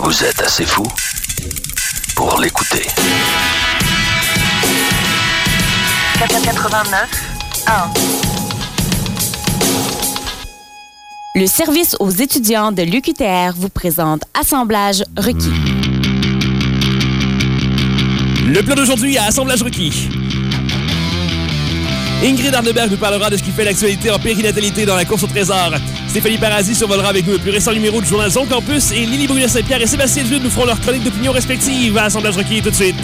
Vous êtes assez fou pour l'écouter. 89.1. Le service aux étudiants de l'UQTR vous présente Assemblage requis. Le plan d'aujourd'hui à Assemblage requis. Ingrid Arneberg nous parlera de ce qui fait l'actualité en périnatalité dans la course au trésor. Stéphanie Paradis survolera avec nous le plus récent numéro du journal Zone Campus et Lily Brunel-Saint-Pierre et Sébastien Dude nous feront leur chronique d'opinion respective à Assemblage requis tout de suite.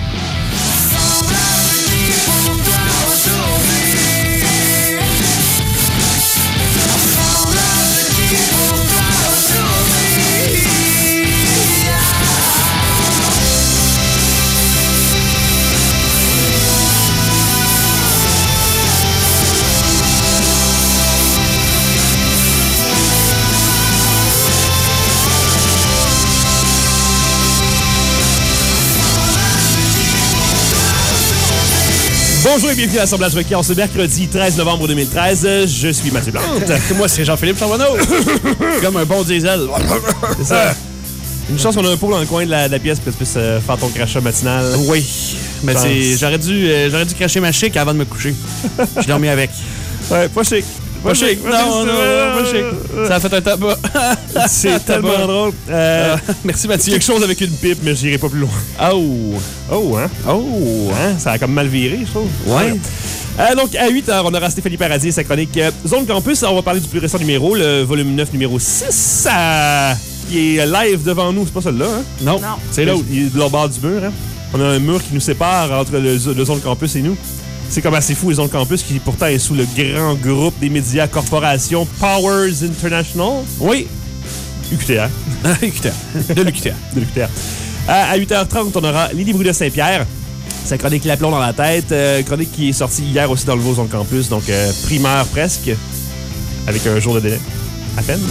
Bonjour et bienvenue à l'Assemblage requis en ce mercredi 13 novembre 2013. Je suis Mathieu Plante. Moi, c'est Jean-Philippe Charbonneau. Comme un bon diesel. C'est ça. Une chance qu'on a un pot dans le coin de la pièce pour que tu puisses faire ton crachat matinal. Oui. Mais j'aurais dû cracher ma chic avant de me coucher. Je dormi avec. Ouais, pas chic. Pas chic. Non, pas chic. Ça a fait un tabac. C'est tellement drôle. Merci Mathieu. Quelque chose avec une pipe, mais j'irai pas plus loin. Oh. Oh, hein? Oh. Hein? Ça a comme mal viré, je trouve. Ouais. Donc, à 8h, on aura Stéphanie Paradis et sa chronique Zone Campus. On va parler du plus récent numéro, le volume 9, numéro 6, qui est live devant nous. C'est pas celui-là, hein? Non. C'est l'autre. Il est de l'autre bord du mur, hein? On a un mur qui nous sépare entre le Zone Campus et nous. C'est comme assez fou, les Zone Campus, qui pourtant est sous le grand groupe des médias corporation Powers International. Oui. UQTR. UQTR. De l'UQTR. De l'UQTR. À 8h30, on aura Lily Brunel-Saint-Pierre. Sa chronique L'aplomb dans la tête. Chronique qui est sortie hier aussi dans le nouveau Zone Campus. Donc, primeur presque. Avec un jour de délai. À peine.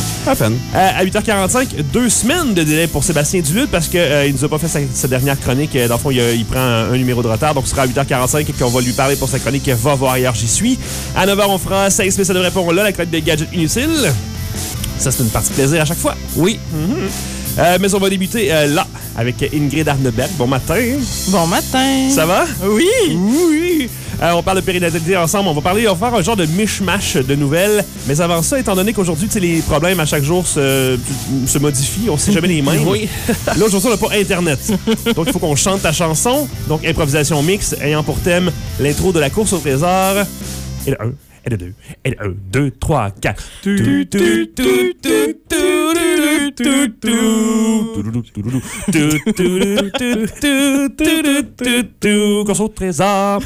À 8h45, 2 semaines de délai pour Sébastien Duluth parce qu'il ne nous a pas fait sa dernière chronique. Dans le fond, il prend un numéro de retard. Donc, ce sera à 8h45 qu'on va lui parler pour sa chronique Va voir ailleurs, j'y suis. À 9h, on fera 16 spéciales de réponse là, la chronique des gadgets inutiles. Ça, c'est une partie de plaisir à chaque fois. Oui. Mais on va débuter là, avec Ingrid Arneberg. Bon matin. Bon matin. Ça va? Oui. Oui. On parle de périnatalité ensemble. On va faire un genre de mishmash de nouvelles. Mais avant ça, étant donné qu'aujourd'hui, les problèmes à chaque jour se modifient, on ne sait jamais les mêmes. Oui. Là, aujourd'hui, on n'a pas Internet. Donc, il faut qu'on chante ta chanson. Donc, improvisation mix, ayant pour thème l'intro de la course au trésor. Et le 1, et le 2, et le 1, 2, 3, 4. Course au trésor.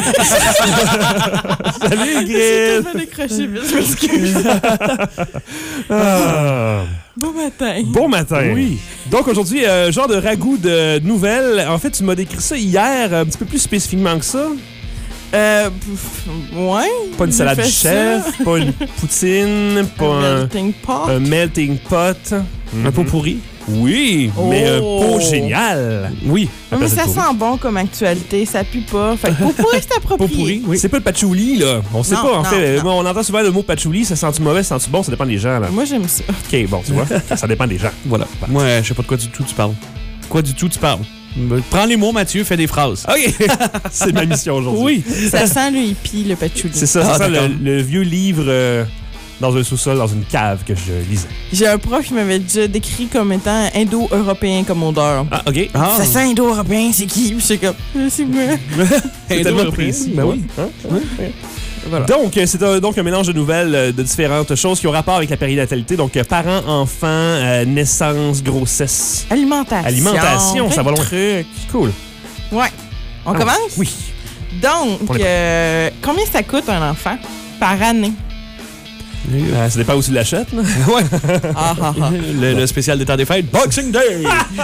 Salut, Ingrid. J'ai tellement décroché, mais je m'excuse. Bon matin. Bon matin. Oui. Donc aujourd'hui, genre de ragoût de nouvelles. En fait, tu m'as décrit ça hier, un petit peu plus spécifiquement que ça. Ouais. Pas une salade du chef, pas une poutine, pas melting pot. un melting pot. Un pot pourri. Oui, mais un pot génial. Oui. Mais ça sent bon comme actualité, ça pue pas. Fait que pot pourri, c'est approprié. Pot pourri, oui. C'est pas le patchouli, là. On sait Non, pas, en non, fait. non. On entend souvent le mot patchouli. Ça sent-tu mauvais, ça sent-tu bon? Ça dépend des gens, là. Moi, j'aime ça. OK, bon, tu vois. Ça dépend des gens. Voilà. Moi, je sais pas de quoi du tout tu parles. Quoi du tout tu parles? Prends les mots, Mathieu, fais des phrases. OK. C'est ma mission aujourd'hui. Oui. Ça sent le hippie, le patchouli. C'est ça, ça sent d'accord. le vieux livre dans un sous-sol, dans une cave que je lisais. J'ai un prof qui m'avait déjà décrit comme étant indo-européen comme odeur. Ah, OK. Ah. Ça sent indo-européen, c'est qui? Puis c'est comme, c'est moi. C'est tellement précis. Ben oui. Hein? Voilà. Donc, c'est un mélange de nouvelles de différentes choses qui ont rapport avec la périnatalité. Donc, parents, enfants, naissance, grossesse. Alimentation. Ça va loin. Truc. Cool. Ouais. On commence? Oui. Donc, On est combien ça coûte un enfant par année? Ça dépend où tu l'achètes, là. Ouais. Ah, ah, ah. Le spécial des temps des fêtes, Boxing Day!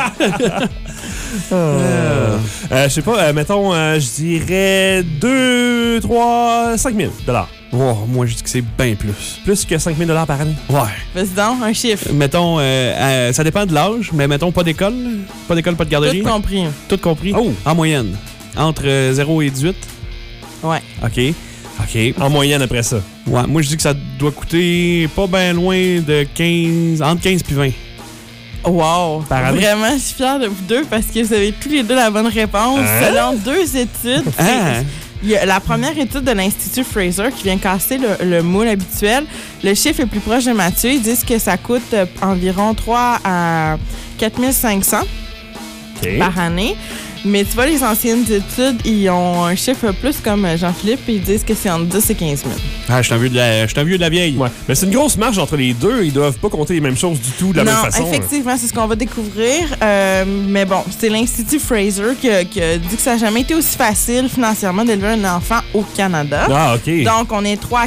Je sais pas, mettons, je dirais 2, 3, 5 000 $. Oh, moi, je dis que c'est bien plus. Plus que 5 000 $ par année. Ouais. Vas-y donc, un chiffre. Mettons, ça dépend de l'âge, mais mettons pas d'école. Pas d'école, pas de garderie. Tout compris. Tout compris. Oh! En moyenne. Entre 0 et 18. Ouais. OK. En moyenne après ça. Ouais, moi, je dis que ça doit coûter pas bien loin de 15... Entre 15 puis 20. Wow! Par année? Vraiment, je suis fière de vous deux parce que vous avez tous les deux la bonne réponse. Hein? Selon 2 études, Ah. il y a la première étude de l'Institut Fraser qui vient casser le moule habituel. Le chiffre est plus proche de Mathieu. Ils disent que ça coûte environ 3 à 4 500 OK. par année. Mais tu vois, les anciennes études, ils ont un chiffre plus comme Jean-Philippe, et ils disent que c'est entre 10 et 15 000. Ah, je suis un vieux de la vieille. Ouais. Mais c'est une grosse marge entre les deux. Ils doivent pas compter les mêmes choses du tout de la même façon. Non, effectivement, c'est ce qu'on va découvrir. Mais bon, c'est l'Institut Fraser qui a dit que ça n'a jamais été aussi facile financièrement d'élever un enfant au Canada. Ah, OK. Donc, on est 3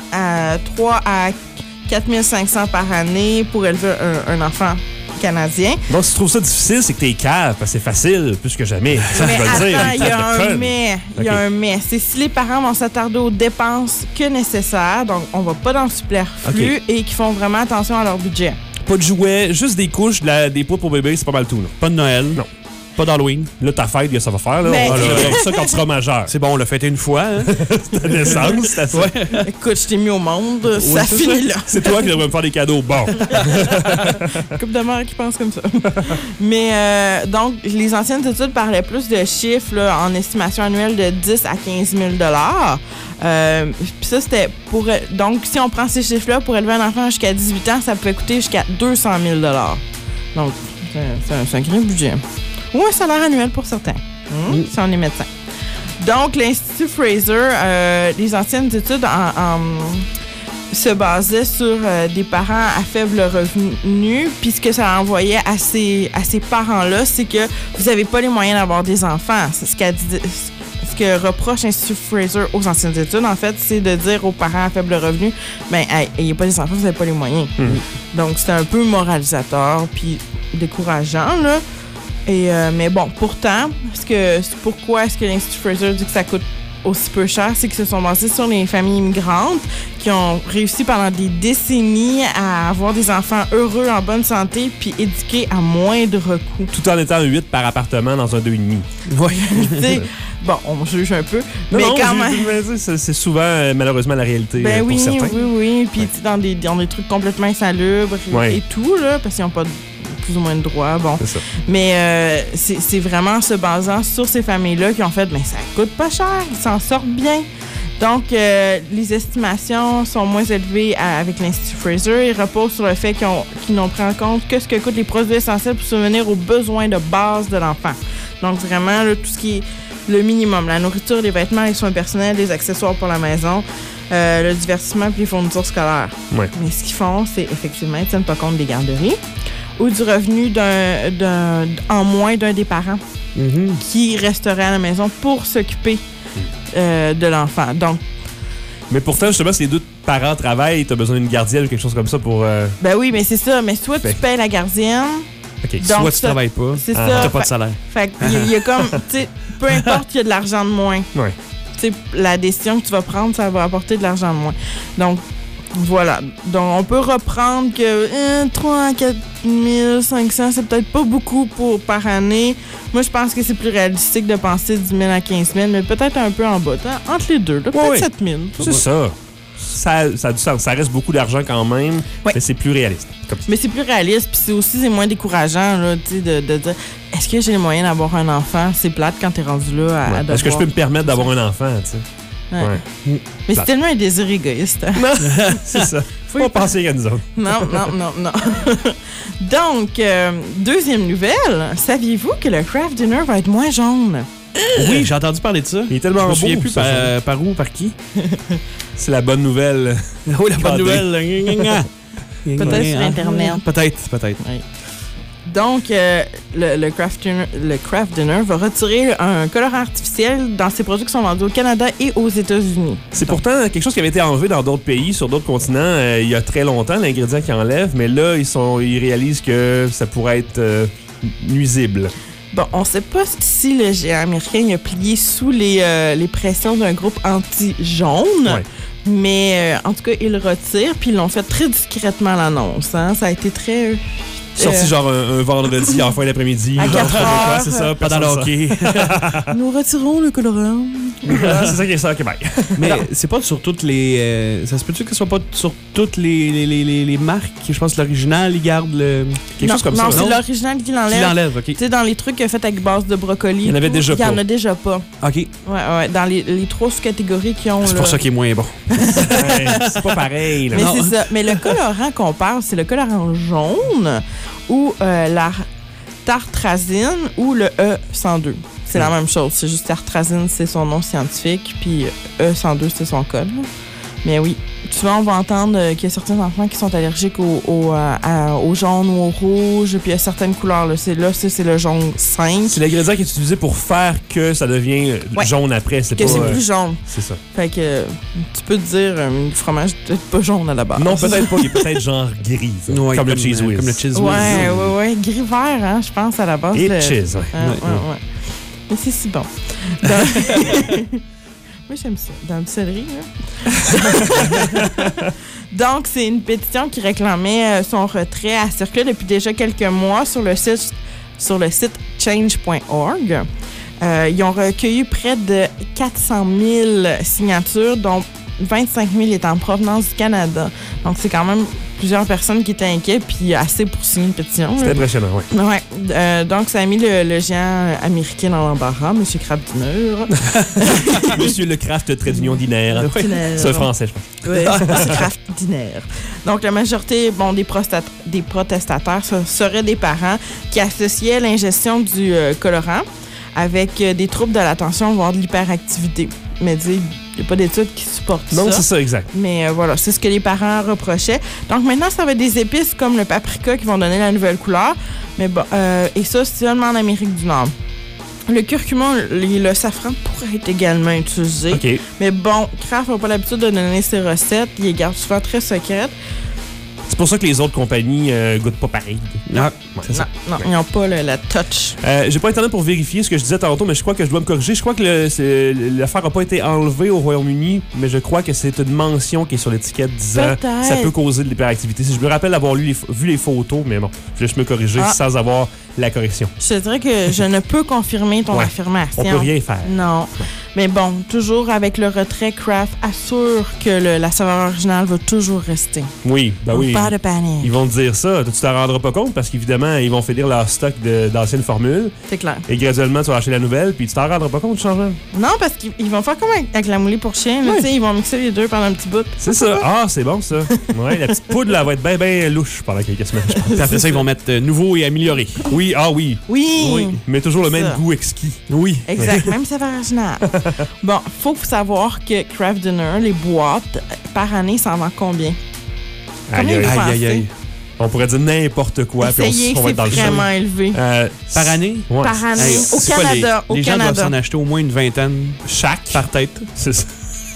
à 4 500 par année pour élever un enfant canadien. Donc, si tu trouves ça difficile, c'est que t'es cave, parce que c'est facile, plus que jamais. Ça, Mais je vais le dire. attends, il y a un Conne. mais. Il y a OK. un mais. C'est si les parents vont s'attarder aux dépenses que nécessaires, donc on va pas dans le superflu, OK. et qui font vraiment attention à leur budget. Pas de jouets, juste des couches, des poudres pour bébé, c'est pas mal tout. Là, Pas de Noël. Non. Pas d'Halloween. là ta fête, ça va faire. Là. Mais- On va faire ça quand tu seras majeur. C'est bon, on l'a fêté une fois. Hein? Ta naissance, c'est assez. Écoute, je t'ai mis au monde, ça c'est finit là. C'est toi qui devrais me faire des cadeaux. Bon. Couple de mères qui pensent comme ça. Mais donc, les anciennes études parlaient plus de chiffres là, en estimation annuelle de 10 à 15 000 Puis ça, c'était pour... Donc, si on prend ces chiffres-là, pour élever un enfant jusqu'à 18 ans, ça pouvait coûter jusqu'à 200 000 Donc, c'est un grand budget. Ou un salaire annuel pour certains, si on est médecin. Donc, l'Institut Fraser, les anciennes études se basaient sur des parents à faible revenu. Puis ce que ça envoyait à ces parents-là, c'est que vous n'avez pas les moyens d'avoir des enfants. C'est ce que reproche l'Institut Fraser aux anciennes études, en fait, c'est de dire aux parents à faible revenu, ben, ayez pas des enfants, vous n'avez pas les moyens. Donc, c'est un peu moralisateur puis décourageant, là. Mais bon, pourtant, pourquoi est-ce que l'Institut Fraser dit que ça coûte aussi peu cher? C'est qu'ils se sont basés sur les familles immigrantes qui ont réussi pendant des décennies à avoir des enfants heureux, en bonne santé, puis éduqués à moindre coût. Tout en étant 8 par appartement dans un 2,5. Oui. Tu sais, bon, on juge un peu, Non, mais non, quand même... c'est souvent, malheureusement, la réalité Ben pour oui, certains. oui. Puis tu sais, dans des trucs complètement insalubres Ouais. et tout, là, parce qu'ils n'ont pas plus ou moins de droits. Bon. C'est ça. Mais c'est vraiment en se basant sur ces familles-là qui ont fait, ben ça coûte pas cher, ils s'en sortent bien. Donc, les estimations sont moins élevées avec l'Institut Fraser. Ils reposent sur le fait qu'ils n'ont pris en compte que ce que coûtent les produits essentiels pour subvenir aux besoins de base de l'enfant. Donc, vraiment, là, tout ce qui est le minimum, la nourriture, les vêtements, les soins personnels, les accessoires pour la maison, le divertissement puis les fournitures scolaires. Ouais. Mais ce qu'ils font, c'est effectivement, ils ne tiennent pas compte des garderies ou du revenu en moins d'un des parents qui resterait à la maison pour s'occuper de l'enfant. Donc, Mais pourtant, justement, si les deux parents travaillent, t'as besoin d'une gardienne ou quelque chose comme ça pour... ben oui, mais c'est ça. Mais soit tu Fait. payes la gardienne, OK. donc Soit tu ça- travailles pas, c'est Ah, ça. t'as pas de salaire. Fait qu'il y a comme, tu sais, peu importe, il y a de l'argent de moins. Ouais. Tu sais, la décision que tu vas prendre, ça va apporter de l'argent de moins. Donc, voilà. Donc, on peut reprendre que 3 à 4 500, c'est peut-être pas beaucoup par année. Moi, je pense que c'est plus réalistique de penser 10 000 à 15 000, mais peut-être un peu en bas. Entre les deux, là, peut-être Ouais. 7 000. C'est ça. Ça a du sens. Ça reste beaucoup d'argent quand même, Ouais. mais c'est plus réaliste. Comme ça. Mais c'est plus réaliste, puis c'est moins décourageant là, tu sais, de dire est-ce que j'ai les moyens d'avoir un enfant? C'est plate quand t'es rendu là à Ouais. Est-ce que je peux me permettre d'avoir un enfant, tu sais? Ouais. Ouais. Mais c'est Plate. tellement un désir égoïste. C'est ça. Faut Oui. pas penser à nous autres. Non. Donc, deuxième nouvelle, saviez-vous que le craft dinner va être moins jaune? Oui, j'ai entendu parler de ça. Il est tellement Je me beau, souviens plus ça, par où, par qui. C'est la bonne nouvelle. Oui, la bonne Regardez. nouvelle. Peut-être sur Internet. Peut-être. Donc, le craft dinner va retirer un colorant artificiel dans ses produits qui sont vendus au Canada et aux États-Unis. C'est pourtant quelque chose qui avait été enlevé dans d'autres pays, sur d'autres continents, il y a très longtemps, l'ingrédient qu'ils enlèvent, mais là, ils réalisent que ça pourrait être nuisible. Bon, on ne sait pas si le géant américain a plié sous les pressions d'un groupe anti-jaune, Ouais. mais en tout cas, ils le retirent, puis ils l'ont fait très discrètement l'annonce. Hein? Ça a été très Sorti genre un vendredi en fin d'après-midi. À 4 heures. C'est ça, Pas dans le hockey. Nous retirons le colorant. C'est ça qui est ça au Québec. Mais c'est pas sur toutes les... ça se peut-tu que ce soit pas sur toutes les marques? Je pense que l'original, ils gardent quelque chose comme ça. Non, c'est l'original qui Qui l'enlève. l'enlève, OK. Tu sais, dans les trucs faits avec base de brocoli. Il y en avait déjà Il y en pas. a déjà pas. OK. Ouais. Dans les 3 sous-catégories qui ont. C'est pour ça qu'il est moins bon. Ouais, c'est pas pareil. Là. Mais Non. c'est ça. Mais le colorant qu'on parle, c'est le colorant jaune ou la tartrazine ou le E102. C'est la même chose. C'est juste tartrazine, c'est son nom scientifique, puis E102, c'est son code. Là. Mais oui, souvent on va entendre qu'il y a certains enfants qui sont allergiques au jaune ou au rouge, puis il y a certaines couleurs. Là, c'est le jaune 5. C'est l'ingrédient qui est utilisé pour faire que ça devient jaune après. C'est Que pas, c'est plus jaune. C'est ça. Fait que tu peux te dire, le fromage est peut-être pas jaune à la base. Non, peut-être pas. Il est peut-être genre gris. ça. Ouais, comme le cheese whiz. Comme le cheese whiz. Ouais. Gris-vert, hein, je pense, à la base. Et le cheese, ouais. Ouais. Mais c'est si bon. Moi, j'aime ça. Dans le céleri, là. Donc, c'est une pétition qui réclamait son retrait à circuler depuis déjà quelques mois sur le site change.org. Ils ont recueilli près de 400 000 signatures, dont 25 000 est en provenance du Canada. Donc, c'est quand même plusieurs personnes qui étaient inquiètes, puis assez pour signer une pétition. C'est impressionnant, oui. Ouais. Donc, ça a mis le géant américain dans l'embarras, M. Krabdiner. Monsieur le Kraft Trait d'Union d'Inaire. C'est un français, je pense. Oui, M. Krabdiner. Donc, la majorité des protestateurs seraient des parents qui associaient l'ingestion du colorant avec des troubles de l'attention, voire de l'hyperactivité. Mais il n'y a pas d'études qui supportent ça. Non, c'est ça, exact. Mais voilà, c'est ce que les parents reprochaient. Donc maintenant, ça va être des épices comme le paprika qui vont donner la nouvelle couleur. Mais bon, et ça, c'est seulement en Amérique du Nord. Le curcuma et le safran pourraient être également utilisés. OK. Mais bon, Kraft n'a pas l'habitude de donner ses recettes. Il les garde souvent très secrètes. C'est pour ça que les autres compagnies goûtent pas pareil. Ah, c'est ça. Non, ils n'ont pas la touch. J'ai pas Internet pour vérifier ce que je disais tantôt, mais je crois que je dois me corriger. Je crois que l'affaire n'a pas été enlevée au Royaume-Uni, mais je crois que c'est une mention qui est sur l'étiquette disant Peut-être. ça peut causer de l'hyperactivité. Si je me rappelle avoir vu les photos, mais bon, je vais juste me corriger sans avoir la correction. Je te dirais que je ne peux confirmer ton affirmation. On peut rien faire. Non. Mais bon, toujours avec le retrait, Kraft assure que la saveur originale va toujours rester. Oui, ben oui. Pas de panique. Ils vont te dire ça. Tu t'en rendras pas compte parce qu'évidemment, ils vont finir leur stock d'anciennes formules. C'est clair. Et graduellement, tu vas acheter la nouvelle, puis tu t'en rendras pas compte du changement. Non, parce qu'ils vont faire comme avec la moulée pour chien. Là, Oui. tu sais, ils vont mixer les deux pendant un petit bout. C'est ça. Ah, c'est bon, ça. Ouais, la petite poudre, là, va être bien louche pendant quelques semaines, je pense. Puis après ça, ils vont mettre nouveau et amélioré. Oui, oui. Oui. Mais toujours le C'est même ça. goût exquis. Oui. Exact, même saveur originale. Bon, faut savoir que Kraft Dinner, les boîtes, par année, ça en vend combien? Combien vous pensez? On pourrait dire n'importe quoi, puis Essayez, on va c'est être dans le vraiment champ. élevé. Par année? Ouais. Par année, Hey, au c'est quoi, Canada. les gens doivent s'en acheter au moins une vingtaine Chaque. par tête. C'est ça.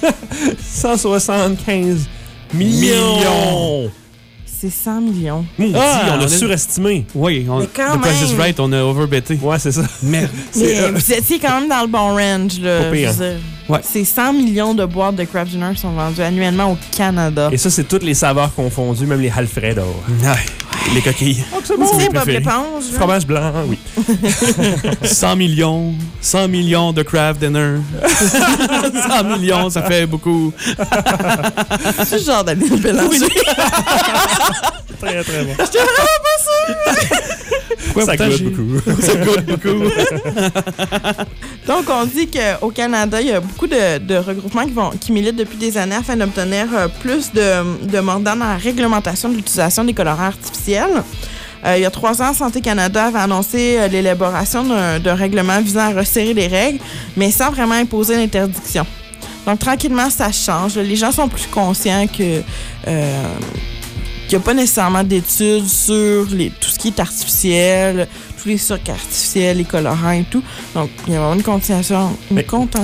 175 millions. C'est 100 millions. Maudit, Ah, on on a a- surestimé. Oui, Mais quand The Price is même. Right, on a overbetté. Ouais, c'est ça. Merde. Mais vous étiez quand même dans le bon range. Là, Pas pire. je veux dire. Ouais. C'est 100 millions de boîtes de Kraft Dinner qui sont vendues annuellement au Canada. Et ça, c'est toutes les saveurs confondues, même les Alfredo. Les coquilles. Tu sais, Bob préférés. l'éponge. là. Fromage blanc, oui. 100 millions de Kraft Dinner. 100 millions, ça fait beaucoup. C'est le genre d'aller Bélanger. Très, très bon. J'étais vraiment pas sûre. Pourquoi Ça pourtant, goûte j'ai- beaucoup. Ça goûte beaucoup. Donc, on dit qu'au Canada, il y a beaucoup de regroupements qui militent depuis des années afin d'obtenir plus de mordant dans la réglementation de l'utilisation des colorants artificiels. Il y a 3 ans, Santé Canada avait annoncé l'élaboration d'un règlement visant à resserrer les règles, mais sans vraiment imposer l'interdiction. Donc, tranquillement, ça change. Les gens sont plus conscients que... qu'il n'y a pas nécessairement d'études sur tout ce qui est artificiel, tous les sucres artificiels, les colorants et tout. Donc, il y a vraiment une continuation, Mais- en tout cas,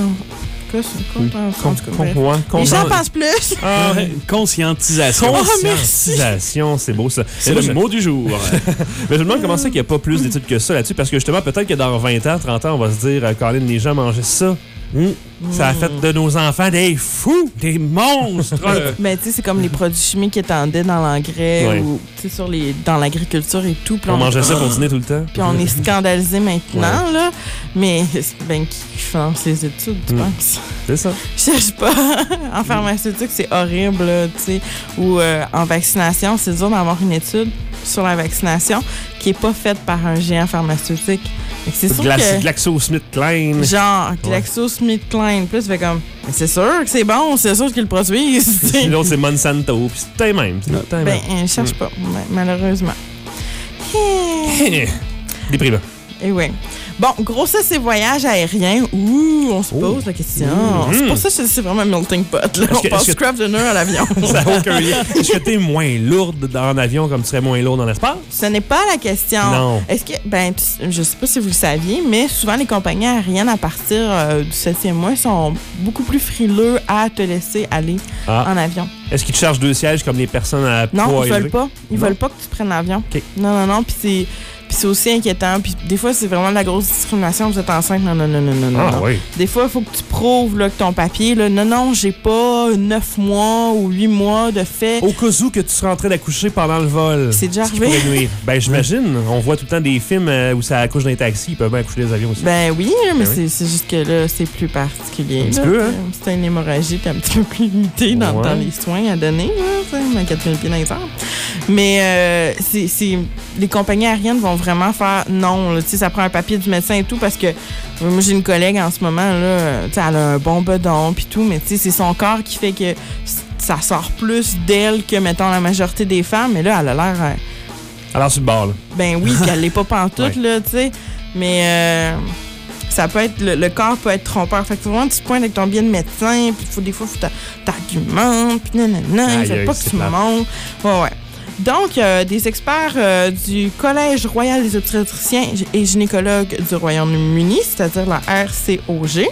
bref. Les gens pensent plus. Ah, Conscientisation. conscientisation, c'est beau ça. C'est Mais le là, mot du jour. Mais je me demande comment c'est qu'il n'y a pas plus d'études que ça là-dessus, parce que justement, peut-être que dans 20 ans, 30 ans, on va se dire, Colin, les gens mangeaient ça Ça a fait de nos enfants des fous, des monstres. Ben, tu sais, c'est comme les produits chimiques qui étendaient dans l'engrais Ouais. ou, tu sais, dans l'agriculture et tout. Puis On mangeait ça pour dîner tout le temps. Puis on est scandalisé maintenant, là. Mais, ben, qui finance les études, tu penses? C'est ça. Je cherche pas. En pharmaceutique, c'est horrible, là, tu sais. Ou en vaccination, c'est dur d'avoir une étude sur la vaccination qui est pas faite par un géant pharmaceutique. Fait que c'est sûr que... GlaxoSmithKline. Genre, GlaxoSmithKline. Plus, fait comme, mais c'est sûr que c'est bon, c'est sûr qu'ils le produisent. tu sais. L'autre, c'est Monsanto. Puis c'est tout le même. C'est tout le Ben, même. je cherche pas, malheureusement. Déprimant. Et oui. Bon, grossesse et voyage aérien. Ouh, on se pose la question. C'est pour ça que c'est vraiment melting pot. Là. On passe scrap de nœud à l'avion. Ça n'a aucun lien. Est-ce que t'es moins lourde dans un avion comme tu serais moins lourde dans l'espace? Ce n'est pas la question. Non. Est-ce que, ben, je sais pas si vous le saviez, mais souvent les compagnies aériennes à partir du 7e mois sont beaucoup plus frileux à te laisser aller en avion. Est-ce qu'ils te chargent 2 sièges comme les personnes à poids Non, ils élevé? veulent pas. Ils veulent pas que tu prennes l'avion. OK. Non. Puis c'est aussi inquiétant. Puis des fois, c'est vraiment de la grosse discrimination. Vous êtes enceinte. Non. Ah oui. Des fois, il faut que tu prouves là, que ton papier, là, non, j'ai pas 9 mois ou 8 mois de fait. Au cas où que tu serais en train d'accoucher pendant le vol. C'est déjà ce qui arrivé. pourrait nuire. Ben, j'imagine. On voit tout le temps des films où ça accouche dans les taxis. Ils peuvent bien accoucher des avions aussi. Ben oui, mais Ben oui. c'est juste que là, c'est plus particulier. Un petit là. peu, hein? C'est une hémorragie qui est un petit peu plus limitée dans Ouais. les soins à donner. Là, à 4000 pieds dans les airs. Mais les compagnies aériennes vont vraiment faire non. Là, ça prend un papier du médecin et tout parce que moi, j'ai une collègue en ce moment, là, elle a un bon bedon puis tout, mais c'est son corps qui fait que ça sort plus d'elle que, mettons, la majorité des femmes. Mais là, elle a l'air... Alors, sur le bord, là. Ben oui, puis elle l'est pas pantoute, Ouais. là, tu sais. Mais ça peut être... Le corps peut être trompeur. Fait que faut vraiment que tu te pointes avec ton billet de médecin, puis des fois, faut t'argumentes, puis nanana, Aïe, il faut aïe, pas que c'est tu plate. montes. Ouais. Donc, des experts du Collège royal des obstétriciens et gynécologues du Royaume-Uni, c'est-à-dire la RCOG,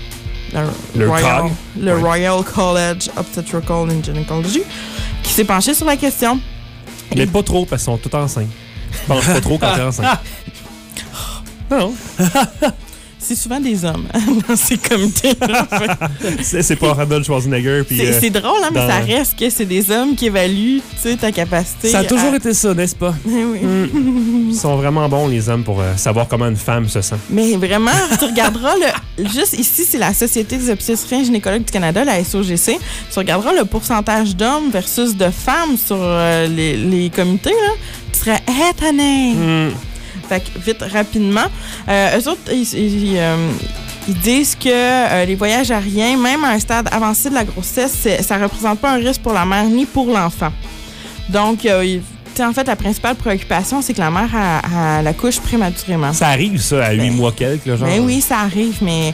Le Royal, COG. le Ouais. Royal College Obstetrical and Gynecology, qui s'est penché sur la question. Mais pas trop, parce qu'ils sont tous enceintes. Je pense pas trop quand t'es enceinte. Non. C'est souvent des hommes dans ces comités-là. C'est pas Arnold Schwarzenegger. Puis, C'est drôle, hein, mais dans- ça reste que c'est des hommes qui évaluent ta capacité. ça a toujours été ça, n'est-ce pas? Oui. Ils sont vraiment bons, les hommes, pour savoir comment une femme se sent. Mais vraiment, tu regarderas juste ici, c'est la Société des obstétriciens et gynécologues du Canada, la SOGC. Tu regarderas le pourcentage d'hommes versus de femmes sur les comités, là. Tu serais étonné. Fait que vite, rapidement. Eux autres, ils disent que les voyages aériens, même à un stade avancé de la grossesse, ça ne représente pas un risque pour la mère ni pour l'enfant. Donc, en fait, la principale préoccupation, c'est que la mère elle accouche prématurément. Ça arrive, ça, à 8 mois quelques, là, genre. Ben oui, ça arrive, mais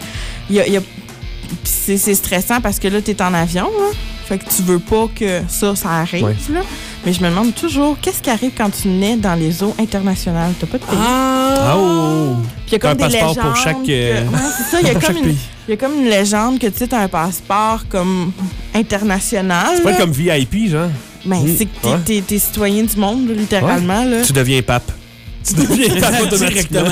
c'est stressant parce que là, tu es en avion, là. Fait que tu veux pas que ça arrive, Ouais. là. Mais je me demande toujours, qu'est-ce qui arrive quand tu nais dans les eaux internationales? T'as pas de pays. Oh! Puis il y a comme Un des passeport légendes pour chaque, que- ouais, c'est ça, il y a pour comme chaque une... pays. Il y a comme une légende que tu as un passeport comme international. C'est pas là. comme VIP, genre. Ben, c'est que Ouais. t'es citoyen du monde, là, littéralement. Là. Tu deviens pape. Tu deviens pape automatiquement.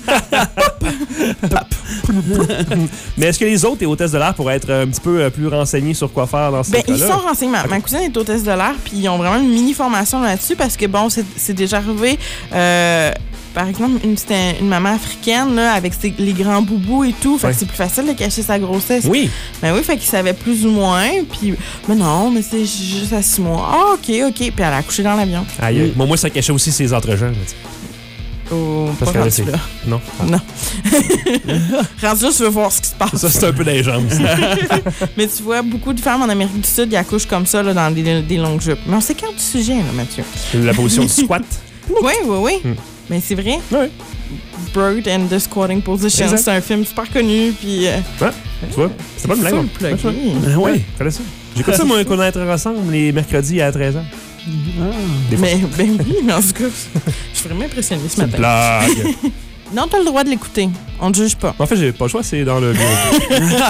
Mais est-ce que les autres et hôtesses de l'air pourraient être un petit peu plus renseignés sur quoi faire dans ces Ben, cas-là? ils sont renseignés. Ma cousine est hôtesse de l'air, puis ils ont vraiment une mini-formation là-dessus parce que, bon, c'est déjà arrivé. Par exemple, c'était une maman africaine là, avec les grands boubous et tout. Fait Ouais. que c'est plus facile de cacher sa grossesse. Oui. Ben oui, fait qu'ils savaient plus ou moins. Puis, mais non, mais c'est juste à 6 mois. Ah, OK. Puis elle a accouché dans l'avion. Aïe, aïe. Moi, ça cachait aussi ses entrejeunes. Oh, Parce pas que rendu c'est- là. Non. Non. Rendu là, tu veux voir ce qui se passe. Ça, c'est un peu des jambes. ça. Mais tu vois, beaucoup de femmes en Amérique du Sud, ils accouchent comme ça là, dans des longues jupes. Mais on s'écarte du sujet, là, Mathieu. La position du squat. Oui. Mais c'est vrai. Oui. Bird and the Squatting Position. Exact. C'est un film super connu. Puis, Ouais. Tu vois? C'est pas une blague. full hein. plugué. Ouais, je connais ça. J'écoute ça, moi, Connaître ensemble, les mercredis à 13h. Des fois. Mais ben oui, mais en tout cas, je suis vraiment impressionnée ce C'est une matin. blague. Non, t'as le droit de l'écouter. On ne juge pas. En fait, j'ai pas le choix, c'est dans le bureau.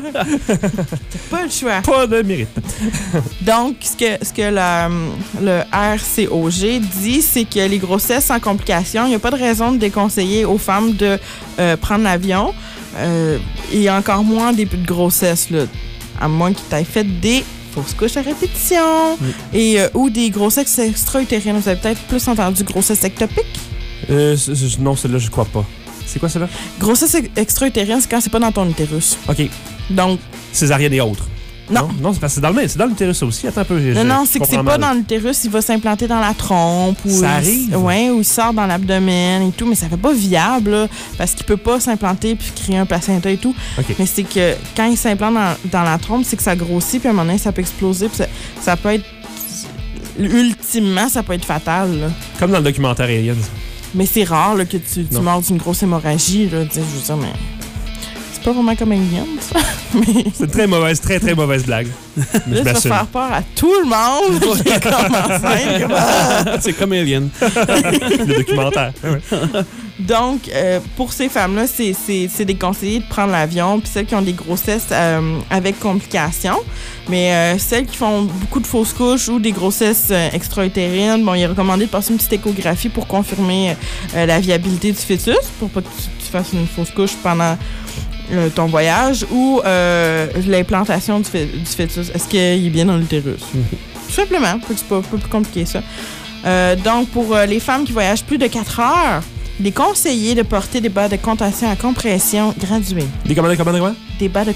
Pas le choix. Pas de mérite. Donc, ce que le RCOG dit, c'est que les grossesses sans complications, il n'y a pas de raison de déconseiller aux femmes de prendre l'avion et encore moins des de grossesse, là, à moins qu'ils t'aient fait des fausses couches à répétition et ou des grossesses extra-utérines. Vous avez peut-être plus entendu grossesse ectopique? Non, celle-là, je crois pas. C'est quoi celle-là? Grossesse extra-utérine, c'est quand c'est pas dans ton utérus. OK. Donc, Césarienne et autres. non. Non, c'est parce que c'est dans l'utérus aussi. Attends un peu. Non, c'est que c'est pas dans l'utérus, il va s'implanter dans la trompe. Ou Ça arrive? Oui, ou il sort dans l'abdomen et tout, mais ça fait pas viable, là, parce qu'il peut pas s'implanter puis créer un placenta et tout. OK. Mais c'est que quand il s'implante dans la trompe, c'est que ça grossit, puis à un moment donné, ça peut exploser, puis ça peut être... Ultimement, ça peut être fatal, là. Comme dans le documentaire Aliens. Mais c'est rare là, que tu meurs d'une grosse hémorragie, là. Je veux dire, mais... C'est pas vraiment comme Alien, ça. Mais... C'est une très mauvaise, très, très mauvaise blague. Mais là, tu vas faire peur à tout le monde qui est comme enceinte. Comme, ah! C'est comme Alien. Le documentaire. Donc, pour ces femmes-là, c'est déconseillé de prendre l'avion. Puis celles qui ont des grossesses avec complications. Mais celles qui font beaucoup de fausses couches ou des grossesses extra-utérines, bon, il est recommandé de passer une petite échographie pour confirmer la viabilité du fœtus, pour pas que tu fasses une fausse couche pendant ton voyage, ou l'implantation du fœtus. Est-ce qu'il est bien dans l'utérus? Tout simplement. C'est pas plus compliqué, ça. Donc, pour les femmes qui voyagent plus de 4 heures, il est conseillé de porter des bas de contention à compression graduée. Des commandes? Des bas de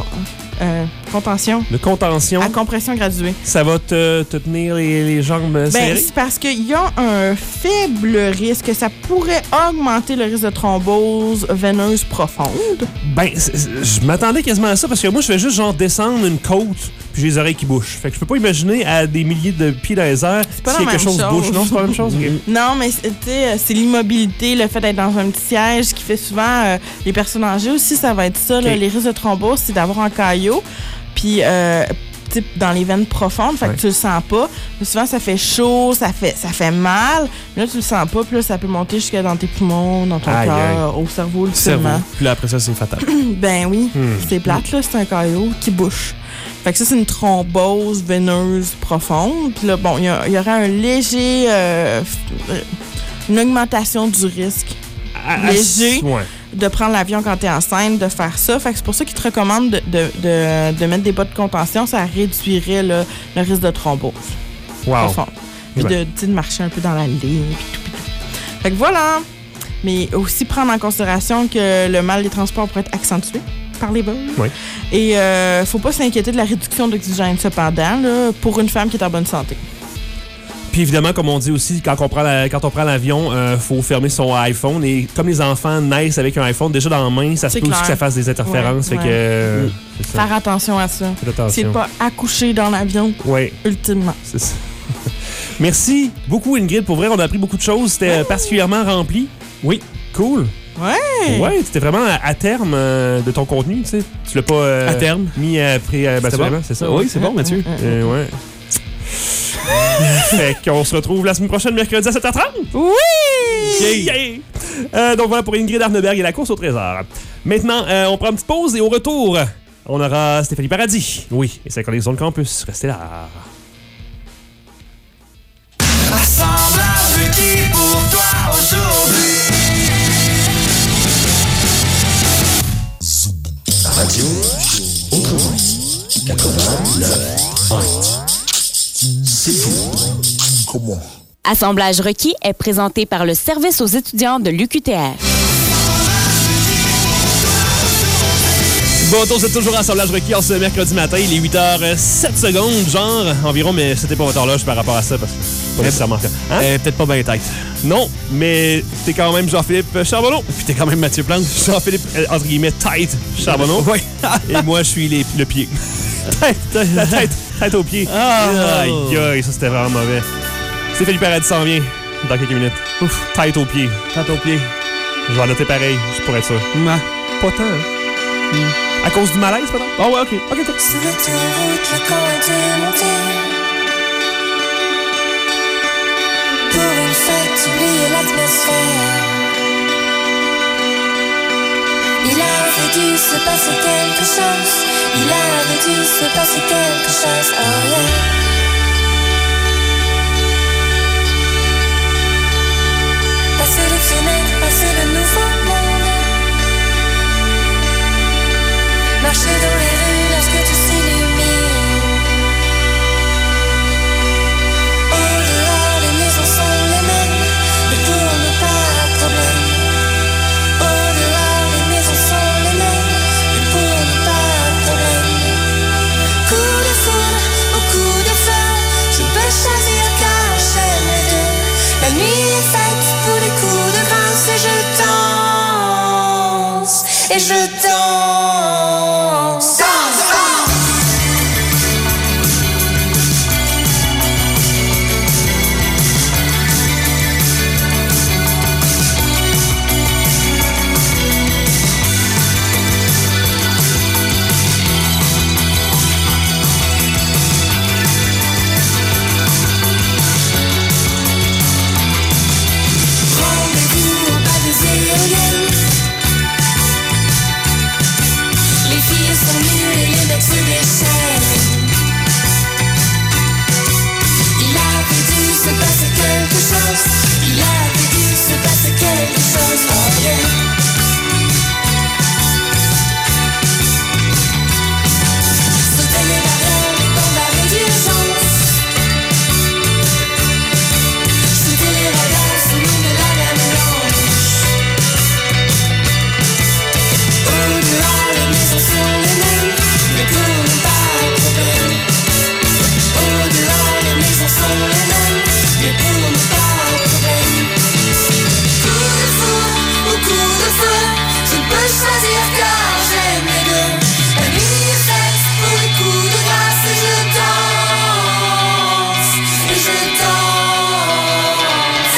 contention De contention. à compression graduée. Ça va te tenir les jambes serrées? C'est parce qu'il y a un faible risque que ça pourrait augmenter le risque de thrombose veineuse profonde. Je m'attendais quasiment à ça parce que moi, je fais juste genre descendre une côte puis j'ai les oreilles qui bouchent. Fait que je peux pas imaginer à des milliers de pieds dans les airs si quelque chose bouge. Non, c'est pas la même chose? Okay. Non, mais c'est l'immobilité, le fait d'être dans un petit siège qui fait souvent les personnes âgées aussi, ça va être ça. Okay. Là, les risques de thrombose, c'est d'avoir un caillot. Puis, dans les veines profondes, fait que tu le sens pas. Mais souvent, ça fait chaud, ça fait mal. Mais là, tu le sens pas. Puis là, ça peut monter jusqu'à dans tes poumons, dans ton cœur, au cerveau, ultimement. Puis là, après ça, c'est fatal. Ben oui, c'est plate, là. C'est un caillot qui bouche. Fait que ça, c'est une thrombose veineuse profonde. Puis là, bon, il y aurait un léger... une augmentation du risque. Léger. De prendre l'avion quand t'es enceinte, de faire ça. Fait que c'est pour ça qu'ils te recommandent de mettre des bas de contention. Ça réduirait le risque de thrombose. Wow. Puis de marcher un peu dans la ligne. Puis tout. Fait que voilà. Mais aussi prendre en considération que le mal des transports pourrait être accentué par les vols. Oui. Et faut pas s'inquiéter de la réduction d'oxygène cependant là, pour une femme qui est en bonne santé. Puis évidemment, comme on dit aussi, quand on prend l'avion, faut fermer son iPhone. Et comme les enfants naissent avec un iPhone déjà dans la main, ça se peut aussi que ça fasse des interférences. Ouais, fait que, c'est ça. Faire attention à ça. Faites attention. C'est pas accoucher dans l'avion, ultimement. C'est ça. Merci beaucoup, Ingrid. Pour vrai, on a appris beaucoup de choses. C'était particulièrement rempli. Oui. Cool. Ouais. Ouais, c'était vraiment à terme de ton contenu, tu sais. Tu l'as pas à terme mis après bon. C'est ça? Oui, c'est bon, Mathieu. Ouais. Fait qu'on se retrouve la semaine prochaine, mercredi à 7h30. Oui! Yeah! Donc voilà pour Ingrid Arneberg et la course au trésor. Maintenant, on prend une petite pause et au retour, on aura Stéphanie Paradis. Oui, et c'est la connexion de campus. Restez là. Assemblage requis pour toi aujourd'hui. Radio Autrement 89.1. C'est fou. Comment? Assemblage requis est présenté par le service aux étudiants de l'UQTR. Bon, c'est toujours Assemblage requis en ce mercredi matin. Il est 8h07, genre, environ, mais c'était pas votre horloge par rapport à ça, parce que c'est pas nécessairement fait. Peut-être pas bien tête. Non, mais t'es quand même Jean-Philippe Charbonneau. Puis t'es quand même Mathieu Plante. Jean-Philippe, entre guillemets, tête Charbonneau. Oui. Et moi, je suis le pied. La tête au pied. Aïe, ça c'était vraiment mauvais. Stéphanie Paradis s'en vient dans quelques minutes. Ouf, tête au pied. Tête au pied. Je vais en noter pareil, juste pour être sûr. Pas tant, hein? À cause du malaise, peut-être? Oh ouais, OK, cool. Sur l'autoroute, le camp est démonté. Pour une fête, oublier l'atmosphère. dû se passer quelque chose. Il avait dû se passer quelque chose. Oh yeah. Passer les fenêtres, passer le nouveau monde. Marcher dans les rues lorsque tout s'illumine. Au dehors, les maisons sont les mêmes, mais pour nous pas de problème. Au dehors, les maisons sont les mêmes, mais pour nous pas de problème. Coup de foudre au coup de feu, je peux choisir car j'aime les deux. La nuit est faite pour des coups de grâce et je danse, et je danse. Rendez-vous au bas des éoliennes. Les filles sont nues et les mecs se déchaînent. Il avait dû se passer quelque chose. Il avait dû se passer quelque chose. Oh yeah. Sauter les barrières, les bombardes d'urgence. Shooter les radars sous l'eau de la dame blanche. Au dehors, les maisons sont les mêmes, mais pour nous pas de problème. Au dehors, les maisons sont les mêmes, mais pour nous pas de problème. Coup de foudre ou coup de feu, je ne peux choisir car j'aime les deux. La nuit est faite pour les coups de grâce et je danse, et je danse.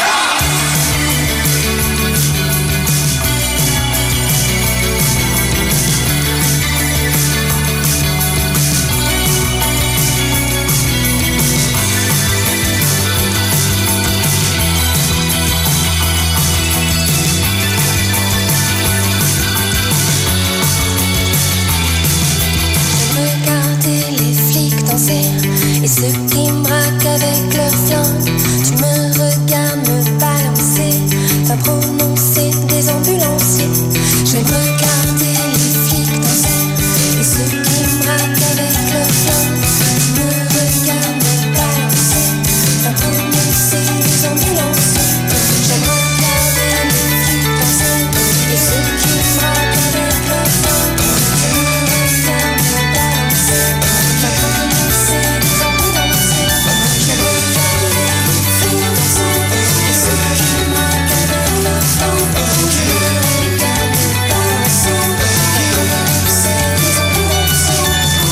J'aime regarder les flics danser et ceux qui me braquent avec leurs flingues. Tu me regardes me balancer, pas prononcer des ambulanciers. J'aime regarder les flics danser et ceux qui me braquent avec leurs flingues. Tu me regardes me balancer, pas prononcer des ambulanciers. J'aime regarder les flics danser et ceux qui me braquent avec leurs flingues. Tu me regardes me balancer, pas prononcer des ambulanciers. J'aime regarder les flics danser et ceux qui me braquent avec leurs flingues. Tu me regardes me balancer, pas prononcer des ambulanciers.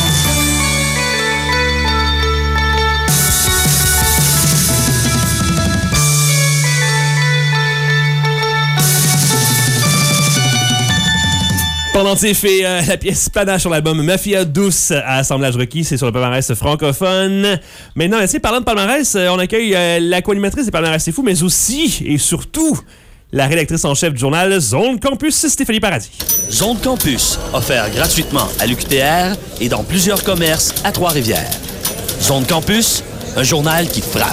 Pendentif et la pièce Panache sur l'album Mafia Douce à Assemblage requis, c'est sur le palmarès francophone. Maintenant, tu sais, parlant de palmarès, on accueille la co-animatrice des palmarès C'est Fou, mais aussi et surtout la rédactrice en chef du journal Zone Campus, Stéphanie Paradis. Zone Campus, offert gratuitement à l'UQTR et dans plusieurs commerces à Trois-Rivières. Zone Campus, un journal qui frappe.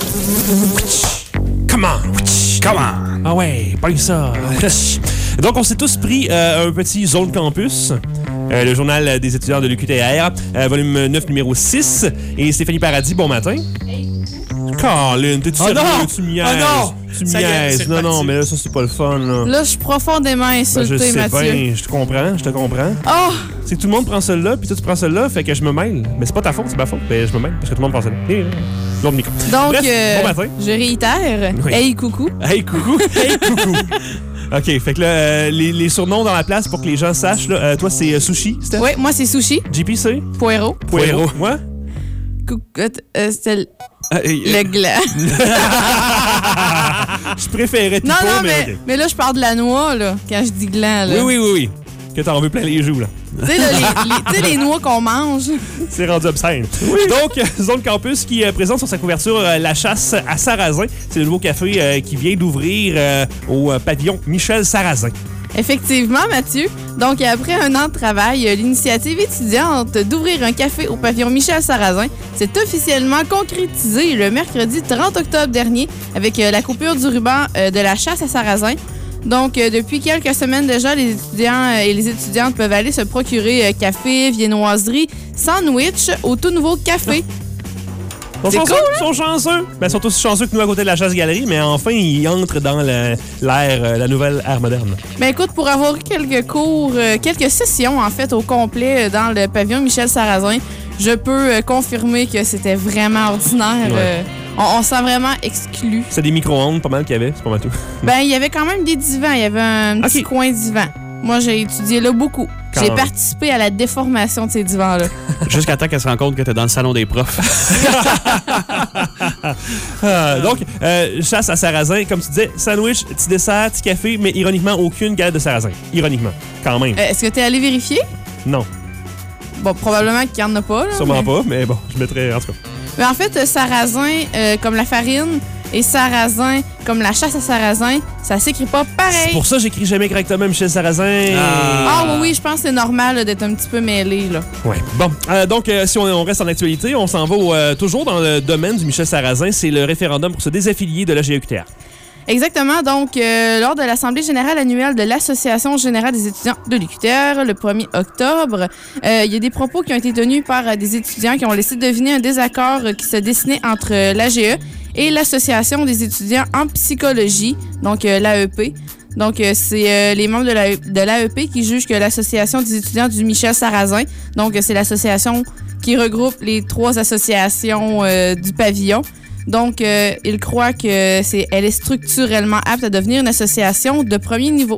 Come on! Come on! Ah ouais, pas ça! Donc, on s'est tous pris un petit Zone Campus, le journal des étudiants de l'UQTR, volume 9, numéro 6. Et Stéphanie Paradis, bon matin. Colin, t'es-tu sérieux? Tu me niaises. Tu me niaises. Non, mais là, ça, c'est pas le fun, là. Là, je suis profondément insultée, je sais Mathieu. bien, je te comprends. Oh! C'est que tout le monde prend celle-là, puis toi, tu prends celle-là, fait que je me mêle. Mais c'est pas ta faute, c'est ma faute. Ben, je me mêle, parce que tout le monde prend celle-là. L'autre micro. Donc, bref, bon matin. je réitère. Oui. Hey, coucou. Hey, coucou. Hey, coucou. OK, fait que là, les surnoms dans la place pour que les gens sachent, là, toi, c'est Sushi, Steph? Oui, moi, c'est Sushi. JP, c'est? Poireau. Poireau. Moi? C'était le gland. Je préférais Tipo, Non, mais OK. mais là, je parle de la noix, là, quand je dis gland, là. Oui. Que t'en veux plein les joues, là. Tu sais, là, les noix qu'on mange. C'est rendu obscène. Oui. Donc, Zone Campus qui présente sur sa couverture La chasse à Sarrazin. C'est le nouveau café qui vient d'ouvrir au pavillon Michel Sarrazin. Effectivement, Mathieu. Donc, après un an de travail, l'initiative étudiante d'ouvrir un café au pavillon Michel Sarrazin s'est officiellement concrétisée le mercredi 30 octobre dernier avec la coupure du ruban de la chasse à Sarrazin. Donc, depuis quelques semaines déjà, les étudiants et les étudiantes peuvent aller se procurer café, viennoiserie, sandwich au tout nouveau café. Ils sont chanceux. Ben, ils sont aussi chanceux que nous à côté de la chasse-galerie, mais enfin, ils entrent dans la nouvelle ère moderne. Ben écoute, pour avoir eu quelques cours, quelques sessions en fait au complet dans le pavillon Michel Sarrazin, je peux confirmer que c'était vraiment ordinaire. Ouais. On se sent vraiment exclu. C'est des micro-ondes, pas mal qu'il y avait, c'est pas mal tout. Ben, il y avait quand même des divans. Il y avait un petit coin divan. Moi, j'ai étudié là beaucoup. J'ai participé à la déformation de ces divans-là. Jusqu'à temps qu'elle se rende compte que t'es dans le salon des profs. Donc, chasse à sarrasin, comme tu disais, sandwich, petit dessert, petit café, mais ironiquement, aucune galette de sarrasin. Ironiquement, quand même. Est-ce que t'es allé vérifier? Non. Bon, probablement qu'il n'y en a pas. Là, sûrement pas, mais bon, je mettrais en tout cas. Mais en fait, sarrasin, comme la farine, et sarrasin, comme la chasse à sarrasin, ça s'écrit pas pareil. C'est pour ça que j'écris jamais correctement Michel Sarrazin. Oui, je pense que c'est normal là, d'être un petit peu mêlé. Là. Ouais. Bon, donc, si on reste en actualité, on s'en va toujours dans le domaine du Michel Sarrazin. C'est le référendum pour se désaffilier de la GEQTR. Exactement. Donc, lors de l'Assemblée générale annuelle de l'Association générale des étudiants de l'UQTR, le 1er octobre, il y a des propos qui ont été tenus par des étudiants qui ont laissé deviner un désaccord qui se dessinait entre l'AGE et l'Association des étudiants en psychologie, donc l'AEP. Donc, c'est les membres de l'AEP qui jugent que l'Association des étudiants du Michel Sarrazin, donc c'est l'association qui regroupe les 3 associations du pavillon. Donc, il croit qu'elle est structurellement apte à devenir une association de premier niveau.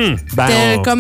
Comme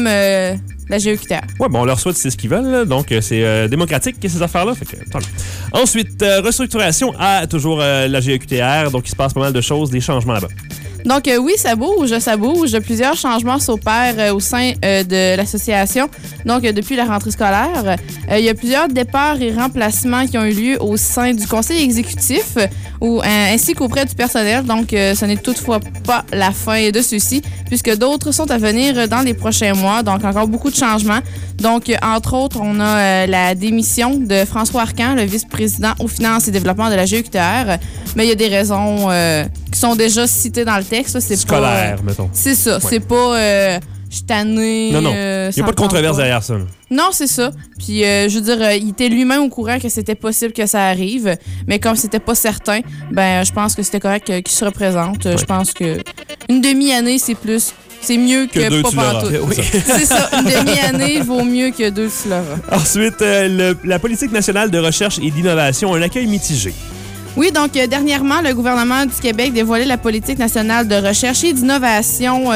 la GEQTR. Ouais, bon, on leur souhaite, c'est ce qu'ils veulent. Là. Donc, c'est démocratique, ces affaires-là. Fait que, ensuite, restructuration à toujours la GEQTR. Donc, il se passe pas mal de choses, des changements là-bas. Donc, oui, ça bouge. Plusieurs changements s'opèrent au sein de l'association. Donc, depuis la rentrée scolaire, il y a plusieurs départs et remplacements qui ont eu lieu au sein du conseil exécutif ainsi qu'auprès du personnel. Donc, ce n'est toutefois pas la fin de ceux-ci, puisque d'autres sont à venir dans les prochains mois. Donc, encore beaucoup de changements. Donc, entre autres, on a la démission de François Arcan, le vice-président aux finances et développement de la GEQTR. Mais il y a des raisons qui sont déjà citées dans le texte. Là, c'est scolaire, pas, mettons. C'est ça. Ouais. C'est pas je suis tanné. Non. Il n'y a pas de controverse derrière ça. Là. Non, c'est ça. Puis, je veux dire, il était lui-même au courant que c'était possible que ça arrive. Mais comme c'était pas certain, ben je pense que c'était correct qu'il se représente. Ouais. Je pense que une demi-année, c'est mieux que pas pantoute. Oui. C'est ça. Une demi-année vaut mieux que 2 tu l'auras. Ensuite, la politique nationale de recherche et d'innovation a un accueil mitigé. Oui, donc dernièrement, le gouvernement du Québec dévoilait la politique nationale de recherche et d'innovation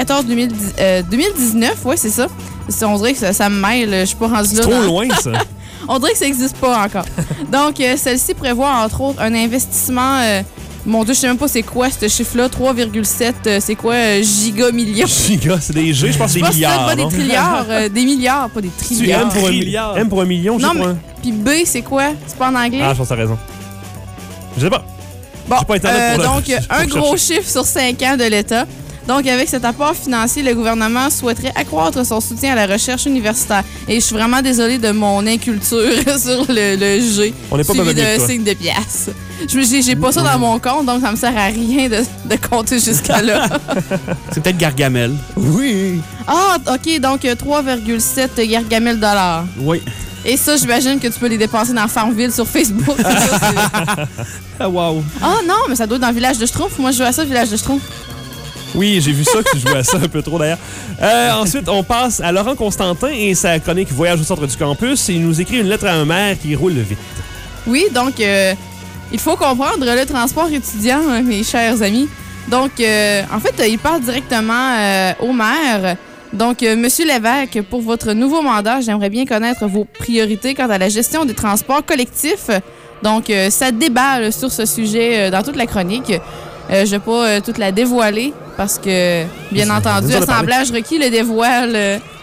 2014-2019. Oui, c'est ça. On dirait que ça me mêle. Je suis pas rendue là. C'est trop loin, ça. On dirait que ça n'existe pas encore. Donc, celle-ci prévoit, entre autres, un investissement... mon Dieu, je sais même pas c'est quoi ce chiffre-là. 3,7, c'est quoi? Giga-millions. Giga, c'est des G, je pense que c'est des milliards. Pas des trilliards, des milliards, pas des trilliards. M pour un milliard. M pour un million, je sais pas. Puis B, c'est quoi? C'est pas en anglais? Ah, je pense que t'as raison. Je sais pas. Bon, j'ai pas Internet pour donc, un gros chiffre sur 5 ans de l'État. Donc, avec cet apport financier, le gouvernement souhaiterait accroître son soutien à la recherche universitaire. Et je suis vraiment désolée de mon inculture sur le G. On n'est pas suivi de signe de pièce. J'ai pas ça dans mon compte, donc ça me sert à rien de compter jusqu'à là. C'est peut-être Gargamel. Oui. Ah, OK, donc 3,7 Gargamel $. Oui. Et ça, j'imagine que tu peux les dépenser dans Farmville sur Facebook. Wow. Ah non, mais ça doit être dans le Village de Schtroumpf. Moi, je joue à ça, Village de Schtroumpf. Oui, j'ai vu ça, que tu jouais à ça un peu trop d'ailleurs. Ensuite, on passe à Laurent Constantin et sa chronique Voyage au centre du campus. Il nous écrit une lettre à un maire qui roule vite. Oui, donc, il faut comprendre le transport étudiant, mes chers amis. Donc, en fait, il parle directement au maire. Donc, Monsieur Lévesque, pour votre nouveau mandat, j'aimerais bien connaître vos priorités quant à la gestion des transports collectifs. Donc, ça déballe sur ce sujet dans toute la chronique. Je vais pas toute la dévoiler parce que, bien entendu, Assemblage requis le dévoile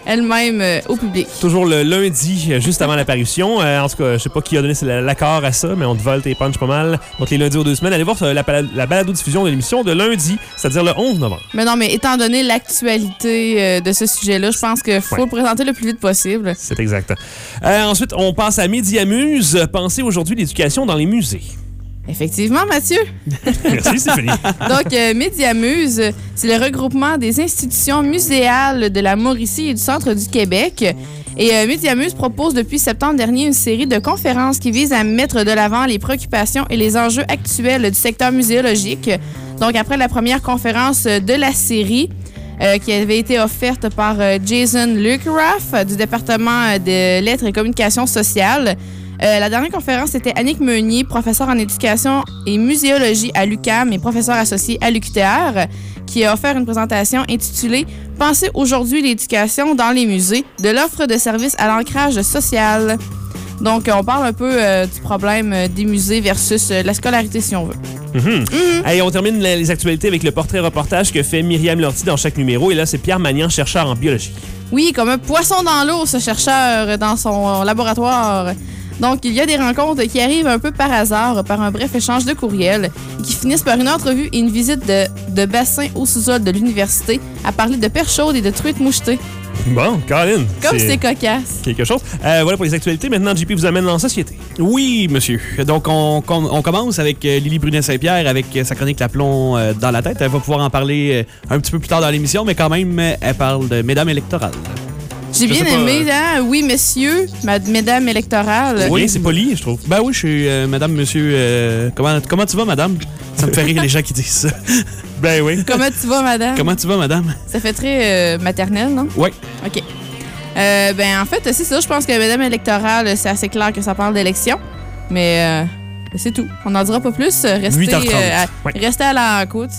elle-même au public. Toujours le lundi, juste avant l'apparition. En tout cas, je sais pas qui a donné l'accord à ça, mais on te vole tes punch pas mal. Donc, les lundis aux 2 semaines, allez voir la balado-diffusion de l'émission de lundi, c'est-à-dire le 11 novembre. Mais non, mais étant donné l'actualité de ce sujet-là, je pense qu'il faut le présenter le plus vite possible. C'est exact. Ensuite, on passe à Midi Amuse. Pensez aujourd'hui l'éducation dans les musées. Effectivement, Mathieu. Merci, Stéphanie. Donc, Médiamuse, c'est le regroupement des institutions muséales de la Mauricie et du centre du Québec. Et Médiamuse propose depuis septembre dernier une série de conférences qui visent à mettre de l'avant les préoccupations et les enjeux actuels du secteur muséologique. Donc, après la première conférence de la série, qui avait été offerte par Jason Lucraff du département de lettres et communication sociale. La dernière conférence, c'était Annick Meunier, professeure en éducation et muséologie à l'UQAM et professeure associée à l'UQTR, qui a offert une présentation intitulée « Pensez aujourd'hui l'éducation dans les musées, de l'offre de services à l'ancrage social ». Donc, on parle un peu du problème des musées versus la scolarité, si on veut. Allez, on termine les actualités avec le portrait-reportage que fait Myriam Lortie dans chaque numéro. Et là, c'est Pierre Magnan, chercheur en biologie. Oui, comme un poisson dans l'eau, ce chercheur dans son laboratoire. Donc, il y a des rencontres qui arrivent un peu par hasard, par un bref échange de courriels, et qui finissent par une entrevue et une visite de bassin au sous-sol de l'université à parler de perches chaudes et de truites mouchetées. Bon, Caroline. Comme c'est cocasse. Quelque chose. Voilà pour les actualités. Maintenant, JP vous amène dans la société. Oui, monsieur. Donc, on commence avec Lily Brunet-Saint-Pierre avec sa chronique L'aplomb dans la tête. Elle va pouvoir en parler un petit peu plus tard dans l'émission, mais quand même, elle parle de mesdames électorales. J'ai bien aimé, hein? Oui, messieurs, mesdames électorales. Oui, c'est poli, je trouve. Ben oui, je suis madame, monsieur... Comment tu vas, madame? Ça me fait rire les gens qui disent ça. Ben oui. Comment tu vas, madame? Comment tu vas, madame? Ça fait très maternel, non? Oui. OK. Ben en fait, c'est ça. Je pense que mesdames électorales, c'est assez clair que ça parle d'élection. Mais c'est tout. On n'en dira pas plus. Restez 8h30. Restez à l'écoute.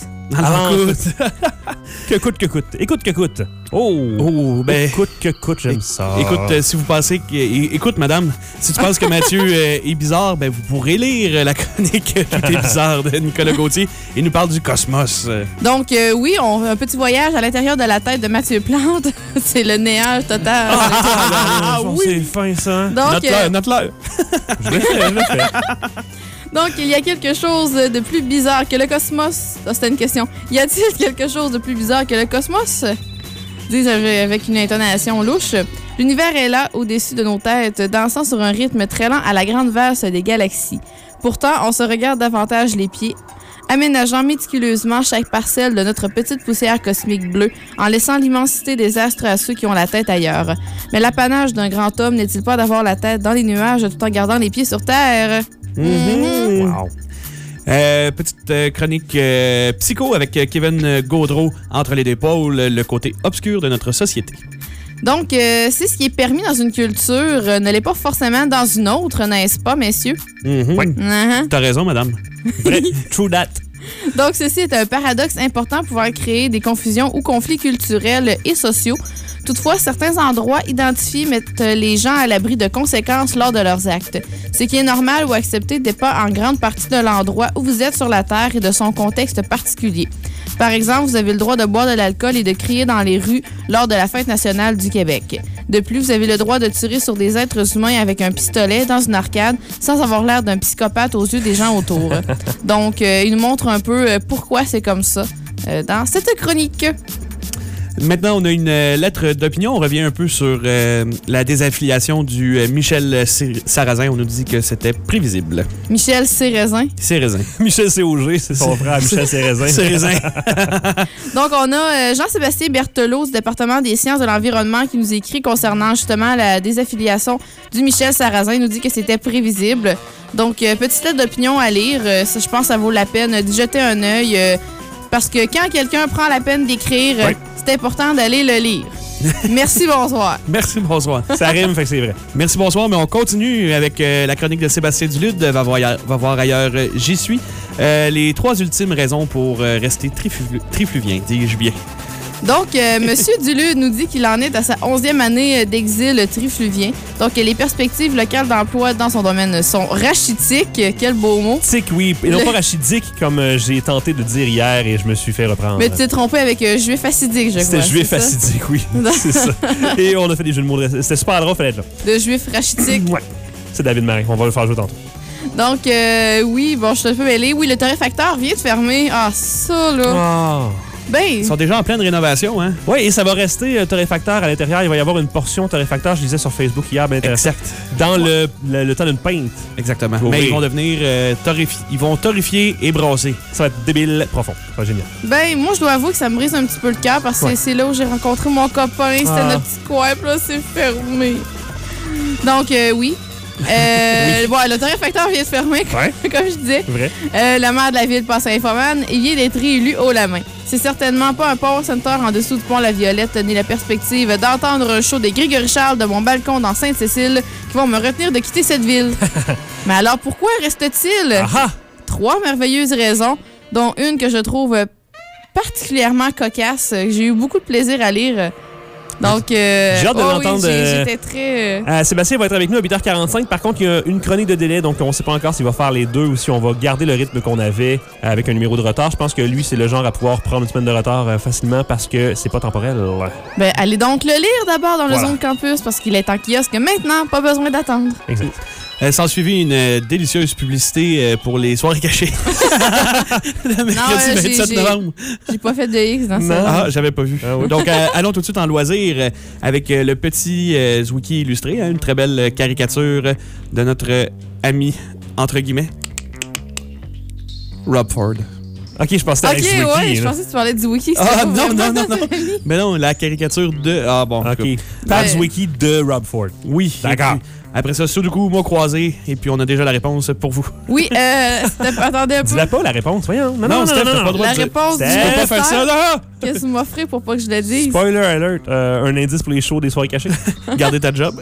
Que coûte. Écoute que coûte. Oh, ben... Écoute que coûte, j'aime ça. Écoute, si vous pensez que... Écoute, madame, si tu penses que Mathieu est bizarre, ben vous pourrez lire la chronique Tout est bizarre de Nicolas Gauthier. Il nous parle du cosmos. Donc, oui, on fait un petit voyage à l'intérieur de la tête de Mathieu Plante. C'est le néant total. Oui. C'est fin, ça. Donc, Note-le. Je le fais. Donc, il y a quelque chose de plus bizarre que le cosmos. Ah, c'était une question. Y a-t-il quelque chose de plus bizarre que le cosmos? Dis avec une intonation louche. L'univers est là, au-dessus de nos têtes, dansant sur un rythme très lent à la grande valse des galaxies. Pourtant, on se regarde davantage les pieds, aménageant méticuleusement chaque parcelle de notre petite poussière cosmique bleue, en laissant l'immensité des astres à ceux qui ont la tête ailleurs. Mais l'apanage d'un grand homme n'est-il pas d'avoir la tête dans les nuages tout en gardant les pieds sur terre? Wow. Petite chronique psycho avec Kevin Gaudreau, Entre les deux pôles, le côté obscur de notre société. Donc, c'est ce qui est permis dans une culture, ne l'est pas forcément dans une autre, n'est-ce pas, messieurs? Oui. T'as raison, madame. Vrai. True that. Donc, ceci est un paradoxe important pouvant créer des confusions ou conflits culturels et sociaux. Toutefois, certains endroits identifiés mettent les gens à l'abri de conséquences lors de leurs actes. Ce qui est normal ou accepté dépend en grande partie de l'endroit où vous êtes sur la Terre et de son contexte particulier. Par exemple, vous avez le droit de boire de l'alcool et de crier dans les rues lors de la Fête nationale du Québec. De plus, vous avez le droit de tirer sur des êtres humains avec un pistolet dans une arcade sans avoir l'air d'un psychopathe aux yeux des gens autour. Donc, il nous montre un peu pourquoi c'est comme ça dans cette chronique. Maintenant, on a une lettre d'opinion. On revient un peu sur la désaffiliation du Michel Sarrazin. On nous dit que c'était prévisible. Michel Cérezin. Cérezin. Michel C.O.G., c'est son frère, Michel Cérezin. Cérezin. Donc, on a Jean-Sébastien Berthelot du département des sciences de l'environnement qui nous écrit concernant justement la désaffiliation du Michel Sarrazin. Il nous dit que c'était prévisible. Donc, petite lettre d'opinion à lire. Je pense que ça vaut la peine d'y jeter un œil. Parce que quand quelqu'un prend la peine d'écrire, c'est important d'aller le lire. Merci, bonsoir. Merci, bonsoir. Ça rime, fait que c'est vrai. Merci, bonsoir, mais on continue avec la chronique de Sébastien Dulude. Va voir ailleurs, j'y suis. Les 3 ultimes raisons pour rester trifluvien, dis-je bien. Donc, Monsieur Duluth nous dit qu'il en est à sa 11e année d'exil trifluvien. Donc, les perspectives locales d'emploi dans son domaine sont rachitiques. Quel beau mot. Tic, oui. Et non pas rachidique, comme j'ai tenté de dire hier et je me suis fait reprendre. Mais tu t'es trompé avec juif acidique, je crois. C'était juif acidique, oui. C'est ça. Et on a fait des jeux de mots. C'était super drôle, fallait être là. De juif rachitique. Ouais. C'est David Marin. On va le faire jouer tantôt. Donc, oui, bon, je suis un peu mêlée. Oui, le torréfacteur vient de fermer. Ah, ça, là. Oh. Ben. Ils sont déjà en pleine rénovation, hein? Oui, et ça va rester torréfacteur à l'intérieur. Il va y avoir une portion torréfacteur, je disais sur Facebook hier, bien intéressant. Exact. Dans le temps d'une pinte. Exactement. Oui. Mais ils vont devenir ils vont torréfier et brasser. Ça va être débile profond. Ça va être génial. Ben, moi, je dois avouer que ça me brise un petit peu le cœur parce que c'est là où j'ai rencontré mon copain. C'était notre petit coin, puis là, c'est fermé. Donc, oui. Ouais, le torréfacteur vient de fermer, comme je disais. Vrai. Le maire de la ville passe à Infoman. Il vient d'être réélu haut la main. C'est certainement pas un power center en dessous du pont La Violette ni la perspective d'entendre un show des Grégory Charles de mon balcon dans Sainte-Cécile qui vont me retenir de quitter cette ville. Mais alors, pourquoi reste-t-il? Aha! 3 merveilleuses raisons, dont une que je trouve particulièrement cocasse, que j'ai eu beaucoup de plaisir à lire. Donc, j'ai hâte de l'entendre. Oui, j'étais très... Sébastien va être avec nous à 8h45. Par contre, il y a une chronique de délai, donc on ne sait pas encore s'il va faire les deux ou si on va garder le rythme qu'on avait avec un numéro de retard. Je pense que lui, c'est le genre à pouvoir prendre une semaine de retard facilement parce que c'est pas temporel. Ben, allez donc le lire d'abord dans le Zone Campus parce qu'il est en kiosque maintenant, pas besoin d'attendre. Exact. S'en suivit une délicieuse publicité pour les soirées cachées. Le mercredi 27 novembre. J'ai pas fait de X dans ça. Ah, j'avais pas vu. Ah, oui. Donc, allons tout de suite en loisir avec le petit Zwicky illustré, hein, une très belle caricature de notre ami, entre guillemets, Rob Ford. OK, je pensais que c'était OK, ouais, je pensais que tu parlais du Wiki. Ah, non. Mais non, la caricature de... Ah, bon. OK. Pas du Wiki de Rob Ford. Oui. D'accord. Après ça, Sudoku, mot croisé, et puis on a déjà la réponse pour vous. Oui, attendez un peu. Dis-la pas, la réponse, voyons. Non, Steph, t'as pas le droit la de dire. réponse du tu peux pas faire ça, là! Qu'est-ce que tu m'offrais pour pas que je le dise? Spoiler alert, un indice pour les shows des soirées cachées. Gardez ta job.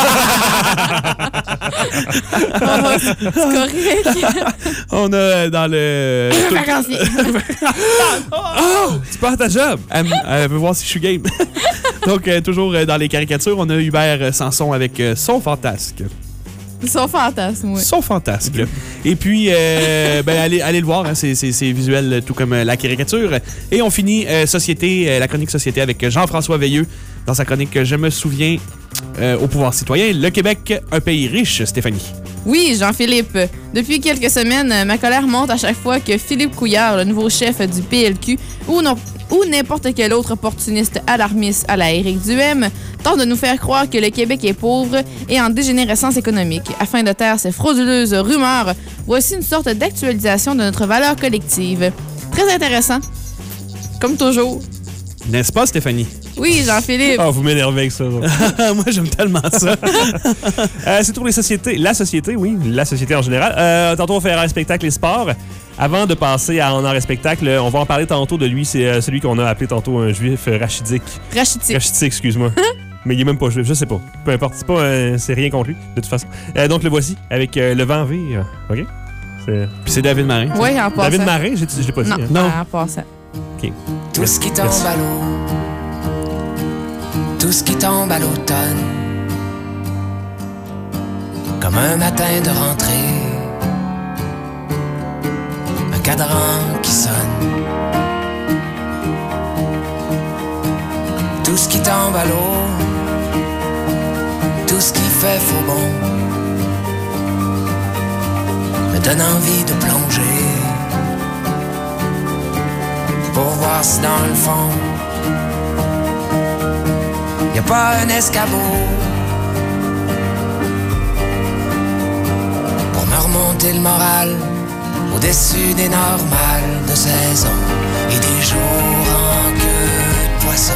C'est correct. On a dans le... Vacancier. Oh! Tu perds ta job! Elle veut voir si je suis game. Donc, toujours dans les caricatures, on a Hubert Sanson avec Son Fantasque. Son fantasme, oui. Son fantasque. Et puis, allez le voir, hein, c'est visuel tout comme la caricature. Et on finit la chronique Société avec Jean-François Veilleux dans sa chronique Je me souviens au pouvoir citoyen. Le Québec, un pays riche, Stéphanie. Oui, Jean-Philippe. Depuis quelques semaines, ma colère monte à chaque fois que Philippe Couillard, le nouveau chef du PLQ, ou n'importe quel autre opportuniste alarmiste à la Éric Duhem, tente de nous faire croire que le Québec est pauvre et en dégénérescence économique. Afin de taire ces frauduleuses rumeurs, voici une sorte d'actualisation de notre valeur collective. Très intéressant. Comme toujours. N'est-ce pas, Stéphanie? Oui, Jean-Philippe. Ah, vous m'énervez avec ça. Moi, j'aime tellement ça. C'est pour les sociétés. La société, oui. La société en général. Tantôt, on va faire un spectacle et sport. Avant de passer à en art et spectacle, on va en parler tantôt de lui. C'est celui qu'on a appelé tantôt un juif rachidique. Rachitique, excuse-moi. Mais il est même pas juif, je sais pas. Peu importe, c'est rien contre lui, de toute façon. Donc, le voici avec le vent vire. OK? Puis c'est David Marin. Oui, en passant. David Marin, j'ai pas dit. Non, en passant. OK. Tout ce qui tombe à l'eau, tout ce qui tombe à l'automne, comme un matin de rentrée, un cadran qui sonne. Tout ce qui tombe à l'eau, tout ce qui fait faux bon, me donne envie de plonger pour voir si dans le fond y a pas un escabeau pour me remonter le moral au-dessus des normales de saison et des jours en queue de poisson.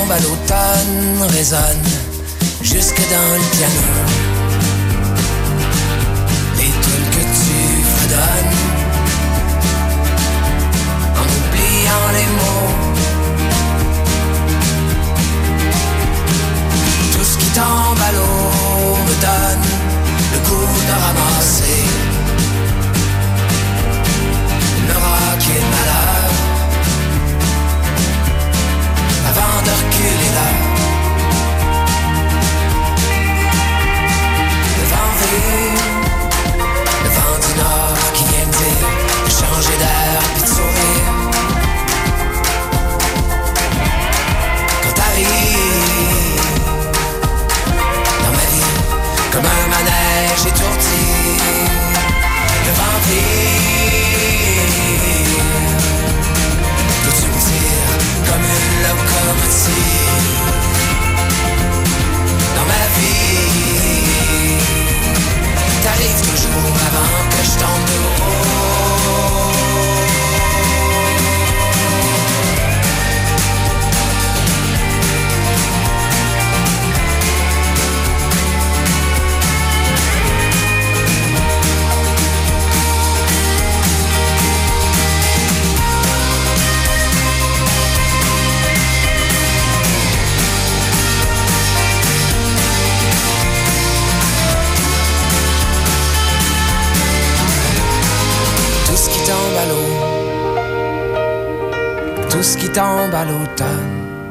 tombe à l'automne résonne jusque dans le piano. Les tunes que tu fredonnes en oubliant les mots. Tout ce qui tombe à l'eau me donne le goût de ramasser le roc et le malheur avant de reculer là. Le vent vire, le vent du nord qui vient me dire de changer d'air puis de sourire. Quand t'arrives dans ma vie comme un manège étourdi, le vent vire, d'où tu me tires comme une locomotive. Dans ma vie, t'arrives toujours avant que je tombe de haut. Tout ce qui tombe à l'eau, tout ce qui tombe à l'automne.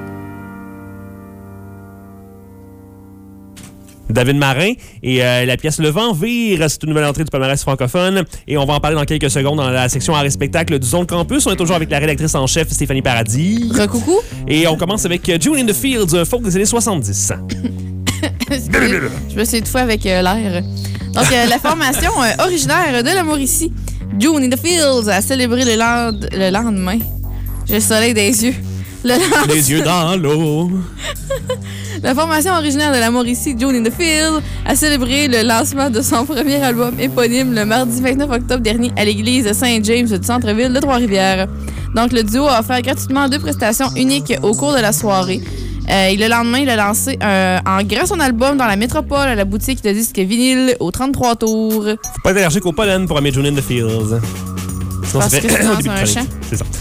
David Marin et la pièce Le Vent Vire, c'est une nouvelle entrée du palmarès francophone et on va en parler dans quelques secondes dans la section art et spectacle du Zone Campus. On est toujours avec la rédactrice en chef Stéphanie Paradis. Recoucou. Et on commence avec June in the Fields, un folk des années 70. Je me suis étouffée avec l'air. Donc, la formation originaire de la Mauricie, June in the Fields, a célébré le lendemain. J'ai le soleil des yeux. Les yeux dans l'eau. La formation originaire de la Mauricie, June in the Fields, a célébré le lancement de son premier album éponyme le mardi 29 octobre dernier à l'église Saint-James du centre-ville de Trois-Rivières. Donc, le duo a offert gratuitement 2 prestations uniques au cours de la soirée. Et le lendemain, il a lancé en grand son album dans la métropole à la boutique de disques vinyle au 33 tours. Faut pas être allergique au pollen pour aimer June in the Fields. Sinon, Parce que c'est dans un champ. C'est ça.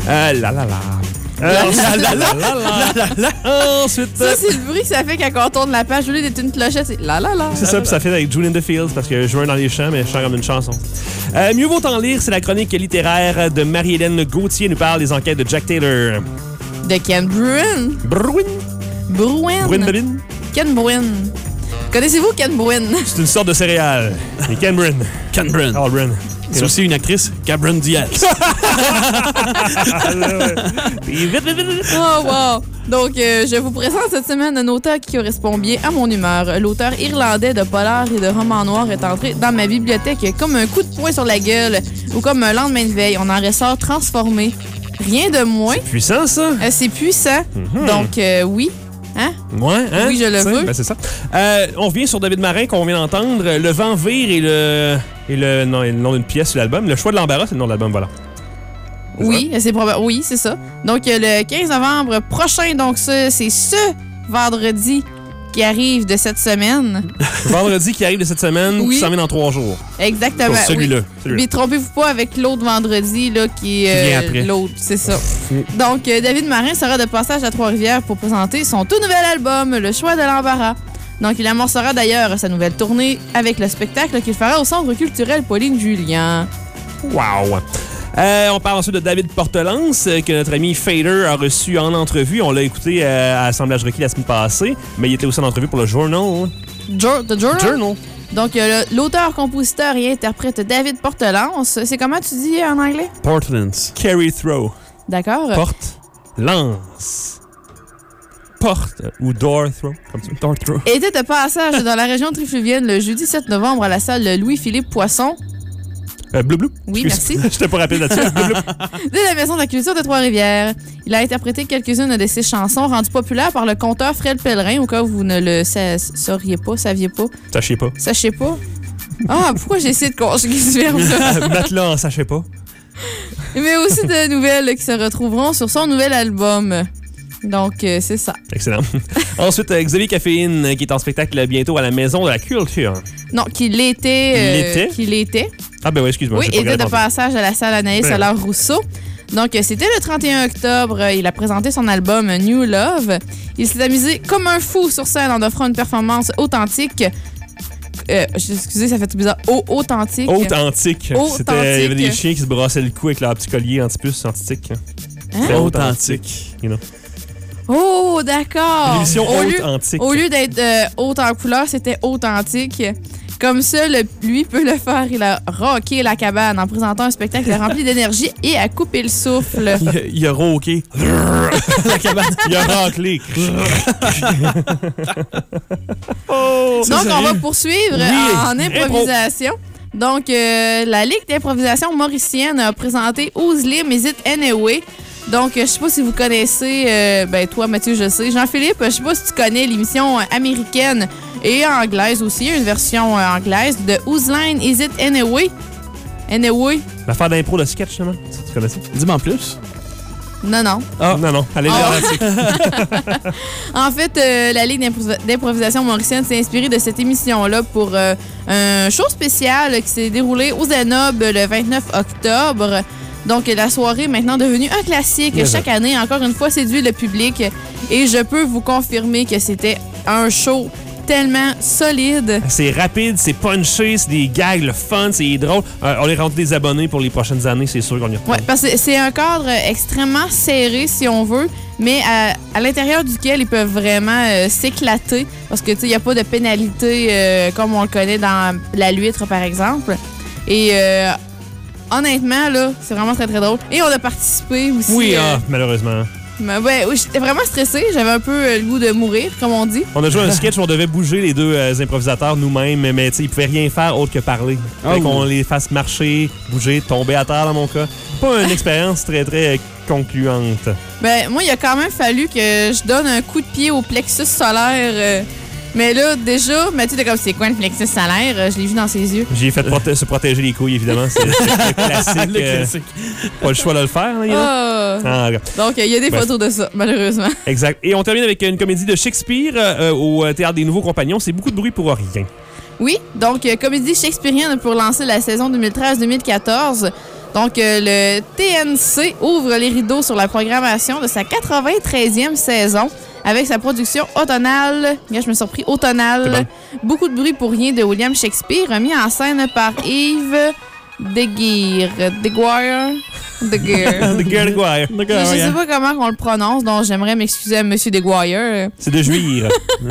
Ensuite. Ça, c'est le bruit que ça fait quand on tourne la page. Au lieu d'être une clochette, c'est la la la. C'est ça, puis ça fait avec June in the Fields parce que je viens dans les champs, mais je chante comme une chanson. Mieux vaut en lire, c'est la chronique littéraire de Marie-Hélène Gauthier. Elle nous parle des enquêtes de Jack Taylor. De Ken Bruin. Bruin. Ken Bruin. Connaissez-vous Ken Bruin? C'est une sorte de céréale. Et Ken Bruin. Ken Bruin. Carl Bruin. C'est aussi une actrice, Cameron Diaz. Oh, wow! Donc, je vous présente cette semaine un auteur qui correspond bien à mon humeur. L'auteur irlandais de polar et de romans noirs est entré dans ma bibliothèque comme un coup de poing sur la gueule ou comme un lendemain de veille. On en ressort transformé. Rien de moins. C'est puissant, ça? C'est puissant. Donc, oui. Hein? Ouais, hein? Oui, je le veux. Ben, c'est ça. On revient sur David Marin, qu'on vient d'entendre. Le vent vire et le nom d'une pièce sur l'album. Le choix de l'embarras, c'est le nom de l'album, voilà. Oui, c'est probable. Oui, c'est ça. Donc, le 15 novembre prochain, donc c'est ce vendredi qui arrive de cette semaine. Vendredi qui arrive de cette semaine, oui. Qui s'en vient dans 3 jours. Exactement. Pour celui-là. Oui. Mais trompez-vous pas avec l'autre vendredi là, qui est l'autre, c'est ça. Donc, David Marin sera de passage à Trois-Rivières pour présenter son tout nouvel album, Le Choix de l'embarras. Donc, il amorcera d'ailleurs sa nouvelle tournée avec le spectacle qu'il fera au Centre culturel Pauline Julien. Wow! On parle ensuite de David Portelance, que notre ami Fader a reçu en entrevue. On l'a écouté à Assemblage requis la semaine passée, mais il était aussi en entrevue pour le Journal. The Journal? Journal. Donc, l'auteur, compositeur et interprète David Portelance. C'est comment tu dis en anglais? Portelance. Carry throw. D'accord. Lance. Porte ou door throw, comme ça. Door throw. Était de passage dans la région trifluvienne le jeudi 7 novembre à la salle Louis-Philippe Poisson. Blou. Oui, merci. Je t'ai pas rappelé là-dessus. De la Maison de la culture de Trois-Rivières. Il a interprété quelques-unes de ses chansons rendues populaires par le conteur Fred Pellerin, au cas où vous ne le saviez pas. Sachez pas. Sachez pas? Ah, pourquoi j'ai essayé de conjuguer ce verbe-là? Matelas en sachez pas. Mais aussi de nouvelles qui se retrouveront sur son nouvel album. Donc, c'est ça. Excellent. Ensuite, Xavier Caféine, qui est en spectacle bientôt à la Maison de la Culture. Non, qu'il l'était. Ah ben oui, excuse-moi. Oui, il était de passage à la salle Anaïs Ouais. Allard Rousseau. Donc, c'était le 31 octobre. Il a présenté son album New Love. Il s'est amusé comme un fou sur scène en offrant une performance authentique. Excusez, ça fait tout bizarre. Authentique. Authentique. Authentique. Il y avait des chiens qui se brassaient le cou avec leur petit collier anti-puce antique. C'était Authentique. You know. Oh, d'accord. L'émission authentique. Au lieu d'être haute en couleur, c'était authentique. Comme ça, lui peut le faire. Il a rocké la cabane en présentant un spectacle rempli d'énergie et a coupé le souffle. Il a rocké. La cabane. Il a raclé. Donc, on va poursuivre en improvisation. Donc, la Ligue d'improvisation mauricienne a présenté Who's Lim Is It Anyway? Donc, je sais pas si vous connaissez, toi, Mathieu, je sais. Jean-Philippe, je sais pas si tu connais l'émission américaine et anglaise aussi, une version anglaise de Whose Line Is It Anyway? Anyway? L'affaire d'impro, le sketch, justement. Tu connais ça? Dis-moi en plus. Non. Ah. Non. Allez, En fait, la Ligue d'improvisation mauricienne s'est inspirée de cette émission-là pour un show spécial qui s'est déroulé au Zenob le 29 octobre. Donc, la soirée est maintenant devenue un classique. Chaque année, encore une fois, séduit le public. Et je peux vous confirmer que c'était un show tellement solide. C'est rapide, c'est punché, c'est des gags, le fun, c'est drôle. On les rentre des abonnés pour les prochaines années, c'est sûr qu'on y retourne. Oui, parce que c'est un cadre extrêmement serré, si on veut, mais à l'intérieur duquel ils peuvent vraiment s'éclater. Parce que, tu sais, il n'y a pas de pénalité comme on le connaît dans La Luître, par exemple. Et honnêtement, là, c'est vraiment très, très drôle. Et on a participé aussi. Oui, malheureusement. Oui, j'étais vraiment stressée. J'avais un peu le goût de mourir, comme on dit. On a joué un sketch où on devait bouger les deux improvisateurs nous-mêmes, mais ils pouvaient rien faire autre que parler. Fait qu'on les fasse marcher, bouger, tomber à terre dans mon cas. Pas une expérience très, très concluante. Moi, il a quand même fallu que je donne un coup de pied au plexus solaire. Mais là, déjà, Mathieu était comme, c'est quoi le plexus solaire? Je l'ai vu dans ses yeux. J'ai fait se protéger les couilles, évidemment. C'est le classique. Le classique. Pas le choix de le faire, là, Donc, il y a des photos de ça, malheureusement. Exact. Et on termine avec une comédie de Shakespeare au Théâtre des Nouveaux Compagnons. C'est beaucoup de bruit pour rien. Oui, donc, comédie shakespearienne pour lancer la saison 2013-2014. Donc, le TNC ouvre les rideaux sur la programmation de sa 93e saison avec sa production automnale. Je me suis repris automnale. Beaucoup de bruit pour rien de William Shakespeare, mis en scène par Yves Deguire. Je sais pas comment on le prononce, donc j'aimerais m'excuser à M. Deguire. C'est de juire.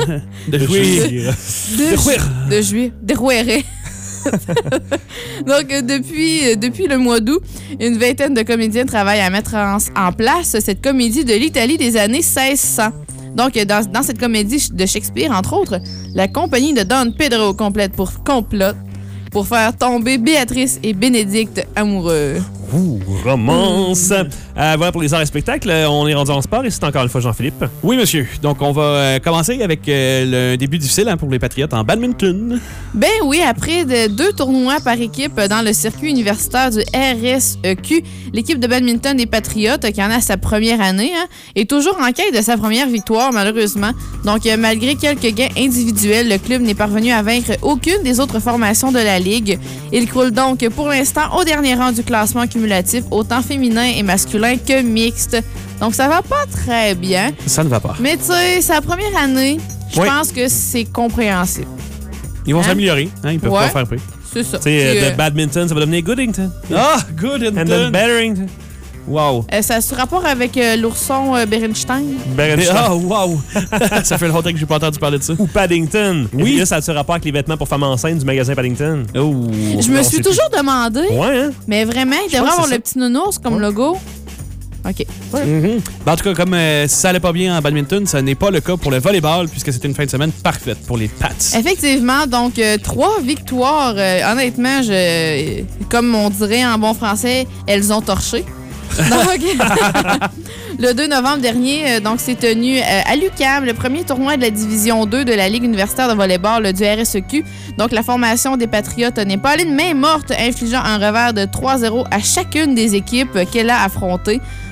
De juire. Donc, depuis le mois d'août, une vingtaine de comédiens travaillent à mettre en place cette comédie de l'Italie des années 1600. Donc, dans cette comédie de Shakespeare, entre autres, la compagnie de Don Pedro complote pour faire tomber Béatrice et Bénédicte amoureux. Romance. Voilà pour les arts et spectacles. On est rendu en sport et c'est encore une fois Jean-Philippe. Oui, monsieur. Donc, on va commencer avec le début difficile pour les Patriotes en badminton. Ben oui, après 2 tournois par équipe dans le circuit universitaire du RSEQ, l'équipe de badminton des Patriotes, qui en a sa première année, est toujours en quête de sa première victoire, malheureusement. Donc, malgré quelques gains individuels, le club n'est parvenu à vaincre aucune des autres formations de la Ligue. Il croule donc pour l'instant au dernier rang du classement cumulatif, autant féminin et masculin que mixte. Donc, ça va pas très bien. Ça ne va pas. Mais tu sais, sa première année, je pense que c'est compréhensible. Ils vont s'améliorer. Ils peuvent pas faire pire. C'est ça. Tu sais, de badminton, ça va devenir Goodington. Ah, Goodington. And then Betterington. Wow. Ça a ce rapport avec l'ourson Berenstein? Ah, wow. Ça fait longtemps que j'ai pas entendu parler de ça. Ou Paddington. Oui. Là, ça a ce rapport avec les vêtements pour femmes enceintes du magasin Paddington. Oh. Je me suis toujours demandé. Ouais, hein? Mais vraiment, il devrait avoir le petit nounours comme logo. OK. Ben, en tout cas, comme ça allait pas bien en badminton, ça n'est pas le cas pour le volleyball puisque c'était une fin de semaine parfaite pour les Pats. Effectivement, donc 3 victoires. Honnêtement, comme on dirait en bon français, elles ont torché. Donc, le 2 novembre dernier, donc s'est tenu à l'UQAM le premier tournoi de la division 2 de la Ligue universitaire de volleyball du RSEQ. Donc, la formation des Patriotes n'est pas allée de main morte, infligeant un revers de 3-0 à chacune des équipes qu'elle a affrontées.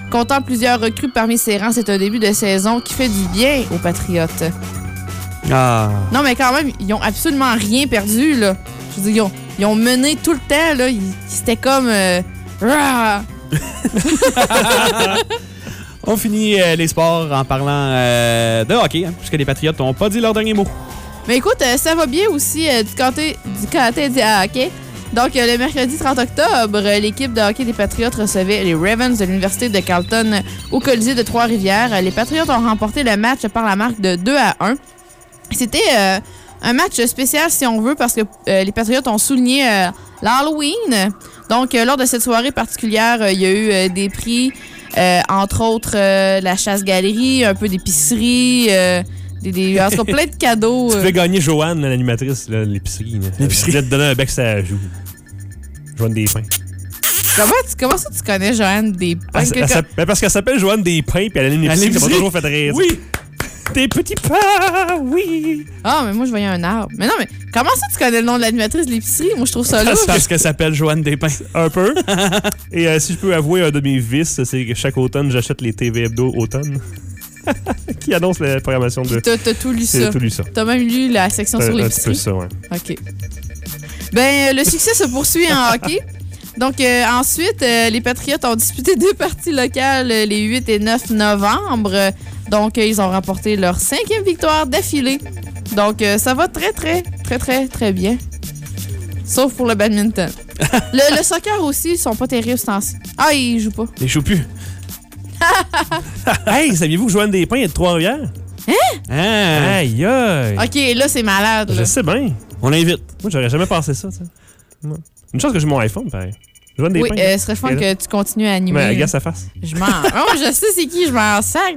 Comptant plusieurs recrues parmi ses rangs, c'est un début de saison qui fait du bien aux Patriotes. Ah. Non, mais quand même, ils ont absolument rien perdu, là. Je veux dire, ils ont mené tout le temps, là. C'était comme... rah! On finit les sports en parlant de hockey, hein, puisque les Patriotes n'ont pas dit leur dernier mot. Mais écoute, ça va bien aussi du côté du hockey. Donc, le mercredi 30 octobre, l'équipe de hockey des Patriotes recevait les Ravens de l'Université de Carleton au Colisée de Trois-Rivières. Les Patriotes ont remporté le match par la marque de 2-1. C'était un match spécial, si on veut, parce que les Patriotes ont souligné l'Halloween. Donc, lors de cette soirée particulière, il y a eu des prix, entre autres la chasse-galerie, un peu d'épicerie, en tout cas, plein de cadeaux. Tu peux gagner Joanne, l'animatrice, là, l'épicerie. L'épicerie. Je vais te donner un bec, ça joue. Joanne Despins. Comment ça tu connais Joanne Despins? Parce qu'elle s'appelle Joanne Despins, puis elle a une épicerie qui m'a toujours fait rire. Oui! Des petits pas, oui! Ah, mais moi, je voyais un arbre. Mais non, mais comment ça tu connais le nom de l'animatrice de l'épicerie? Moi, je trouve ça là. Parce qu'elle s'appelle Joanne Despins. Un peu. Et si je peux avouer un de mes vices, c'est que chaque automne, j'achète les TV Hebdo automne. Qui annonce la programmation de... T'as tout lu ça. J'ai tout lu ça. T'as même lu la section sur l'épicerie. Un petit peu ça, ouais. OK. Ben, le succès se poursuit en hockey. Donc, ensuite, les Patriotes ont disputé 2 parties locales les 8 et 9 novembre. Donc, ils ont remporté leur 5e victoire d'affilée. Donc, ça va très, très, très, très, très bien. Sauf pour le badminton. le soccer aussi, ils sont pas terribles ce temps-ci. Ah, ils jouent pas. Ils jouent plus. Hey, saviez-vous que Joanne Despins est de Trois-Rivières? Hein? Ah. Aïe, aïe. OK, là, c'est malade. Je Là. sais bien. On l'invite. Moi, j'aurais jamais pensé ça, tu sais. Une chance que j'ai mon iPhone, pareil. Joanne Oui, Despins. ce serait fun que tu continues à animer. Mais regarde sa face. Je m'en... Oh, je sais c'est qui, je m'en sac.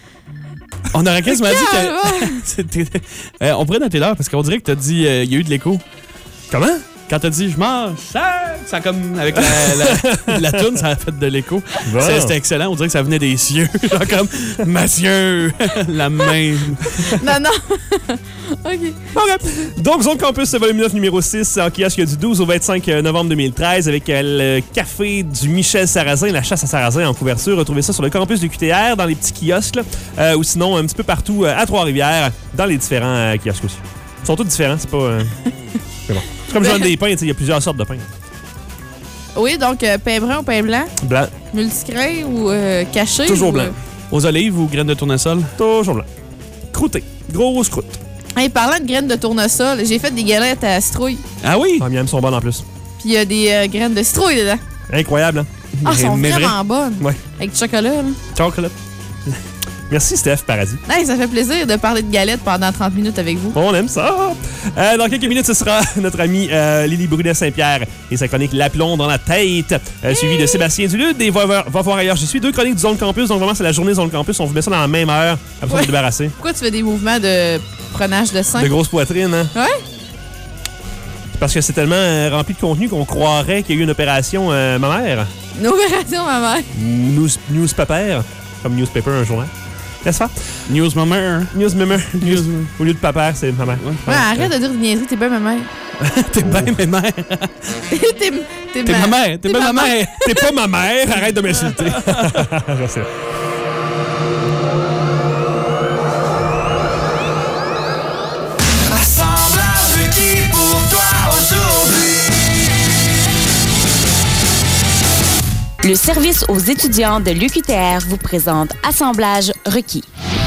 On aurait quasiment dit Calme. que... on pourrait noter l'heure, parce qu'on dirait que t'as dit il y a eu de l'écho. Comment? Quand t'as dit « je mange ça », ça a comme avec la toune, ça a fait de l'écho. Bon. C'était excellent, on dirait que ça venait des cieux. Genre comme « Mathieu », la main. Non. OK. Donc, Zone Campus, volume 9, numéro 6, en kiosque du 12 au 25 novembre 2013, avec le café du Michel Sarrazin, la chasse à Sarrazin en couverture. Retrouvez ça sur le campus du QTR, dans les petits kiosques, là, ou sinon un petit peu partout à Trois-Rivières, dans les différents kiosques aussi. Ils sont tous différents, c'est pas... c'est bon. C'est comme Joanne Despins, il y a plusieurs sortes de pain. Oui, donc pain brun ou pain blanc? Blanc. Multigrain ou caché? Toujours ou, blanc. Aux olives ou graines de tournesol? Toujours blanc. Croûté. Grosse croûte. Hey, parlant de graines de tournesol, j'ai fait des galettes à citrouille. Ah oui? Ah, miam sont bonnes en plus. Puis il y a des graines de citrouille dedans. Incroyable, hein? Ah, elles sont mais vraiment bonnes. Ouais. Avec du chocolat, là. Chocolate. Merci, Steph Paradis. Hey, ça fait plaisir de parler de galettes pendant 30 minutes avec vous. On aime ça. Dans quelques minutes, ce sera notre amie Lily Brunet-Saint-Pierre et sa chronique L'aplomb dans la tête, suivi de Sébastien Dulude et Va voir ailleurs. Je suis 2 chroniques du Zone Campus, donc vraiment, c'est la journée Zone Campus. On vous met ça dans la même heure. Après, on se débarrasser. Pourquoi tu fais des mouvements de prenage de sein? De grosses poitrines, hein? Ouais? Parce que c'est tellement rempli de contenu qu'on croirait qu'il y a eu une opération mammaire. Une opération, ma mère. Newspaper, comme newspaper, un journal. N'est-ce pas? News Mummer. News Mummer. Au lieu de papa, c'est maman. Ouais, arrête de dire des niaiseries, t'es bien ma mère. T'es bien ma mère. T'es T'es ma mère. T'es bien ma mère. T'es pas ma mère, arrête de m'insulter. Je sais. Assemblage requis pour toi aujourd'hui. Le service aux étudiants de l'UQTR vous présente Assemblage requis.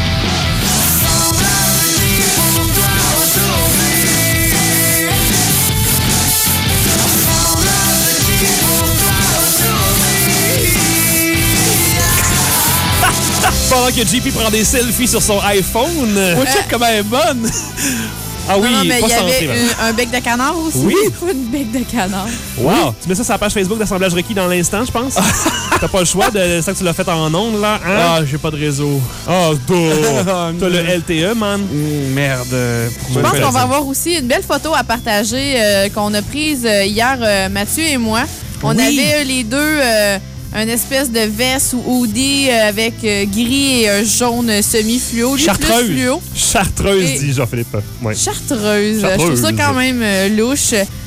Pendant que JP prend des selfies sur son iPhone. Oh, check comment elle est bonne. Ah oui, non, mais pas il y santé, avait là. un bec de canard aussi. Oui. Une bec de canard. Wow! Tu mets ça sur la page Facebook d'Assemblage requis dans l'instant, je pense? T'as pas le choix de ça que tu l'as fait en ondes, là? Hein? Ah, j'ai pas de réseau. Oh, t'as le LTE, man. Merde. Je pense qu'on va avoir aussi une belle photo à partager qu'on a prise hier, Mathieu et moi. On avait les deux une espèce de veste ou hoodie avec gris et un jaune semi-fluo. Lui, Chartreuse. plus fluo. Chartreuse, Et- dit Jean-Philippe. Ouais. Chartreuse. Je Chartreuse. trouve ça quand même louche.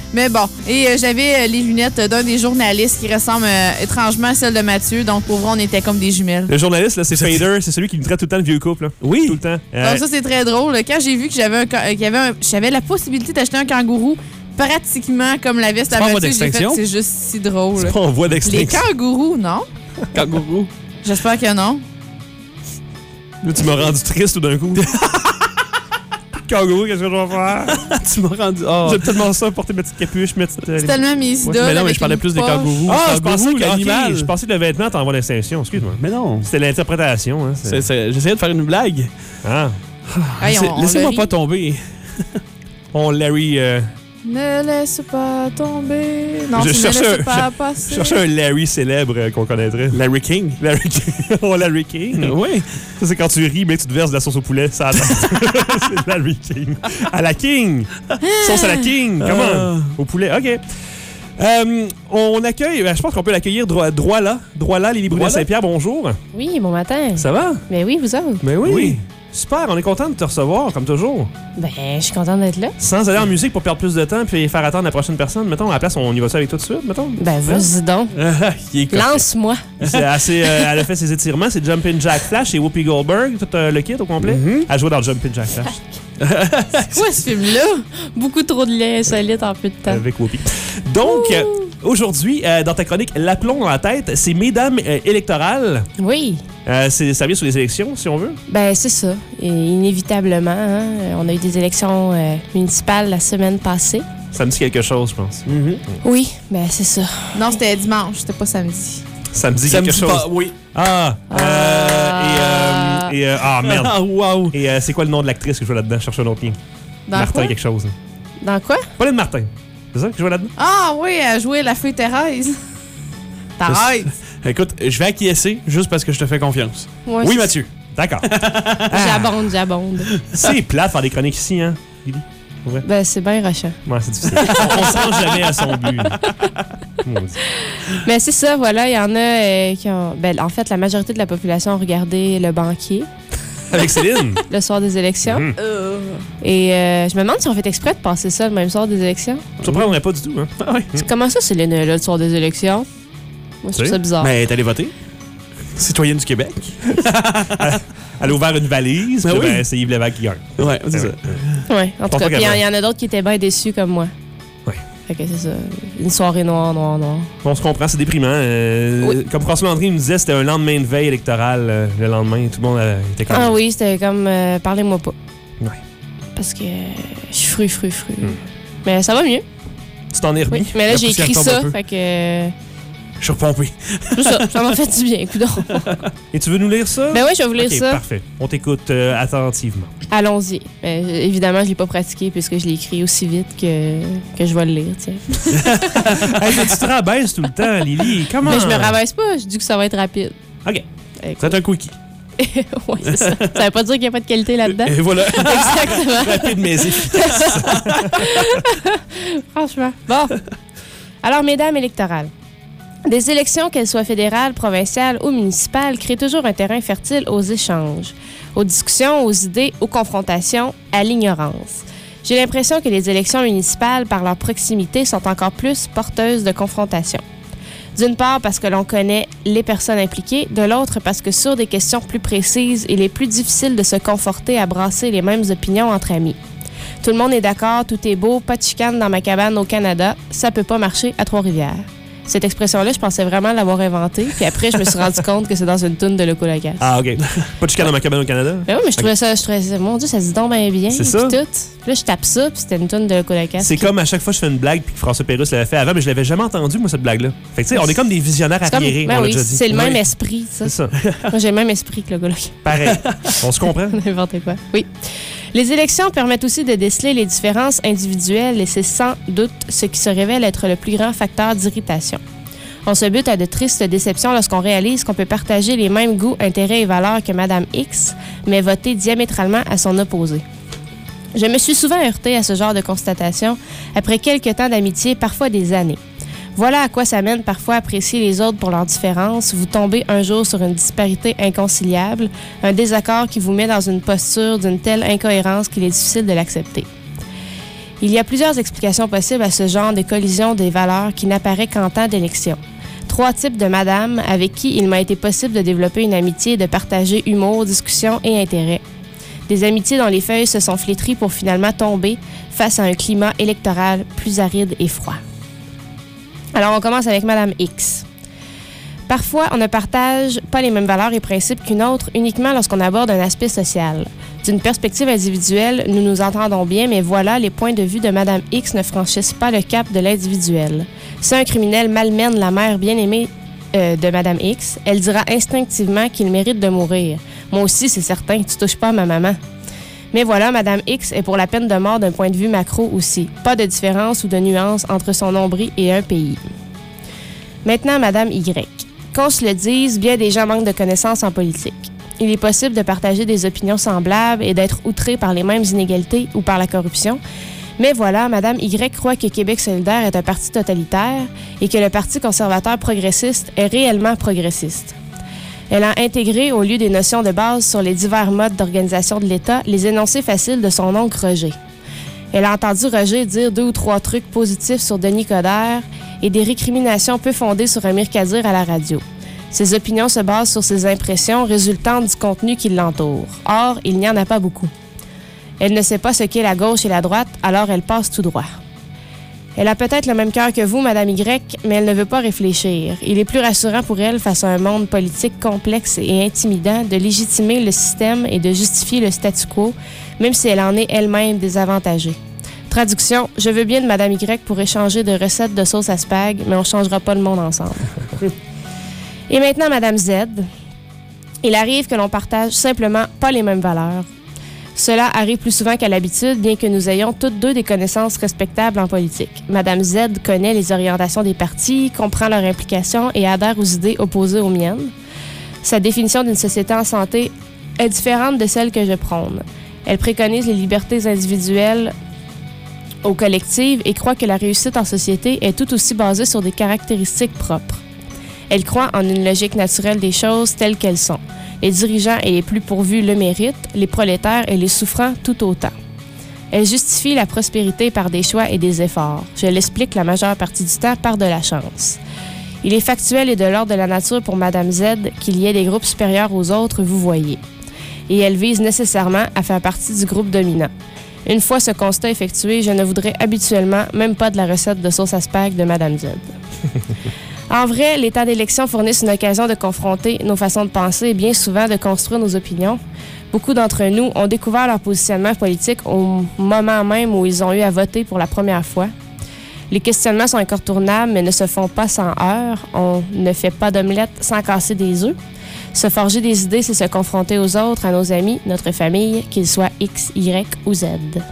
Mais bon, et j'avais les lunettes d'un des journalistes qui ressemblent étrangement à celles de Mathieu. Donc, pour vrai, on était comme des jumelles. Le journaliste, là, c'est Fader. C'est celui qui nous traite tout le temps de vieux couple. Là. Oui. Tout le temps. Donc, ça, c'est très drôle. Quand j'ai vu que j'avais la possibilité d'acheter un kangourou pratiquement comme la veste à pas en voie Mathieu, j'ai fait d'extinction? c'est juste si drôle. C'est pas en voie Les d'extinction. kangourous, non? Kangourou. J'espère que non. Là, tu m'as rendu triste tout d'un coup. Kangourou, qu'est-ce que je vais faire? Tu m'as rendu. Oh. J'aime tellement ça, porter ma petite capuche, ma petite. C'est tellement mes idoles. Mais non, mais avec je parlais une plus des poche. kangourous. Ah, je pensais Kangourou, que l'animal. ok, je pensais que le vêtement t'envoie l'extinction, excuse-moi. Mais non. C'était l'interprétation, hein. J'essayais de faire une blague. Ah. Hey, on Laissez-moi le pas rit. tomber. On Larry. Ne laisse pas tomber. Non, Je tu ne cherchais laisses pas passer. Je cherchais un Larry célèbre qu'on connaîtrait. Larry King. Larry King. Oh, Larry King. Oui. Ça, c'est quand tu ris, mais tu te verses de la sauce au poulet. Ça c'est Larry King. À la King. Sauce à la King. Comment? Au poulet. OK. On accueille, je pense qu'on peut l'accueillir droit là, Lily Brunet Saint-Pierre, bonjour. Oui, bon matin. Ça va? Ben oui, vous autres. Ben oui. Oui. Super, on est content de te recevoir, comme toujours. Ben, je suis contente d'être là. Sans aller en musique pour perdre plus de temps puis faire attendre la prochaine personne. Mettons, à la place, on y va ça avec toi tout de suite, mettons. Ben, vas-y donc. Il est coquet. Lance-moi. C'est assez, elle a fait ses étirements, c'est Jumpin' Jack Flash et Whoopi Goldberg, tout le kit au complet. Elle jouait dans Jumpin' Jack Flash. C'est quoi ce film-là? Beaucoup trop de lait insolite en peu de temps. Avec Whoopi. Donc, aujourd'hui, dans ta chronique L'aplomb dans la tête, c'est Mesdames électorales. Oui. Ça vient sur les élections, si on veut. Ben, c'est ça. Et inévitablement, hein, on a eu des élections municipales la semaine passée. Ça me dit quelque chose, je pense. Oui, ben, c'est ça. Non, c'était dimanche, c'était pas samedi. Ça me dit Ça me quelque dit chose. pas. Oui. Ah! Merde. Ah, wow. Et c'est quoi le nom de l'actrice que je vois là-dedans? Je cherche un autre lien. Dans Martin quoi? quelque chose. Dans quoi? Pauline Martin. C'est ça que je vois là-dedans? Ah oui, elle jouait la fée Thérèse. Thérèse. Écoute, je vais acquiescer juste parce que je te fais confiance. Ouais, Oui, c'est- Mathieu. D'accord. J'abonde. C'est plate faire des chroniques ici, hein, Lily? Ouais, Ben, c'est bien rushant. c'est difficile. On se rend jamais à son but. Maudit. Mais c'est ça, voilà, il y en a qui ont... Ben, en fait, la majorité de la population a regardé Le Banquier Avec Céline. le soir des élections. Mhm. Et je me demande si on fait exprès de passer ça le même soir des élections. Ça me surprendrait pas du tout, hein? Ah, oui. Comment ça, Céline est là le soir des élections? Moi, je trouve ça bizarre. Mais t'es allé voter? Citoyenne du Québec? Elle a ouvert une valise, Ben puis oui. c'est Yves Lévesque qui gagne. Ouais, c'est ça. Ouais, en tout pense cas, pas puis qu'elle il y en a d'autres qui étaient bien déçus comme moi. Ouais. Fait que c'est ça. Une soirée noire. On se comprend, c'est déprimant. Oui. Comme François Landry nous disait, c'était un lendemain de veille électorale. Le lendemain, tout le monde était comme... Ah oui, c'était comme parlez-moi pas. Ouais. Parce que je suis fru. Mais ça va mieux. Tu t'en es remis? Oui. Mais là, La j'ai poussière écrit tombe un ça. peu. Fait que. Je suis repompé. Tout ça, ça m'a fait du bien, coudonc. Et tu veux nous lire ça? Ben oui, je vais vous lire Ok, ça. Parfait. On t'écoute attentivement. Allons-y. Évidemment, je l'ai pas pratiqué puisque je l'ai écrit aussi vite que je vais le lire, tiens. Hey, mais tu te rabaisses tout le temps, Lily. Comment? Mais je me rabaisse pas, je dis que ça va être rapide. OK. C'est un quickie. Ouais, c'est ça. Ça veut pas dire qu'il n'y a pas de qualité là-dedans. Et voilà. Exactement. Rapide mais efficace. Franchement. Bon. Alors, mesdames électorales, des élections, qu'elles soient fédérales, provinciales ou municipales, créent toujours un terrain fertile aux échanges, aux discussions, aux idées, aux confrontations, à l'ignorance. J'ai l'impression que les élections municipales, par leur proximité, sont encore plus porteuses de confrontations. D'une part, parce que l'on connaît les personnes impliquées, de l'autre, parce que sur des questions plus précises, il est plus difficile de se conforter à brasser les mêmes opinions entre amis. Tout le monde est d'accord, tout est beau, pas de chicane dans ma cabane au Canada, ça peut pas marcher à Trois-Rivières. Cette expression-là, je pensais vraiment l'avoir inventée, puis après, je me suis rendu compte que c'est dans une toune de Loco Locas. Ah, OK. Pas de chicane dans ma cabane au Canada? Ben oui, mais je trouvais ça, mon Dieu, ça se dit donc bien. C'est puis ça. tout. Puis là, je tape ça, puis c'était une toune de Loco Locas. C'est comme à chaque fois que je fais une blague puis que François Pérusse l'avait fait avant, mais je l'avais jamais entendu, moi, cette blague-là. Fait que, tu sais, on est comme des visionnaires C'est comme- arriérés, ben on l'a oui, déjà dit. c'est le même Oui. esprit, ça. C'est ça. Moi, j'ai le même esprit que Loco Locas. Pareil. On se comprend? N'importe quoi. Oui. Les élections permettent aussi de déceler les différences individuelles et c'est sans doute ce qui se révèle être le plus grand facteur d'irritation. On se bute à de tristes déceptions lorsqu'on réalise qu'on peut partager les mêmes goûts, intérêts et valeurs que Madame X, mais voter diamétralement à son opposé. Je me suis souvent heurtée à ce genre de constatation après quelques temps d'amitié, parfois des années. Voilà à quoi ça mène parfois apprécier les autres pour leurs différences. Vous tombez un jour sur une disparité inconciliable, un désaccord qui vous met dans une posture d'une telle incohérence qu'il est difficile de l'accepter. Il y a plusieurs explications possibles à ce genre de collision des valeurs qui n'apparaît qu'en temps d'élection. 3 types de madame avec qui il m'a été possible de développer une amitié et de partager humour, discussion et intérêt. Des amitiés dont les feuilles se sont flétries pour finalement tomber face à un climat électoral plus aride et froid. Alors, on commence avec Madame X. Parfois, on ne partage pas les mêmes valeurs et principes qu'une autre uniquement lorsqu'on aborde un aspect social. D'une perspective individuelle, nous nous entendons bien, mais voilà, les points de vue de Madame X ne franchissent pas le cap de l'individuel. Si un criminel malmène la mère bien-aimée de Madame X, elle dira instinctivement qu'il mérite de mourir. Moi aussi, c'est certain, tu touches pas à ma maman. Mais voilà, Madame X est pour la peine de mort d'un point de vue macro aussi. Pas de différence ou de nuance entre son nombril et un pays. Maintenant, Madame Y. Qu'on se le dise, bien des gens manquent de connaissances en politique. Il est possible de partager des opinions semblables et d'être outré par les mêmes inégalités ou par la corruption. Mais voilà, Madame Y croit que Québec solidaire est un parti totalitaire et que le Parti conservateur progressiste est réellement progressiste. Elle a intégré, au lieu des notions de base sur les divers modes d'organisation de l'État, les énoncés faciles de son oncle Roger. Elle a entendu Roger dire 2 ou 3 trucs positifs sur Denis Coderre et des récriminations peu fondées sur Amir Kadir à la radio. Ses opinions se basent sur ses impressions résultant du contenu qui l'entoure. Or, il n'y en a pas beaucoup. Elle ne sait pas ce qu'est la gauche et la droite, alors elle passe tout droit. Elle a peut-être le même cœur que vous, Madame Y, mais elle ne veut pas réfléchir. Il est plus rassurant pour elle, face à un monde politique complexe et intimidant, de légitimer le système et de justifier le statu quo, même si elle en est elle-même désavantagée. Traduction, je veux bien de Madame Y pour échanger de recettes de sauce à spag, mais on ne changera pas le monde ensemble. Et maintenant, Madame Z. Il arrive que l'on partage simplement pas les mêmes valeurs. Cela arrive plus souvent qu'à l'habitude, bien que nous ayons toutes deux des connaissances respectables en politique. Madame Z connaît les orientations des partis, comprend leur implication et adhère aux idées opposées aux miennes. Sa définition d'une société en santé est différente de celle que je prône. Elle préconise les libertés individuelles aux collectives et croit que la réussite en société est tout aussi basée sur des caractéristiques propres. Elle croit en une logique naturelle des choses telles qu'elles sont. Les dirigeants et les plus pourvus le méritent, les prolétaires et les souffrants tout autant. Elle justifie la prospérité par des choix et des efforts. Je l'explique la majeure partie du temps par de la chance. Il est factuel et de l'ordre de la nature pour Madame Z qu'il y ait des groupes supérieurs aux autres, vous voyez. Et elle vise nécessairement à faire partie du groupe dominant. Une fois ce constat effectué, je ne voudrais habituellement même pas de la recette de sauce à spag de Madame Z. En vrai, les temps d'élection fournissent une occasion de confronter nos façons de penser et bien souvent de construire nos opinions. Beaucoup d'entre nous ont découvert leur positionnement politique au moment même où ils ont eu à voter pour la première fois. Les questionnements sont incontournables, mais ne se font pas sans heurts. On ne fait pas d'omelette sans casser des œufs. Se forger des idées, c'est se confronter aux autres, à nos amis, notre famille, qu'ils soient X, Y ou Z.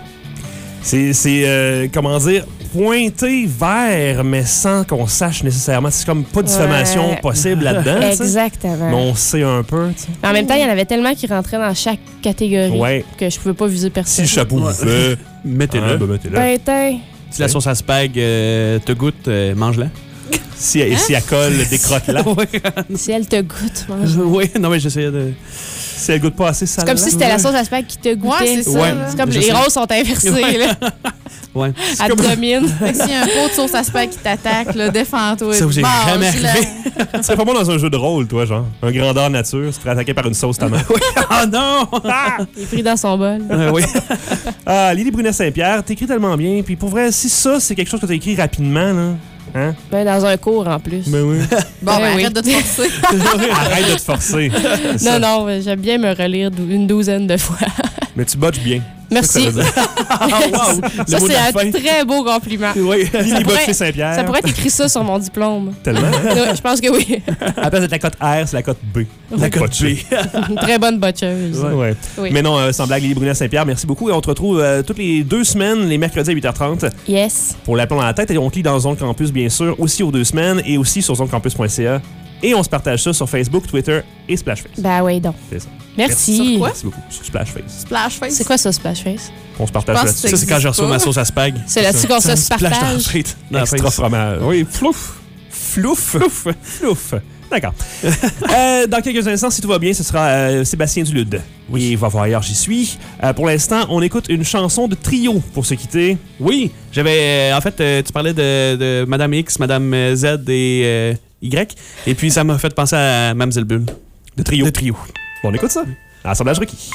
C'est comment dire, pointé vers, mais sans qu'on sache nécessairement. C'est comme pas de diffamation possible là-dedans. Exactement. Mais on sait un peu. T'sais. En même temps, il y en avait tellement qui rentraient dans chaque catégorie que je pouvais pas viser personne. Si le chapeau vous fait, mettez-le. mettez-le. Si la sauce à spag te goûte, mange-la. Si elle colle, décrotte-la. Si elle te goûte, mange-la. Oui, non, mais j'essayais de... Si elle goûte pas assez salade. C'est comme si c'était la sauce à spag qui te goûtait. Ouais, c'est ça. C'est comme les rôles sont inversés. Là. Ouais. Elle te domine. S'il y a un pot de sauce à spag qui t'attaque, là, défends-toi. Ça vous est jamais arrivé? Tu serais pas bon dans un jeu de rôle, toi, genre. Un grandeur nature, tu te ferais attaquer par une sauce tomate. Oui. Oh non! Il est pris dans son bol. Oui. Lily Brunet-Saint-Pierre, t'écris tellement bien. Puis pour vrai, si ça, c'est quelque chose que t'as écrit rapidement, là. Hein? Ben, dans un cours en plus. Ben oui. Bon, ben, arrête de te forcer. Arrête de te forcer. Non, j'aime bien me relire une douzaine de fois. Mais tu botches bien. Merci. Ça, c'est un très beau compliment. Oui, Lily Botché-Saint-Pierre. Ça pourrait être écrit ça sur mon diplôme. Tellement. Je pense que oui. À la place de la cote R, c'est la cote B. La cote B. Une très bonne botcheuse. Ouais. Oui. Mais non, sans blague, Lily Brunet-Saint-Pierre, merci beaucoup. Et on te retrouve toutes les 2 semaines, les mercredis à 8h30. Yes. Pour l'aplomb dans la tête. Et on te lit dans Zone Campus, bien sûr, aussi aux 2 semaines et aussi sur zonecampus.ca. Et on se partage ça sur Facebook, Twitter et Splashface. Ben oui, donc. C'est ça. Merci. Sur quoi? Merci beaucoup. Sur Splashface. Splashface. C'est quoi ça, Splashface? On se partage Je pense là-dessus. que Ça, c'est quand j'ai reçu ma sauce à spag. C'est là-dessus qu'on se Splash dans la partage. frite. Dans la Extra frite. fromage. Oui, flouf. Flouf. Flouf. D'accord. Dans quelques instants, si tout va bien, ce sera Sébastien Dulude. Oui, il va voir J'y suis. Pour l'instant, on écoute une chanson de Trio pour se quitter. Oui, j'avais... en fait, tu parlais de Madame X, Madame Z et Y. Et puis, ça m'a fait penser à Mademoiselle Bulle. De Trio. De Trio. Bon, on écoute ça. Assemblage requis.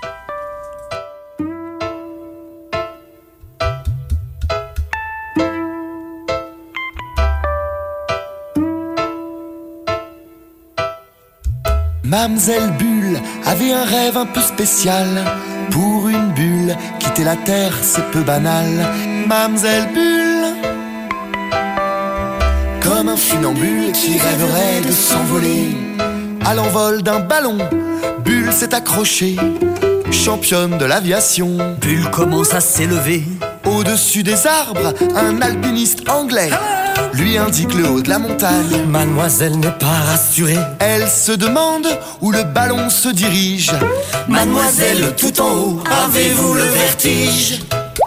Mamselle Bulle avait un rêve un peu spécial. Pour une bulle, quitter la terre, c'est peu banal. Mamselle Bulle, comme un funambule qui rêverait de s'envoler. À l'envol d'un ballon, Bulle s'est accrochée. Championne de l'aviation, Bulle commence à s'élever. Au-dessus des arbres, un alpiniste anglais lui indique le haut de la montagne. Mademoiselle n'est pas rassurée. Elle se demande où le ballon se dirige. Mademoiselle, tout en haut, avez-vous le vertige?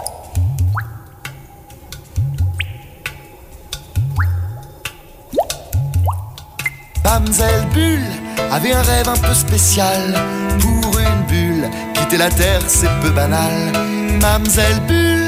Mamselle Bulle avait un rêve un peu spécial. Pour une bulle, quitter la terre, c'est peu banal. Mamselle Bulle,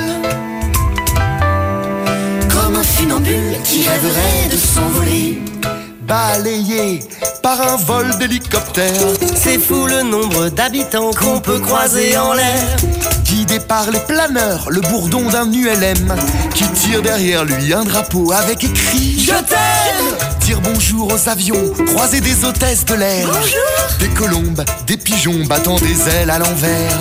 comme un funambule qui rêverait de s'envoler. Balayé par un vol d'hélicoptère. C'est fou le nombre d'habitants qu'on peut croiser en l'air. Guidé par les planeurs, le bourdon d'un ULM qui tire derrière lui un drapeau avec écrit Je t'aime. Dire bonjour aux avions, croiser des hôtesses de l'air. Bonjour. Des colombes, des pigeons battant des ailes à l'envers.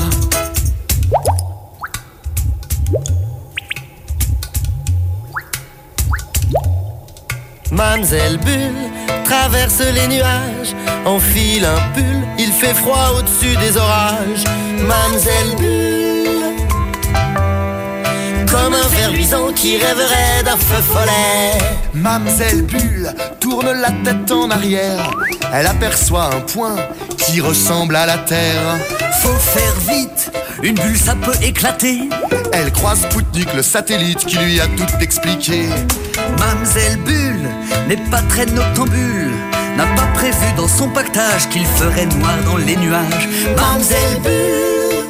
Mamselle Bulle traverse les nuages, enfile un pull, il fait froid au-dessus des orages. Mamselle Bulle, comme un ver luisant qui rêverait d'un feu follet. Mamselle Bulle tourne la tête en arrière. Elle aperçoit un point qui ressemble à la terre. Faut faire vite, une bulle ça peut éclater. Elle croise Spoutnik, le satellite qui lui a tout expliqué. Mamselle Bulle n'est pas très noctambule, n'a pas prévu dans son pactage qu'il ferait noir dans les nuages. Mamselle Bulle,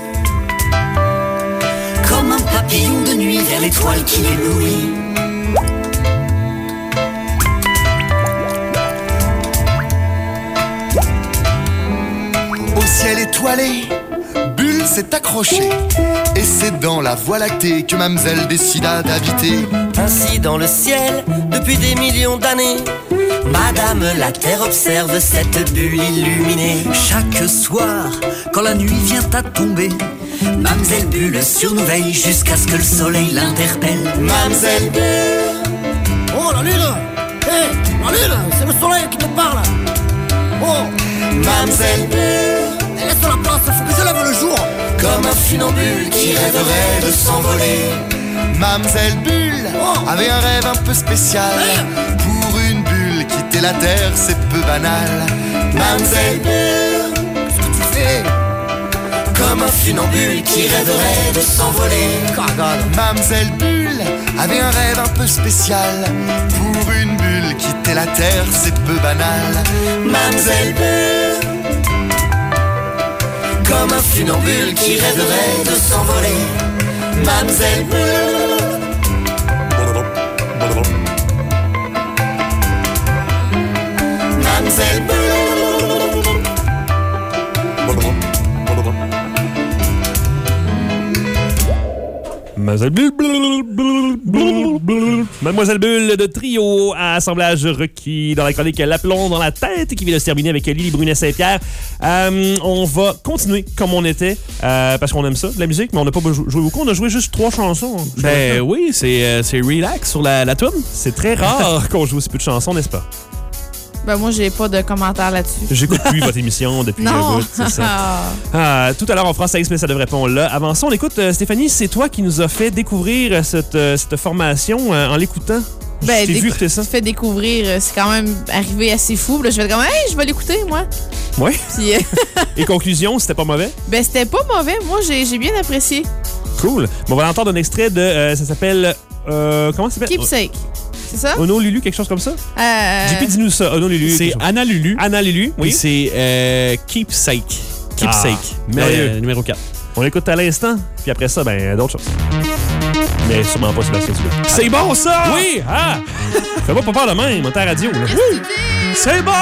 comme un papillon de nuit vers l'étoile qui l'éblouit. Au ciel étoilé, Bulle s'est accrochée. Et c'est dans la Voie lactée que Mamselle décida d'habiter. Ainsi dans le ciel, depuis des millions d'années, Madame la Terre observe cette bulle illuminée. Chaque soir, quand la nuit vient à tomber, Mamselle Bulle sur nous veille jusqu'à ce que le soleil l'interpelle. Mamselle Bulle, oh la lune, la lune, c'est le soleil qui te parle. Oh, Mamselle Bulle, laisse la place, faut que je lève le jour. comme un funambule qui rêverait de s'envoler. Mamselle Bulle avait un rêve un peu spécial. Pour une bulle, quitter la terre, c'est peu banal. Mamselle Bulle, qu'est-ce que tu fais? comme un funambule qui rêverait de s'envoler. Mamselle Bulle avait un rêve un peu spécial. Pour une bulle, quitter la terre, c'est peu banal. Mamselle Bulle, comme un funambule qui rêverait de s'envoler. Mamselle Bulle, Mamselle Bulle, Mademoiselle Bulle de Trio à assemblage requis dans la chronique L'aplomb dans la tête qui vient de se terminer avec Lily Brunet-Saint-Pierre. On va continuer comme on était parce qu'on aime ça, de la musique, mais on n'a pas joué beaucoup. On a joué juste 3 chansons. Ben oui, c'est relax sur la toune. C'est très rare qu'on joue aussi peu de chansons, n'est-ce pas? Ben moi, j'ai pas de commentaire là-dessus. J'écoute plus votre émission depuis un bout, c'est ça. Tout à l'heure, on fera 16, mais ça devrait pas là. Avant ça, on écoute, Stéphanie, c'est toi qui nous as fait découvrir cette formation en l'écoutant. Ben, j'ai vu écouter ça. Fait découvrir, c'est quand même arrivé assez fou. Là, je vais être comme, hey, je vais l'écouter, moi. Oui. Puis, et conclusion, c'était pas mauvais? Ben, c'était pas mauvais. Moi, j'ai bien apprécié. Cool. Bon, on va entendre un extrait de, ça s'appelle, comment ça s'appelle? Keepsake. c'est ça? Honolulu, quelque chose comme ça? JP, dis-nous ça. Honolulu. C'est Honolulu. Honolulu, oui. Puis c'est Keepsake. Keepsake. Merveilleux. Numéro 4. On l'écoute à l'instant, puis après ça, ben, d'autres choses. Mais sûrement pas Sébastien Dubé. C'est bon, ça! Oui! Ah! Fais-moi pas peur de même, on est à la radio, là. Oui! C'est bon!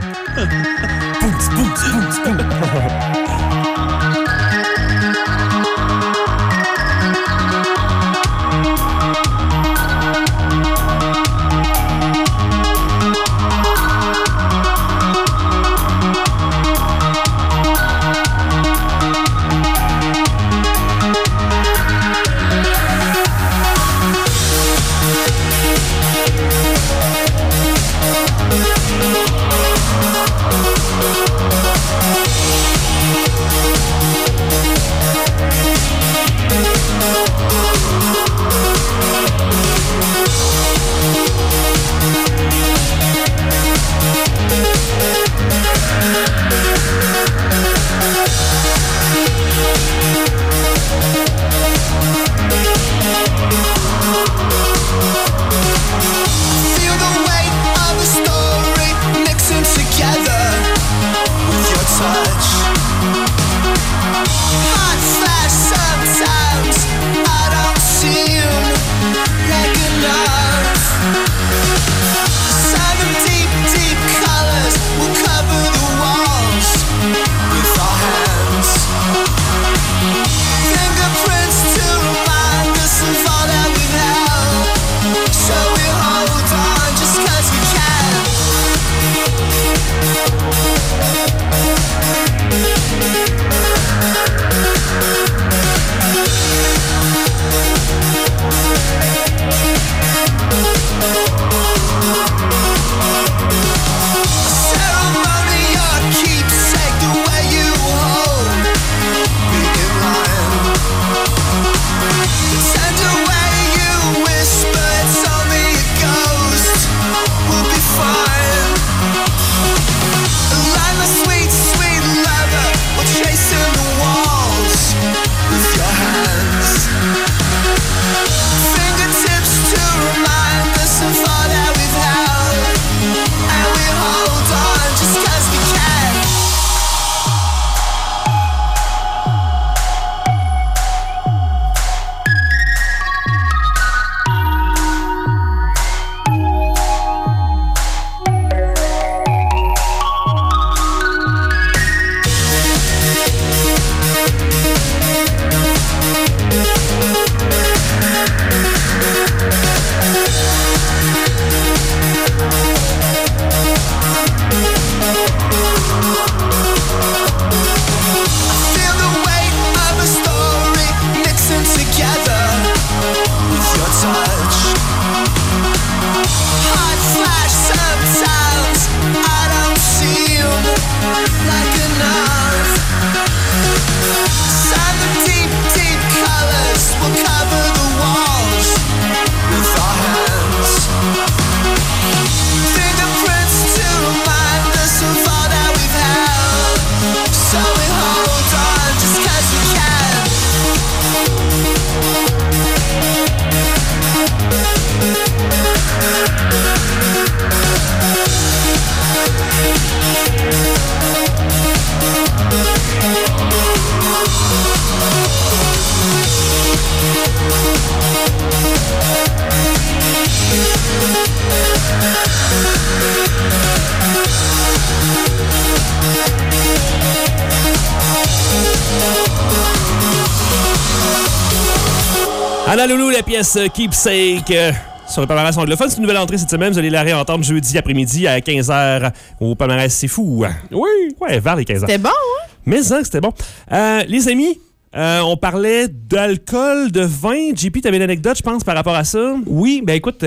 Honolulu, la pièce Keepsake sur le palmarès anglophone. C'est une nouvelle entrée cette semaine. Vous allez la réentendre jeudi après-midi à 15h au palmarès C'est Fou. Oui, ouais, vers les 15h. C'était bon, hein? Mais ça, c'était bon. Les amis, on parlait d'alcool, de vin. JP, t'avais une anecdote, je pense, par rapport à ça? Oui, ben écoute,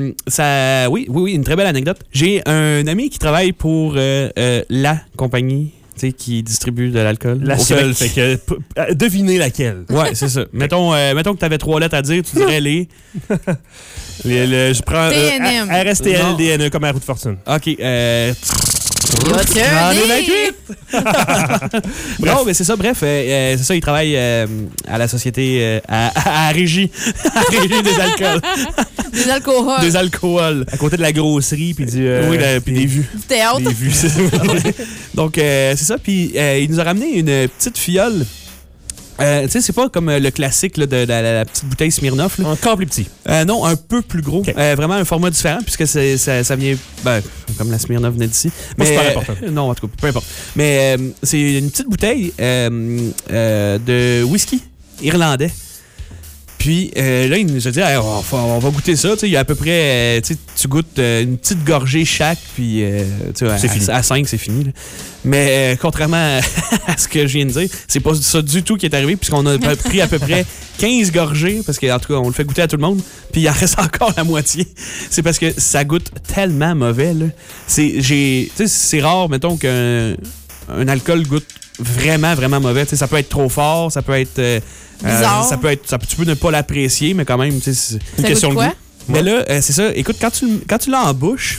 oui, une très belle anecdote. J'ai un ami qui travaille pour la compagnie qui distribue de l'alcool. La seule, fait que devinez laquelle. Ouais, c'est ça. Mettons que tu avais 3 lettres à dire, tu dirais les. Je prends TNM. RSTL, DNE comme Air de Fortune. OK. J'en ai 28! Non, mais c'est ça, bref, c'est ça, il travaille à la société, à Régie. À Régie des alcools. Des alcools. Des alcools. À côté de la grosserie, puis puis des vues. Du théâtre. Des vues, c'est ça. Donc, c'est ça. Puis, il nous a ramené une petite fiole. Tu sais, c'est pas comme le classique là, de la petite bouteille Smirnoff. Là. Encore plus petit. Non, un peu plus gros. Okay. Vraiment un format différent, puisque ça vient, comme la Smirnoff venait d'ici. Mais c'est pas important. Non, en tout cas, peu importe. Mais c'est une petite bouteille de whisky irlandais. Puis là, il nous a dit, hey, on va goûter ça. Il y a à peu près, tu goûtes une petite gorgée chaque, puis c'est fini. À 5, c'est fini. Là. Mais contrairement à ce que je viens de dire, c'est pas ça du tout qui est arrivé, puisqu'on a pris à peu près 15 gorgées, parce qu'en tout cas, on le fait goûter à tout le monde, puis il en reste encore la moitié. C'est parce que ça goûte tellement mauvais. Là. C'est rare, mettons, qu'un alcool goûte vraiment, vraiment mauvais. Ça peut être trop fort, ça peut être... bizarre. Tu peux ne pas l'apprécier, mais quand même, c'est une ça question de quoi? goût. Mais là, c'est ça. Écoute, quand tu l'as en bouche,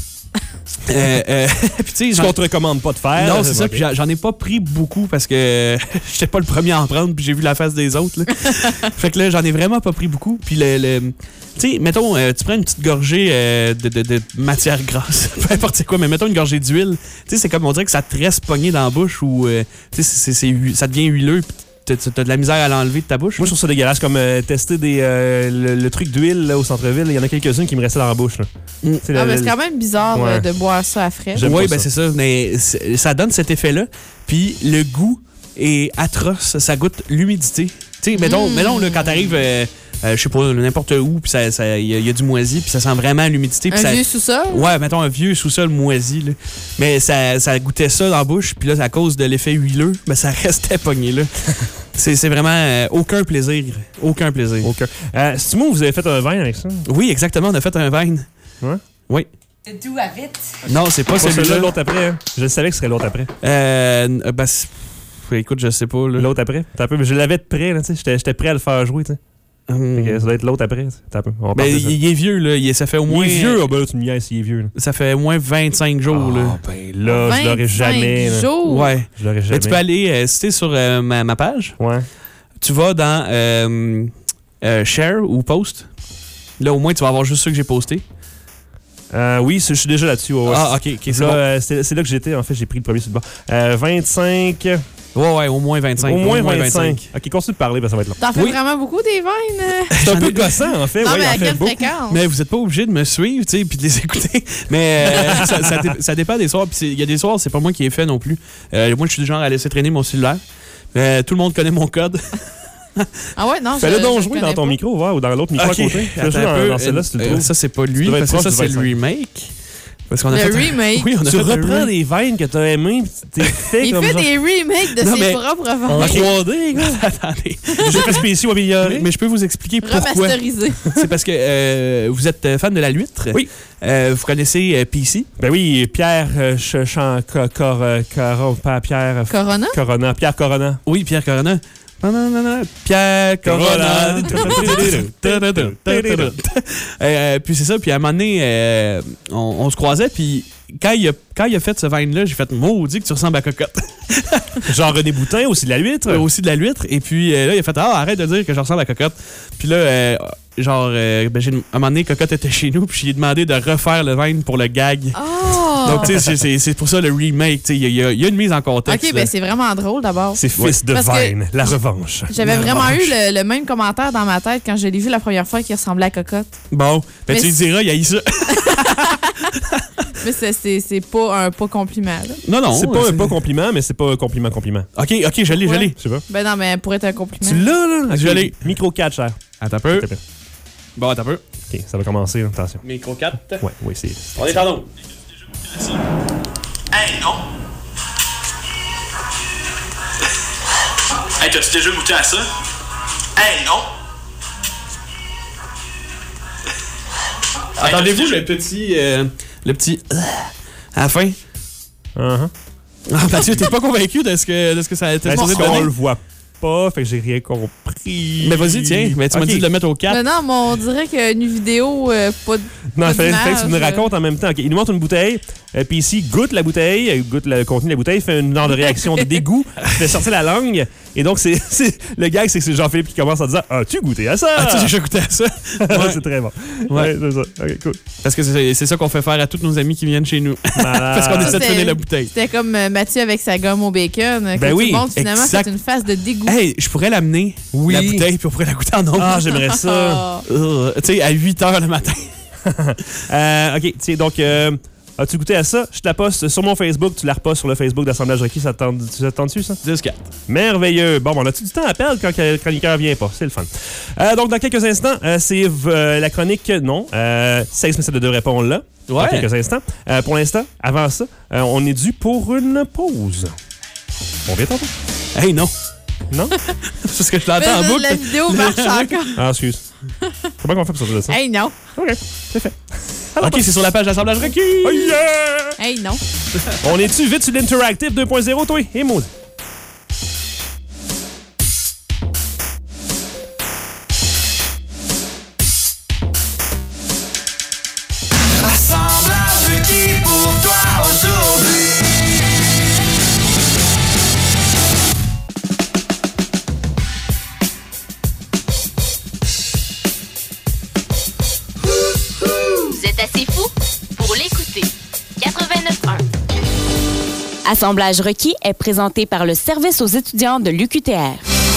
ce qu'on te recommande pas de faire. Non, c'est ça. Puis j'en ai pas pris beaucoup parce que j'étais pas le premier à en prendre, puis j'ai vu la face des autres. Là. Fait que là, j'en ai vraiment pas pris beaucoup. Puis tu sais, mettons, tu prends une petite gorgée de matière grasse, peu importe c'est quoi, mais mettons une gorgée d'huile. Tu sais, c'est comme on dirait que ça te reste pogné dans la bouche ou ça devient huileux. T'as de la misère à l'enlever de ta bouche. Moi, je trouve ça dégueulasse. Comme tester le truc d'huile là, au centre-ville. Il y en a quelques-unes qui me restaient dans la bouche. Là. C'est quand même bizarre de boire ça à frais. Oui, ben c'est ça. Mais ça donne cet effet-là. Puis le goût est atroce. Ça goûte l'humidité. Tu sais, mettons là, quand t'arrives... je sais pas, n'importe où, puis il y a du moisi, puis ça sent vraiment l'humidité. Un vieux sous-sol? Ouais, mettons un vieux sous-sol moisi. Là. Mais ça goûtait ça dans la bouche, puis là, à cause de l'effet huileux, ben, ça restait pogné là. C'est vraiment aucun plaisir. Aucun plaisir. Aucun. C'est-tu moi, vous avez fait un vin avec ça? Oui, exactement, on a fait un vin. Ouais? Oui. De doux à vite. Non, c'est pas celui-là. L'autre après. Hein? Je savais que ce serait l'autre après. Écoute, je sais pas. Là. L'autre après? Je l'avais de près, là, j'étais prêt à le faire jouer, tu sais. Ça doit être l'autre après. Il est vieux, là. Ça fait au moins. Il est vieux, ben là, tu me niaises, il est vieux. Là. Ça fait au moins 25 jours. Là. Ben là, je l'aurais jamais. 25 jours? Ouais. Je l'aurais jamais. Mais tu peux aller, si t'es sur ma page, tu vas dans Share ou Post. Là, au moins, tu vas avoir juste ceux que j'ai postés. Oui, je suis déjà là-dessus. Ouais. Ah, ok. C'est là que j'étais. En fait, j'ai pris le premier sur le bord. 25. Ouais, au moins 25. Au moins 25. Ok, continue de parler, ben ça va être long. T'en fais vraiment beaucoup des vines? C'est un peu gossant, en fait. Non, mais à quelle beaucoup. fréquence? Mais vous n'êtes pas obligé de me suivre, tu sais, puis de les écouter. Mais ça dépend des soirs. Puis il y a des soirs, c'est pas moi qui ai fait non plus. Moi, je suis du genre à laisser traîner mon cellulaire. Tout le monde connaît mon code. Ah ouais, non, fais-le donc jouer dans ton micro, ou dans l'autre micro à côté. Dans celle-là, si tu le trouves. Ça, c'est pas lui, parce que ça, c'est le remake. Parce qu'on a le remake. Oui, on a tu reprends des vines que t'as aimées, t'es fait il comme fait ça. des remakes de ses propres vines. En 3D, Attendez. Des effets spéciaux améliorés. Mais je peux vous expliquer pourquoi. Remasterisé. C'est parce que vous êtes fan de la Luître. Oui. Vous connaissez PC. Ben oui, Pierre Corona. Pierre Corona. Oui, Pierre Corona. Pierre Corona. Puis c'est ça. Puis à un moment donné, on se croisait. Puis quand il a fait ce vine-là, j'ai fait maudit que tu ressembles à Cocotte. Genre René Boutin, aussi de la Luître. Aussi de la Luître. Et puis là, il a fait arrête de dire que je ressemble à Cocotte. Puis là, à un moment donné, Cocotte était chez nous. Puis je lui ai demandé de refaire le vine pour le gag. Oh! Donc, tu sais, c'est pour ça le remake. Il y a une mise en contexte. OK, ben c'est vraiment drôle d'abord. C'est Fils de Vine, la revanche. J'avais vraiment eu le même commentaire dans ma tête quand je l'ai vu la première fois qu'il ressemblait à Cocotte. Bon, ben tu lui diras, il y a eu ça. Mais c'est pas un pas compliment. Là. Non. C'est pas un pas compliment, mais c'est pas un compliment. OK, je l'ai. Je sais pas. Ben non, mais pour être un compliment. Tu l'as, là? Je l'ai. Micro 4, cher. Attends un peu. Bon, attends un peu. OK, ça va commencer, attention. Micro 4. Oui, c'est... On est en onde. Hey, non! Hey, t'as-tu déjà goûté à ça? Hey, non! Entendez-vous le petit à la fin? Uh-huh. Mathieu, t'es pas convaincu de ce que ça a été Parce supposé qu'on donner? le voit pas, fait que j'ai rien compris. Mais vas-y, tiens. Mais tu m'as dit de le mettre au 4. Mais non, mais on dirait qu'une vidéo, pas de. Non, il fallait que tu nous racontes en même temps. Okay, il nous montre une bouteille, puis ici, goûte la bouteille, goûte le contenu de la bouteille, fait une genre de réaction de dégoût, fait sortir la langue, Et donc, le gag, c'est Jean-Philippe qui commence en disant « As-tu goûté à ça? » Ah, tu sais, j'ai goûté à ça. Ouais, c'est très bon. Ouais, c'est ça. OK, cool. Parce que c'est ça qu'on fait faire à tous nos amis qui viennent chez nous. Parce qu'on essaie de finir la bouteille. C'était comme Mathieu avec sa gomme au bacon. Ben oui, tout le monde, finalement, c'est une face de dégoût. Hey, je pourrais l'amener, la bouteille, puis on pourrait la goûter en ondes. Ah, j'aimerais ça. Tu sais, à 8 h le matin. OK, tiens, donc... as-tu goûté à ça? Je te la poste sur mon Facebook. Tu la repasses sur le Facebook d'Assemblage Requis. Ça te tente dessus, ça? 10-4. Merveilleux. Bon, on a-tu du temps à perdre quand le chroniqueur vient pas? C'est le fun. Donc, dans quelques instants, c'est la chronique... Non. 16 mais ça devrait répondre là. Ouais. Dans quelques instants. Pour l'instant, avant ça, on est dû pour une pause. On vient tantôt. Hey, non. Non? C'est ce que je l'entends en boucle. La vidéo marche encore. Ah, excuse. Comment on fait pour sortir de ça? Hey, non. OK, c'est fait. Alors, OK, c'est sur la page d'Assemblage Requis. Oh yeah! Hey, non. On est-tu vite sur l'Interactive 2.0, toi? Et maudit. Assemblage Requis pour toi aujourd'hui. Vous êtes assez fou pour l'écouter. 89.1. Assemblage requis est présenté par le service aux étudiants de l'UQTR.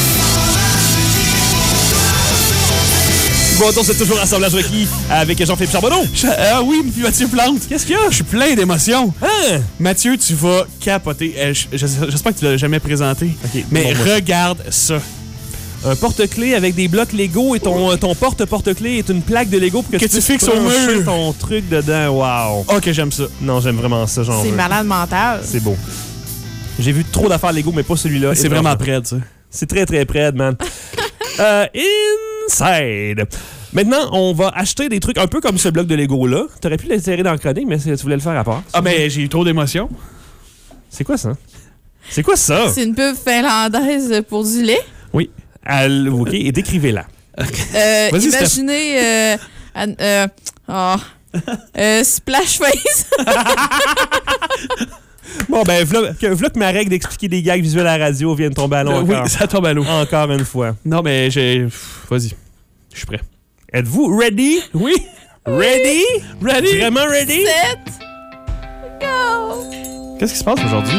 Bon, donc c'est toujours Assemblage Requis avec Jean-Philippe Charbonneau. Ah oui, puis Mathieu Plante. Qu'est-ce qu'il y a? Je suis plein d'émotions. Hein? Mathieu, tu vas capoter. J'espère que tu l'as jamais présenté. OK, mais bon, regarde ça. Un porte-clés avec des blocs Lego et ton porte-clés est une plaque de Lego pour que tu fixes au mur ton truc dedans. Wow. OK, j'aime ça. Non, j'aime vraiment ça. C'est malade mental. C'est beau. J'ai vu trop d'affaires Lego, mais pas celui-là. C'est vraiment près, ça. C'est très, très près, man. Inside. Maintenant, on va acheter des trucs un peu comme ce bloc de Lego-là. T'aurais pu l'insérer dans le chronique, mais tu voulais le faire à part. Ah, mais j'ai eu trop d'émotions. C'est quoi ça? C'est quoi ça? C'est une pub finlandaise pour du lait. Oui. OK, et décrivez-la. Imaginez... Splash Face. Bon, ben, v'là que ma règle d'expliquer des gags visuels à la radio vient de tomber à l'eau encore. Oui, ça tombe à l'eau. Encore une fois. Non, mais vas-y. Je suis prêt. Êtes-vous ready? Oui. Ready? Ready? Vraiment ready? 7. Go! Qu'est-ce qui se passe aujourd'hui?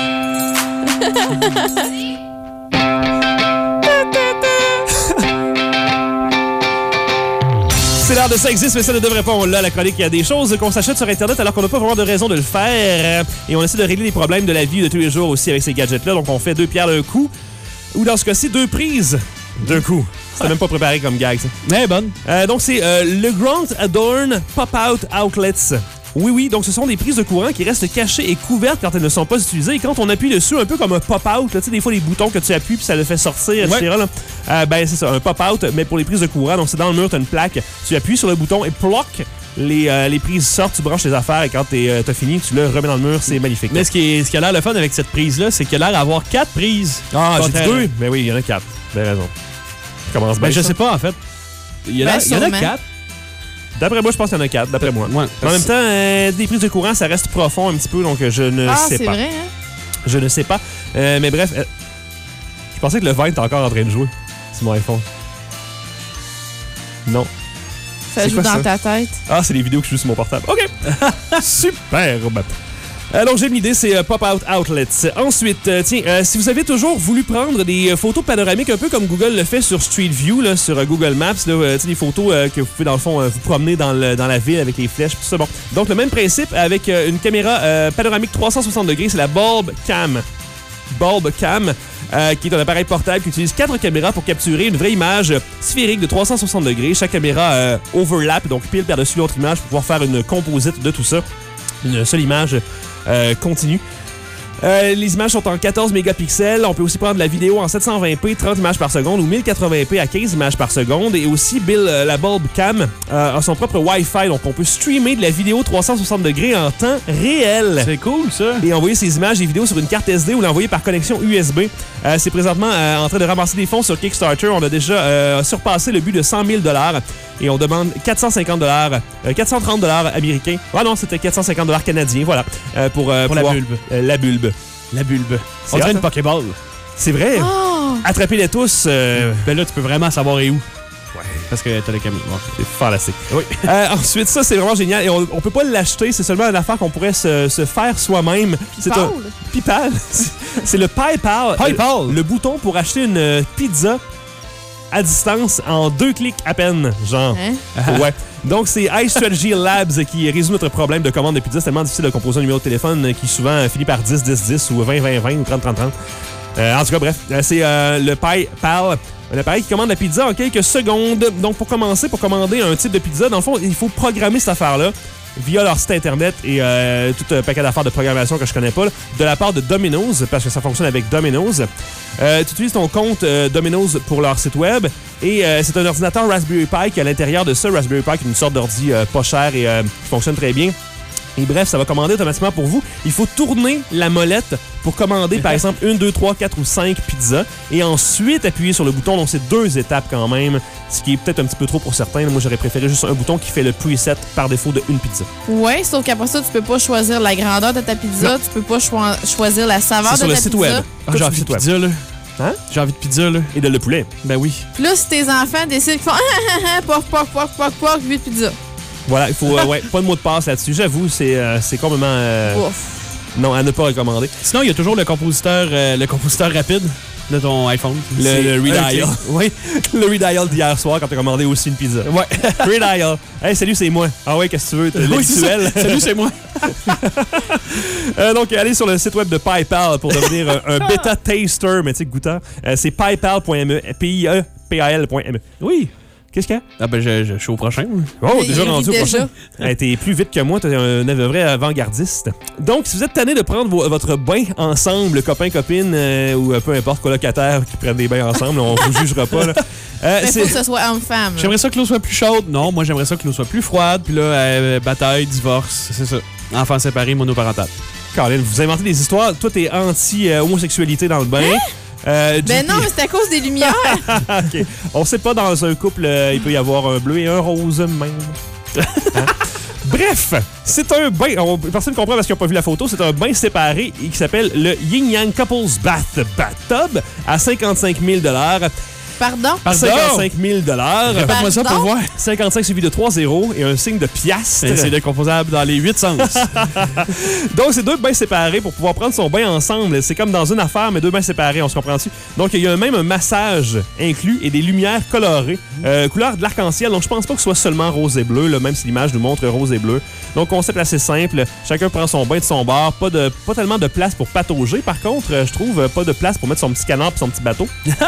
C'est l'heure de ça existe, mais ça ne devrait pas. On l'a, la chronique. Il y a des choses qu'on s'achète sur Internet alors qu'on n'a pas vraiment de raison de le faire. Et on essaie de régler les problèmes de la vie de tous les jours aussi avec ces gadgets-là. Donc, on fait 2 pierres d'un coup. Ou dans ce cas-ci, 2 prises d'un coup. C'était même pas préparé comme gag, ça. Mais bonne. Donc, c'est le Grant Adorn Pop-Out Outlets. Oui, donc ce sont des prises de courant qui restent cachées et couvertes quand elles ne sont pas utilisées. Et quand on appuie dessus, un peu comme un pop-out, tu sais, des fois les boutons que tu appuies puis ça le fait sortir, etc. Là. Ben, c'est ça, un pop-out, mais pour les prises de courant. Donc, c'est dans le mur, tu as une plaque. Tu appuies sur le bouton et ploc, les prises sortent, tu branches les affaires et quand t'as fini, tu le remets dans le mur. C'est magnifique. Mais ce qui a l'air le fun avec cette prise-là, c'est qu'il a l'air d'avoir 4 prises. Ah, j'ai dit 2? Ben oui, il y en a 4. Ben raison. Commence bien. Ben, je sais pas, en fait. Il y en a 4. D'après moi, je pense qu'il y en a 4, d'après moi. Ouais. En même temps, des prises de courant, ça reste profond un petit peu, donc je ne sais pas. Ah, c'est vrai, hein? Je ne sais pas. Mais bref, je pensais que le vin était encore en train de jouer sur mon iPhone. Non. Ça joue dans ta tête. Ah, c'est les vidéos que je joue sur mon portable. OK. Superbe. Donc, j'ai une idée, c'est Pop-Out Outlets. Ensuite, si vous avez toujours voulu prendre des photos panoramiques, un peu comme Google le fait sur Street View, là, sur Google Maps, des photos que vous pouvez, dans le fond, vous promener dans la ville avec les flèches, tout ça. Bon. Donc, le même principe avec une caméra panoramique 360 degrés, c'est la Bulb Cam. Bulb Cam, qui est un appareil portable qui utilise 4 caméras pour capturer une vraie image sphérique de 360 degrés. Chaque caméra overlap, donc pile par-dessus l'autre image pour pouvoir faire une composite de tout ça. Une seule image continue. Les images sont en 14 mégapixels. On peut aussi prendre la vidéo en 720p, 30 images par seconde ou 1080p à 15 images par seconde. Et aussi, la Bulb Cam a son propre Wi-Fi. Donc, on peut streamer de la vidéo 360 degrés en temps réel. C'est cool, ça. Et envoyer ces images et vidéos sur une carte SD ou l'envoyer par connexion USB. C'est présentement en train de ramasser des fonds sur Kickstarter. On a déjà surpassé le but de 100 000 $ et on demande 450 $, 430 $ américains. Ah non, c'était 450 $ canadiens, voilà. Pour la bulbe. La bulbe. La bulbe. C'est On dirait hot, une Pokéball. C'est vrai? Oh! Attrapez-les tous. Ben là, tu peux vraiment savoir où. Ouais. Parce que t'as le camion. Bon. C'est fantastique. Oui. Ensuite, ça, c'est vraiment génial. Et on peut pas l'acheter. C'est seulement une affaire qu'on pourrait se faire soi-même. C'est un PayPal. C'est le PayPal. PayPal. Le bouton pour acheter une pizza à distance en 2 clics à peine, genre. Hein? Ouais. Donc, c'est iStrategy Labs qui résout notre problème de commande de pizza. C'est tellement difficile de composer un numéro de téléphone qui souvent finit par 10-10-10 ou 20-20-20 ou 30-30-30. En tout cas, bref, c'est le PayPal. Un appareil qui commande la pizza en quelques secondes. Donc, pour commander un type de pizza, dans le fond, il faut programmer cette affaire-là via leur site Internet et tout un paquet d'affaires de programmation que je connais pas, là, de la part de Domino's, parce que ça fonctionne avec Domino's. Tu utilises ton compte Domino's pour leur site web et c'est un ordinateur Raspberry Pi qui, à l'intérieur de ça, Raspberry Pi qui est une sorte d'ordi pas cher et qui fonctionne très bien. Et bref, ça va commander automatiquement pour vous. Il faut tourner la molette pour commander, par exemple, 1, 2, 3, 4 ou 5 pizzas. Et ensuite, appuyer sur le bouton. Donc, c'est 2 étapes quand même, ce qui est peut-être un petit peu trop pour certains. Moi, j'aurais préféré juste un bouton qui fait le preset par défaut de une pizza. Ouais, sauf qu'après ça, tu peux pas choisir la grandeur de ta pizza. Non. Tu peux pas choisir la saveur de ta pizza. C'est sur le site web. Ah, j'ai envie de pizza, là. Hein? J'ai envie de pizza, là. Et de le poulet. Ben oui. Puis là, si tes enfants décident qu'ils font poc, poc, poc, poc, poc, 8 pizzas. Voilà, il faut ouais, pas de mot de passe là-dessus. J'avoue, c'est complètement... non, à ne pas recommander. Sinon, il y a toujours le compositeur rapide de ton iPhone. Le redial. Oui. Le redial d'hier soir quand t'as commandé aussi une pizza. Ouais. Redial. Hey, salut, c'est moi. Ah ouais, qu'est-ce que tu veux? L'habituel. Salut, c'est moi. Donc, allez sur le site web de PayPal pour devenir un bêta taster, mais tu sais, goûteur. C'est paypal.me, PIEPAL.me. Oui. Qu'est-ce qu'il y a? Ah ben, je suis au prochain. Oh, Il déjà rendu au déjà. prochain. Hey, t'es plus vite que moi, t'es un vrai avant-gardiste. Donc, si vous êtes tanné de prendre votre bain ensemble, copain, copine, ou peu importe, colocataire qui prennent des bains ensemble, on vous jugera pas. Là. Mais faut que ce soit homme-femme. J'aimerais ça que l'eau soit plus chaude. Non, moi, j'aimerais ça que l'eau soit plus froide. Puis là, bataille, divorce, c'est ça. Enfants séparés, monoparental. Caroline, vous inventez des histoires. Toi, t'es anti-homosexualité dans le bain. Ben non, mais c'est à cause des lumières. OK. On sait pas, dans un couple, il peut y avoir un bleu et un rose même. Hein? Bref, c'est un bain. Personne ne comprend parce qu'ils n'ont pas vu la photo. C'est un bain séparé qui s'appelle le Yin Yang Couples Bathtub à 55 000 $. Pardon? 55 000 $. Répète-moi ça pour voir. 55 suivi de 3 zéros et un signe de piastre. C'est décomposable dans les 8 sens. Donc, c'est 2 bains séparés pour pouvoir prendre son bain ensemble. C'est comme dans une affaire, mais 2 bains séparés, on se comprend-tu? Donc, il y a même un massage inclus et des lumières colorées, couleur de l'arc-en-ciel. Donc, je pense pas que ce soit seulement rose et bleu, là, même si l'image nous montre rose et bleu. Donc, concept assez simple. Chacun prend son bain de son bord. Pas tellement de place pour patauger. Par contre, je trouve pas de place pour mettre son petit canard et son petit bateau.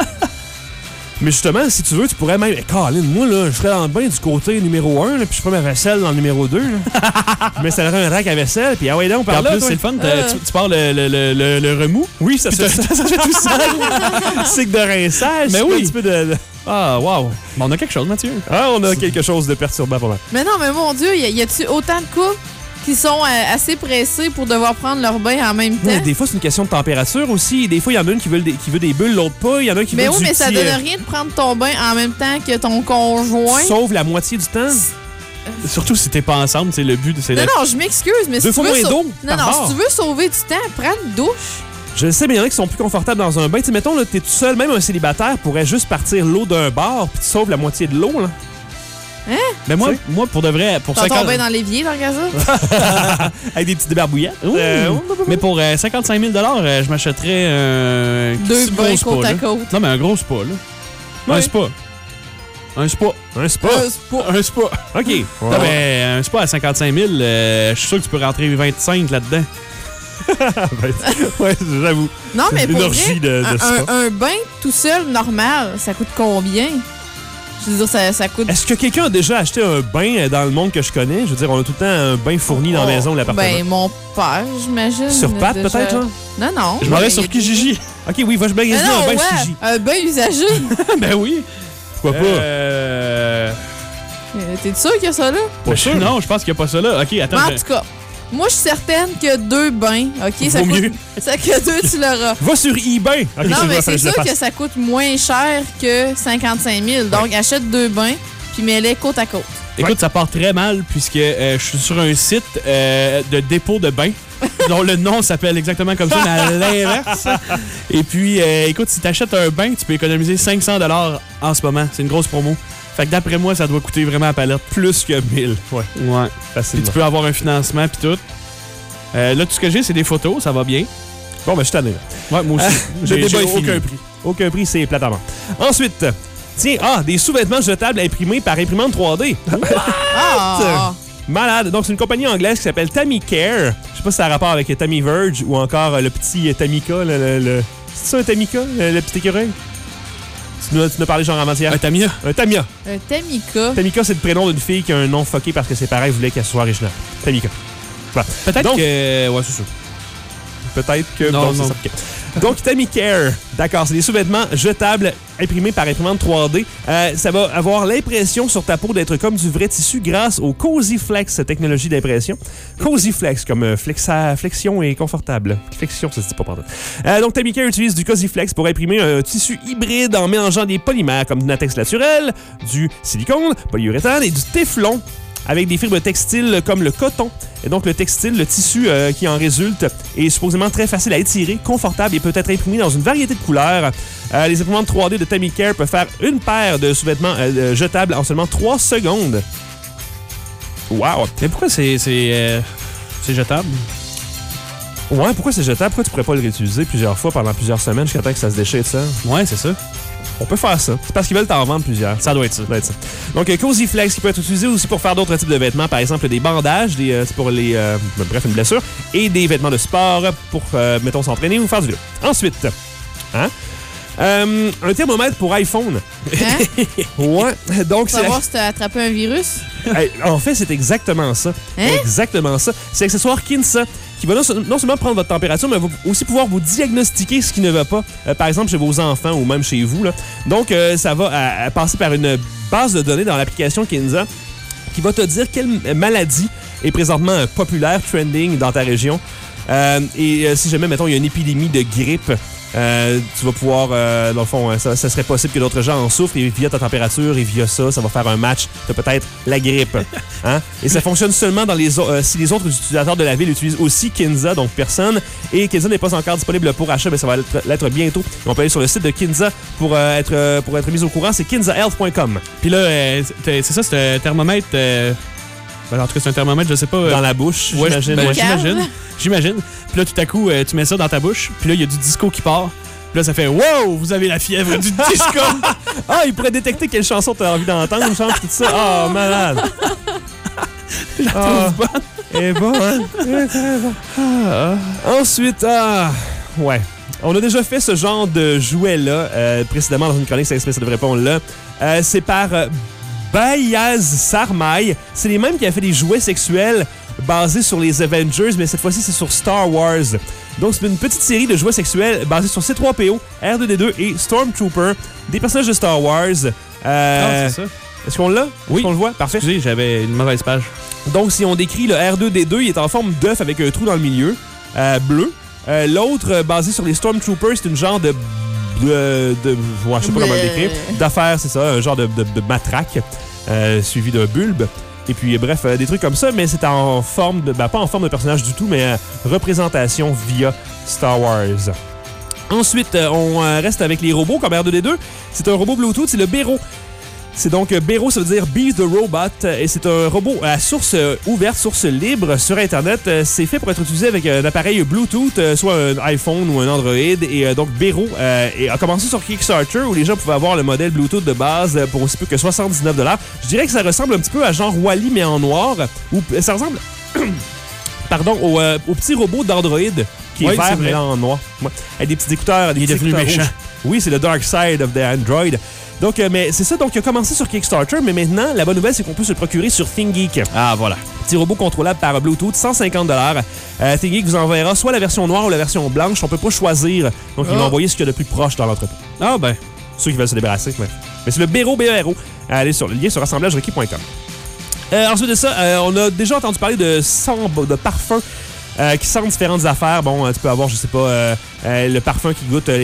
Mais justement, si tu veux, tu pourrais même... Caroline, moi, là, je serais dans le bain du côté numéro 1, là, puis je ferais ma vaisselle dans le numéro 2. Je m'installerais un rack à vaisselle, puis ah ouais, donc, par là, en plus, c'est le fun. Tu parles le remous. Oui, ça se fait tout seul. Cycle de rinçage. Mais oui. Un petit peu de... Ah, wow. On a quelque chose, Mathieu. Ah, on a quelque chose de perturbant pour moi. Mais non, mais mon Dieu, y a-tu autant de couples qui sont assez pressés pour devoir prendre leur bain en même temps? Ouais, des fois, c'est une question de température aussi. Des fois, il y en a une qui veut des bulles, l'autre pas. Il y en a un qui veut mais du oui, mais ça petit, donne rien de prendre ton bain en même temps que ton conjoint. Sauve la moitié du temps. Surtout si t'es pas ensemble, c'est le but. Non, non, je m'excuse, mais si 2 fois moins d'eau. Non, si tu veux sauver du temps, prends une douche. Je sais, mais il y en a qui sont plus confortables dans un bain. Tu sais, mettons, là, t'es tout seul, même un célibataire pourrait juste partir l'eau d'un bar puis tu sauves la moitié de l'eau, là. Hein? Mais moi, pour de vrai... Pour t'as ton bain dans l'évier, dans le gazon? Avec des petites débarbouillettes. Mais pour 55 000 $, je m'achèterais 2 bains côte à côte. Non, mais un gros spa, là. Ouais. Un spa. Un spa. Un spa. Un spa. OK. Ouais. Non, mais un spa à 55 000, je suis sûr que tu peux rentrer 25 là-dedans. Ouais, j'avoue. Non, mais pour orgie vrai, de spa. un bain tout seul, normal, ça coûte combien? Je veux dire, ça coûte... Est-ce que quelqu'un a déjà acheté un bain dans le monde que je connais? Je veux dire, on a tout le temps un bain fourni dans la maison ou l'appartement. Ben, mon père, j'imagine. Sur pattes, déjà... peut-être, genre? Non, non. Je m'en vais sur Kijiji. OK, oui, va je magasiner un bain Kijiji. Un bain usagé. Ben oui. Pourquoi pas? T'es sûr qu'il y a ça là? Pas sûr. Non, je pense qu'il n'y a pas ça là. OK, attends. Mais en tout cas, moi, je suis certaine que 2 bains, OK, ça Vaut coûte... mieux. Ça que 2, tu l'auras. Va sur eBay. Okay, non, mais c'est sûr que ça coûte moins cher que 55 000. Donc, achète 2 bains, puis mets-les côte à côte. Écoute, ça part très mal puisque je suis sur un site de dépôt de bain. dont le nom s'appelle exactement comme ça, mais à l'inverse. Et puis, écoute, si tu achètes un bain, tu peux économiser 500 $ en ce moment. C'est une grosse promo. Fait que d'après moi, ça doit coûter vraiment à palette. Plus que 1000. Ouais. Ouais. Facilement. Puis tu peux avoir un financement puis tout. Là, tout ce que j'ai, c'est des photos. Ça va bien. Bon, ben, je suis tanné. Ouais, moi aussi. J'ai j'ai aucun prix. Aucun prix, c'est plate à vendre. Ensuite, tiens, des sous-vêtements jetables imprimés par imprimante 3D. Ah! Malade. Donc, c'est une compagnie anglaise qui s'appelle Tammy Care. Je sais pas si ça a rapport avec Tammy Verge ou encore le petit Tamika. C'est ça un Tamika, le petit écureuil? Tu nous as parlé genre avant-hier. Un Tamia. Un Tamia. Un Tamika. Tamika, c'est le prénom d'une fille qui a un nom fucké parce que ses parents voulaient qu'elle soit originale. Tamika. Voilà. Peut-être que... Ouais, c'est ça. Peut-être que... Non, bon, non. C'est ça. Donc, Tammy Care. D'accord, c'est des sous-vêtements jetables imprimés par imprimante 3D. Ça va avoir l'impression sur ta peau d'être comme du vrai tissu grâce au Cozy Flex, technologie d'impression. Cozy Flex, comme flexion et confortable. Flexion, ça se dit pas, pardon. Donc, Tammy Care utilise du Cozy Flex pour imprimer un tissu hybride en mélangeant des polymères comme du latex naturel, du silicone, polyuréthane et du téflon, avec des fibres textiles comme le coton. Et donc, le textile, le tissu qui en résulte, est supposément très facile à étirer, confortable et peut être imprimé dans une variété de couleurs. Les imprimantes 3D de Tammy Care peuvent faire une paire de sous-vêtements jetables en seulement 3 secondes. Wow! Mais pourquoi c'est jetable? Ouais, pourquoi c'est jetable? Pourquoi tu pourrais pas le réutiliser plusieurs fois pendant plusieurs semaines jusqu'à temps que ça se déchire, ça? Ouais, c'est ça. On peut faire ça. C'est parce qu'ils veulent t'en vendre plusieurs. Ça doit être ça. Donc, Cozy Flex qui peut être utilisé aussi pour faire d'autres types de vêtements. Par exemple, des bandages, c'est pour les... bref, une blessure. Et des vêtements de sport pour, mettons, s'entraîner ou faire du vélo. Ensuite, un thermomètre pour iPhone. Hein? Ouais. Donc, Pour savoir si t'as attrapé un virus? En fait, c'est exactement ça. Hein? Exactement ça. C'est l'accessoire Kinsa qui va non seulement prendre votre température, mais va aussi pouvoir vous diagnostiquer ce qui ne va pas, par exemple chez vos enfants ou même chez vous. Là. Donc, ça va passer par une base de données dans l'application Kinsa qui va te dire quelle maladie est présentement populaire, trending dans ta région. Et si jamais, mettons, il y a une épidémie de grippe, tu vas pouvoir, dans le fond, ça serait possible que d'autres gens en souffrent et via ta température et via ça va faire un match de peut-être la grippe. Hein? Et ça fonctionne seulement dans si les autres utilisateurs de la ville utilisent aussi Kinsa, donc personne. Et Kinsa n'est pas encore disponible pour achat, mais ça va l'être bientôt. Et on peut aller sur le site de Kinsa pour être mis au courant. C'est kinsahealth.com. Puis là, c'est ça, c'est un thermomètre... en tout cas, c'est un thermomètre, je sais pas... Dans la bouche, ouais, j'imagine. J'imagine. Puis là, tout à coup, tu mets ça dans ta bouche. Puis là, il y a du disco qui part. Puis là, ça fait « Wow! Vous avez la fièvre du disco! » Il pourrait détecter quelle chanson tu as envie d'entendre, une chanson, tout ça. Ah, malade! Je la trouve bonne. Elle est bonne. Ensuite, ouais. On a déjà fait ce genre de jouet-là précédemment dans une chronique, ça devrait répondre là. C'est par Bayaz Sarmai. C'est les mêmes qui a fait des jouets sexuels basés sur les Avengers, mais cette fois-ci, c'est sur Star Wars. Donc, c'est une petite série de jouets sexuels basés sur C3PO, R2D2 et Stormtrooper, des personnages de Star Wars. c'est ça. Est-ce qu'on l'a? Oui. Est-ce qu'on le voit? Parfait. Excusez, j'avais une mauvaise page. Donc, si on décrit le R2D2, il est en forme d'œuf avec un trou dans le milieu, bleu. L'autre, basé sur les Stormtroopers, c'est une genre de je sais pas comment le décrire. D'affaires, c'est ça, un genre de matraque suivi d'un bulbe. Et puis, bref, des trucs comme ça, mais c'est en forme de... pas en forme de personnage du tout, mais représentation via Star Wars. Ensuite, on reste avec les robots comme R2D2. C'est un robot Bluetooth, c'est le Bero. C'est donc Bero, ça veut dire Be the Robot, et c'est un robot à source ouverte, source libre sur Internet. C'est fait pour être utilisé avec un appareil Bluetooth, soit un iPhone ou un Android. Et donc Bero a commencé sur Kickstarter où les gens pouvaient avoir le modèle Bluetooth de base pour aussi peu que 79 $. Je dirais que ça ressemble un petit peu à genre Wall-E mais en noir. Ou ça ressemble, pardon, au petit robot d'Android qui est vert mais là en noir. Ouais. Avec des petits écouteurs, des petits écouteurs méchant. Rouges. Oui, c'est le dark side of the Android. Donc, mais c'est ça, donc il a commencé sur Kickstarter, mais maintenant, la bonne nouvelle, c'est qu'on peut se le procurer sur ThinkGeek. Ah, voilà. Petit robot contrôlable par Bluetooth, 150 $. ThinkGeek vous enverra soit la version noire ou la version blanche. On peut pas choisir. Donc, ils vont envoyer ce qu'il y a de plus proche dans l'entrepôt. Ah, ben. Ceux qui veulent se débarrasser. Mais c'est le Bero, B-E-R-O. Allez sur le lien sur assemblagerequis.com. Ensuite de ça, on a déjà entendu parler de parfums. Qui sentent différentes affaires. Bon, tu peux avoir, je sais pas, le parfum qui goûte,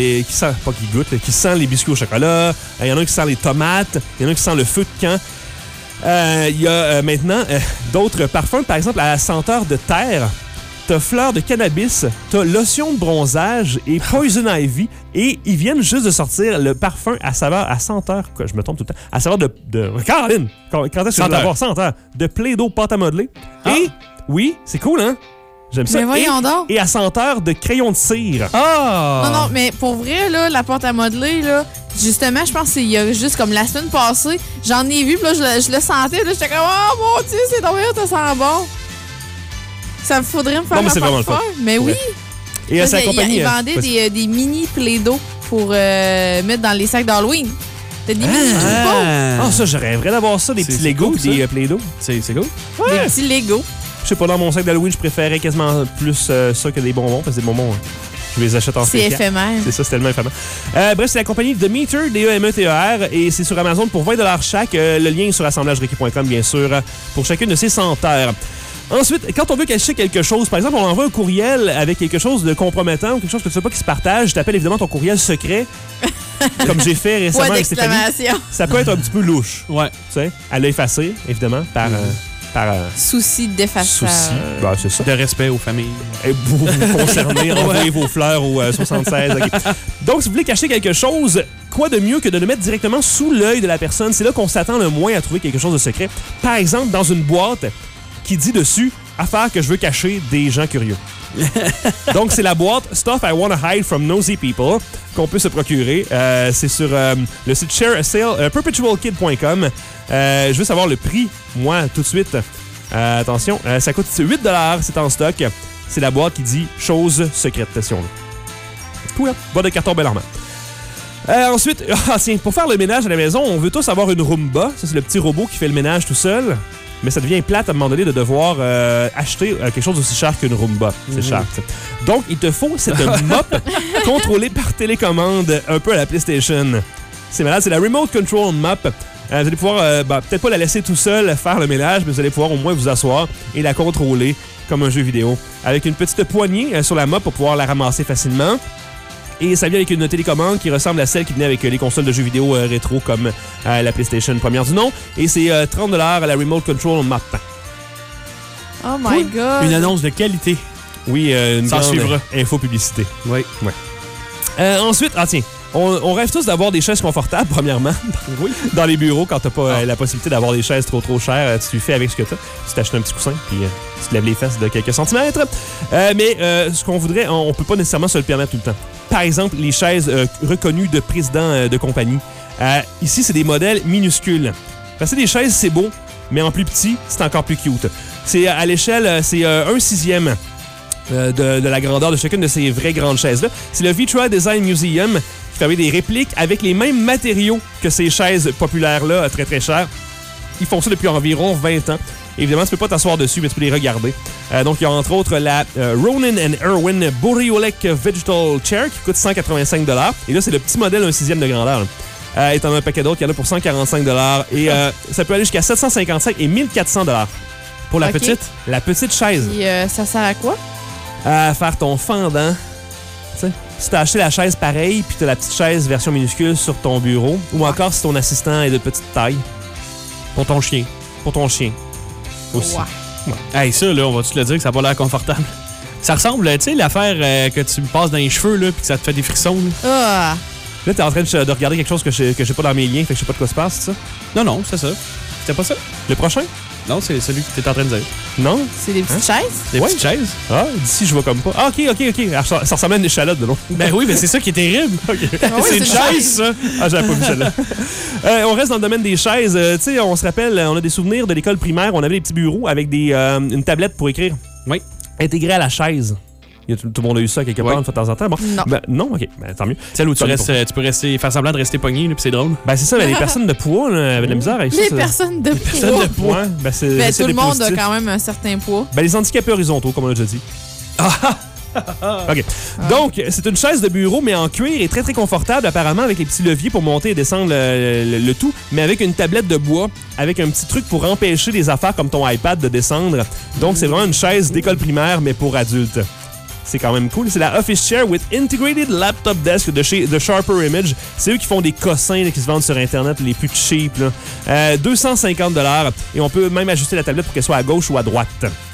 qui sent les biscuits au chocolat. Il y en a un qui sent les tomates. Il y en a un qui sent le feu de camp. Il y a maintenant d'autres parfums, par exemple, à la senteur de terre. t'as fleur de cannabis, t'as lotion de bronzage et poison ivy. Et ils viennent juste de sortir le parfum à saveur, à senteur, quoi, je me trompe tout le temps, à saveur de Caroline, quand est-ce que je vais l'avoir? Senteur. De Play-Doh pâte à modeler. Et, oui, c'est cool, hein? J'aime ça. Mais voyons donc. Et à senteur de crayon de cire. Non, non, mais pour vrai, là, la pâte à modeler, là, justement, je pense qu'il y a juste comme la semaine passée, j'en ai vu, puis là, je le sentais, là, j'étais comme, oh mon Dieu, c'est dommage, ça sent bon. Ça me faudrait me faire non, mais c'est vraiment le fun. Mais oui. Et sa compagnie. Ils vendaient des mini Play-Doh pour mettre dans les sacs d'Halloween. T'as des mini Ah, ça, je rêverais d'avoir ça, des petits Legos et des Play-Doh. C'est cool. Des petits Legos. Je sais pas, dans mon sac d'Halloween, je préférais quasiment plus ça que des bonbons, parce que des bonbons, je les achète en spécial. C'est éphémère. C'est ça, c'est tellement éphémère. Bref, c'est la compagnie The Meter, D-E-M-E-T-E-R, et c'est sur Amazon pour 20$ chaque. Le lien est sur assemblagerequis.com, bien sûr, pour chacune de ces senteurs. Ensuite, quand on veut cacher quelque chose, par exemple, on envoie un courriel avec quelque chose de compromettant ou quelque chose que tu sais pas qui se partage, t'appelles évidemment ton courriel secret, comme j'ai fait récemment avec Stéphanie. Ça peut être un petit peu louche. Ouais. Tu sais, à l'œil effacé, évidemment, par souci d'effaçage. Souci, ben, c'est ça. De respect aux familles. Et vous concernez, envoyez vos fleurs au 76. Okay. Donc, si vous voulez cacher quelque chose, quoi de mieux que de le mettre directement sous l'œil de la personne? C'est là qu'on s'attend le moins à trouver quelque chose de secret. Par exemple, dans une boîte qui dit dessus « Affaire que je veux cacher des gens curieux ». Donc, c'est la boîte « Stuff I Wanna Hide from Nosy People » qu'on peut se procurer. C'est sur le site Share a Sale, perpetualkid.com. Je veux savoir le prix, moi, tout de suite. Attention, ça coûte 8$, c'est en stock. C'est la boîte qui dit « Chose secrète », attention. Cool, boîte de carton Bellarmine. Ensuite, tiens, pour faire le ménage à la maison, on veut tous avoir une Roomba. Ça, c'est le petit robot qui fait le ménage tout seul. Mais ça devient plate à un moment donné de devoir acheter quelque chose aussi cher qu'une Roomba. C'est cher. T'sais. Donc, il te faut cette mop contrôlée par télécommande, un peu à la PlayStation. C'est malade, c'est la Remote Control Mop. Vous allez pouvoir, peut-être pas la laisser tout seul faire le ménage, mais vous allez pouvoir au moins vous asseoir et la contrôler comme un jeu vidéo. Avec une petite poignée sur la mop pour pouvoir la ramasser facilement. Et ça vient avec une télécommande qui ressemble à celle qui venait avec les consoles de jeux vidéo rétro comme la PlayStation première du nom. Et c'est 30$ à la Remote Control Map. Oh my God! Une annonce de qualité. Oui, une grande info-publicité. Oui. Ensuite, tiens, on rêve tous d'avoir des chaises confortables, premièrement. Oui. Dans les bureaux, quand t'as pas la possibilité d'avoir des chaises trop chères, tu fais avec ce que t'as. Tu t'achètes un petit coussin, puis tu te lèves les fesses de quelques centimètres. Mais ce qu'on voudrait, on peut pas nécessairement se le permettre tout le temps. Par exemple, les chaises reconnues de présidents de compagnie. Ici, c'est des modèles minuscules. Parce que des chaises, c'est beau, mais en plus petit, c'est encore plus cute. C'est à l'échelle, c'est 1/6 de la grandeur de chacune de ces vraies grandes chaises-là. C'est le Vitra Design Museum qui fait des répliques avec les mêmes matériaux que ces chaises populaires-là, très très chères. Ils font ça depuis environ 20 ans. Évidemment, tu peux pas t'asseoir dessus, mais tu peux les regarder. Donc, il y a entre autres la Ronan & Irwin Boreolec Vegetal Chair qui coûte 185$. Et là, c'est le petit modèle 1/6 de grandeur. Et t'en as un paquet d'autres, il y en a pour 145$. Et ça peut aller jusqu'à 755$ et 1400$ pour la petite chaise. Et ça sert à quoi? À faire ton fendant. Tu sais, si t'as acheté la chaise pareille, puis t'as la petite chaise version minuscule sur ton bureau, ou encore si ton assistant est de petite taille. Pour ton chien. Aussi. Ouais. Hey, ça, là, on va-tu te le dire que ça n'a pas l'air confortable? Ça ressemble, tu sais, l'affaire que tu me passes dans les cheveux, là, puis que ça te fait des frissons. Là, là t'es en train de regarder quelque chose que j'ai pas dans mes liens, fait que je sais pas de quoi se passe, c'est ça? Non, c'est ça. C'était pas ça? Le prochain? Non, c'est celui que t'es en train de dire. Non? C'est des petites chaises? Des petites chaises? Ah, d'ici, je vois comme pas. Ah, OK. Alors, ça ressemble à une échalote de l'eau. Ben oui, mais c'est ça qui est terrible. C'est une chaise, ça. Ah, j'avais pas vu celle-là. On reste dans le domaine des chaises. Tu sais, on se rappelle, on a des souvenirs de l'école primaire. On avait des petits bureaux avec une tablette pour écrire. Oui. Intégrée à la chaise. Tout le monde a eu ça quelque part de temps en temps. Bon. Non. Non, OK. Tant mieux. Celle où tu peux faire semblant de rester pogné, puis c'est drôle. Ben, c'est ça, les personnes de poids avaient de la misère avec ça. Les personnes de poids. Ben, tout le monde a quand même un certain poids. Ben, les handicapés horizontaux, comme on l'a déjà dit. OK. Donc, c'est une chaise de bureau, mais en cuir et très, très confortable, apparemment, avec les petits leviers pour monter et descendre le tout, mais avec une tablette de bois, avec un petit truc pour empêcher des affaires comme ton iPad de descendre. Donc, c'est vraiment une chaise d'école primaire, mais pour adultes. C'est quand même cool. C'est la Office Chair with Integrated Laptop Desk de chez The Sharper Image. C'est eux qui font des cossins là, qui se vendent sur Internet, les plus cheap. Là. 250$. Et on peut même ajuster la tablette pour qu'elle soit à gauche ou à droite.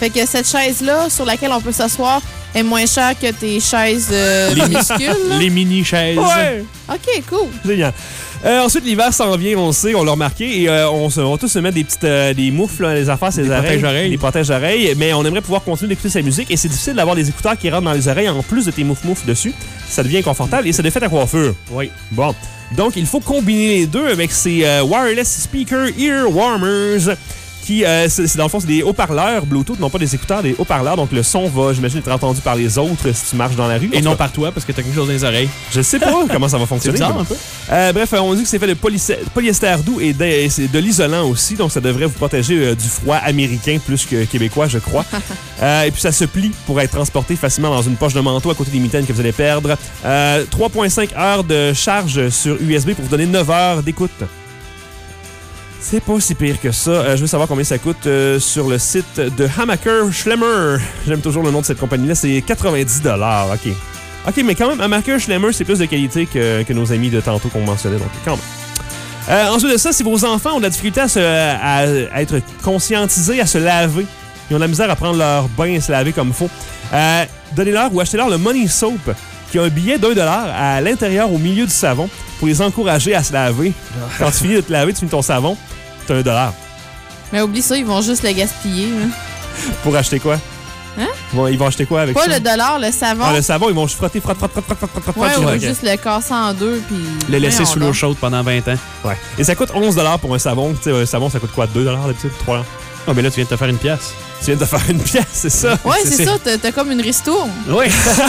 Fait que cette chaise-là, sur laquelle on peut s'asseoir, est moins chère que tes chaises minuscules. Là. Les mini-chaises. Ouais. OK, cool. Génial. Ensuite, l'hiver s'en vient, on le sait, on l'a remarqué, et on va tous se mettre des petites des moufles, les affaires, c'est des protège-oreilles, mais on aimerait pouvoir continuer d'écouter sa musique, et c'est difficile d'avoir des écouteurs qui rentrent dans les oreilles en plus de tes moufles dessus. Ça devient inconfortable, et ça défait ta coiffure. Oui. Bon. Donc, il faut combiner les deux avec ces wireless speaker ear warmers qui, c'est dans le fond, c'est des haut-parleurs Bluetooth, non pas des écouteurs, des haut-parleurs. Donc, le son va, j'imagine, être entendu par les autres si tu marches dans la rue. Et non par toi, parce que t'as quelque chose dans les oreilles. Je sais pas comment ça va fonctionner. C'est bizarre, un peu. Bref, on dit que c'est fait de polyester doux et de l'isolant aussi. Donc, ça devrait vous protéger du froid américain plus que québécois, je crois. Et puis, ça se plie pour être transporté facilement dans une poche de manteau à côté des mitaines que vous allez perdre. 3,5 heures de charge sur USB pour vous donner 9 heures d'écoute. C'est pas si pire que ça. Je veux savoir combien ça coûte sur le site de Hammacher Schlemmer. J'aime toujours le nom de cette compagnie-là. C'est 90 $. OK. OK, mais quand même, Hammacher Schlemmer, c'est plus de qualité que nos amis de tantôt qu'on mentionnait. Donc, quand même. Ensuite de ça, si vos enfants ont de la difficulté à être conscientisés, à se laver, ils ont de la misère à prendre leur bain et se laver comme il faut, donnez-leur ou achetez-leur le Money Soap, qui a un billet d'1 $ à l'intérieur, au milieu du savon, pour les encourager à se laver. Quand tu finis de te laver, tu finis ton savon, t'as $1. Mais oublie ça, ils vont juste le gaspiller. Hein? Pour acheter quoi? Hein? Bon, ils vont acheter quoi avec pas ça? Pas le dollar, le savon. Ah, le savon, ils vont frotter. Ouais, ou juste le casser en deux. Puis le laisser sous l'eau chaude pendant 20 ans. Ouais. Et ça coûte 11 $ pour un savon. Tu sais, un savon, ça coûte quoi? 2 $ d'habitude? 3 $? Ah, mais là, tu viens de te faire une pièce. Tu viens de te faire une pièce, c'est ça? Ouais, c'est ça. T'as comme une ristourne. Oui.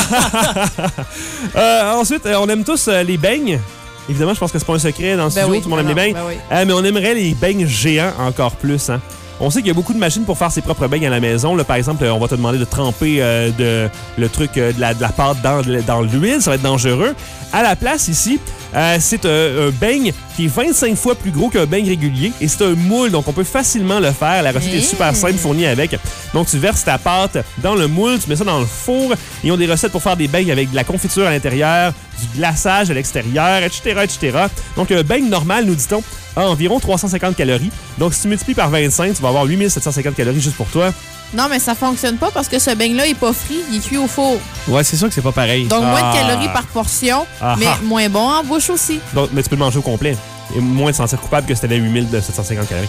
Ensuite, on aime tous les beignes. Évidemment, je pense que c'est pas un secret dans le studio. Oui, tout le monde aime les beignes. Oui. Mais on aimerait les beignes géants encore plus. Hein? On sait qu'il y a beaucoup de machines pour faire ses propres beignes à la maison. Là, par exemple, on va te demander de tremper le truc de la pâte dans l'huile. Ça va être dangereux. À la place, ici, c'est un beigne qui est 25 fois plus gros qu'un beigne régulier. Et c'est un moule, donc on peut facilement le faire. La recette est super simple, fournie avec. Donc, tu verses ta pâte dans le moule, tu mets ça dans le four. Ils ont des recettes pour faire des beignes avec de la confiture à l'intérieur, du glaçage à l'extérieur, etc. Donc, un beigne normal, nous dit-on, a environ 350 calories. Donc, si tu multiplies par 25, tu vas avoir 8750 calories juste pour toi. Non, mais ça fonctionne pas parce que ce beigne-là est pas frit, il est cuit au four. Ouais, c'est sûr que c'est pas pareil. Donc, moins de calories par portion, mais moins bon en bouche aussi. Donc, mais tu peux le manger au complet. Et moins de sentir coupable que si t'avais 8750 calories.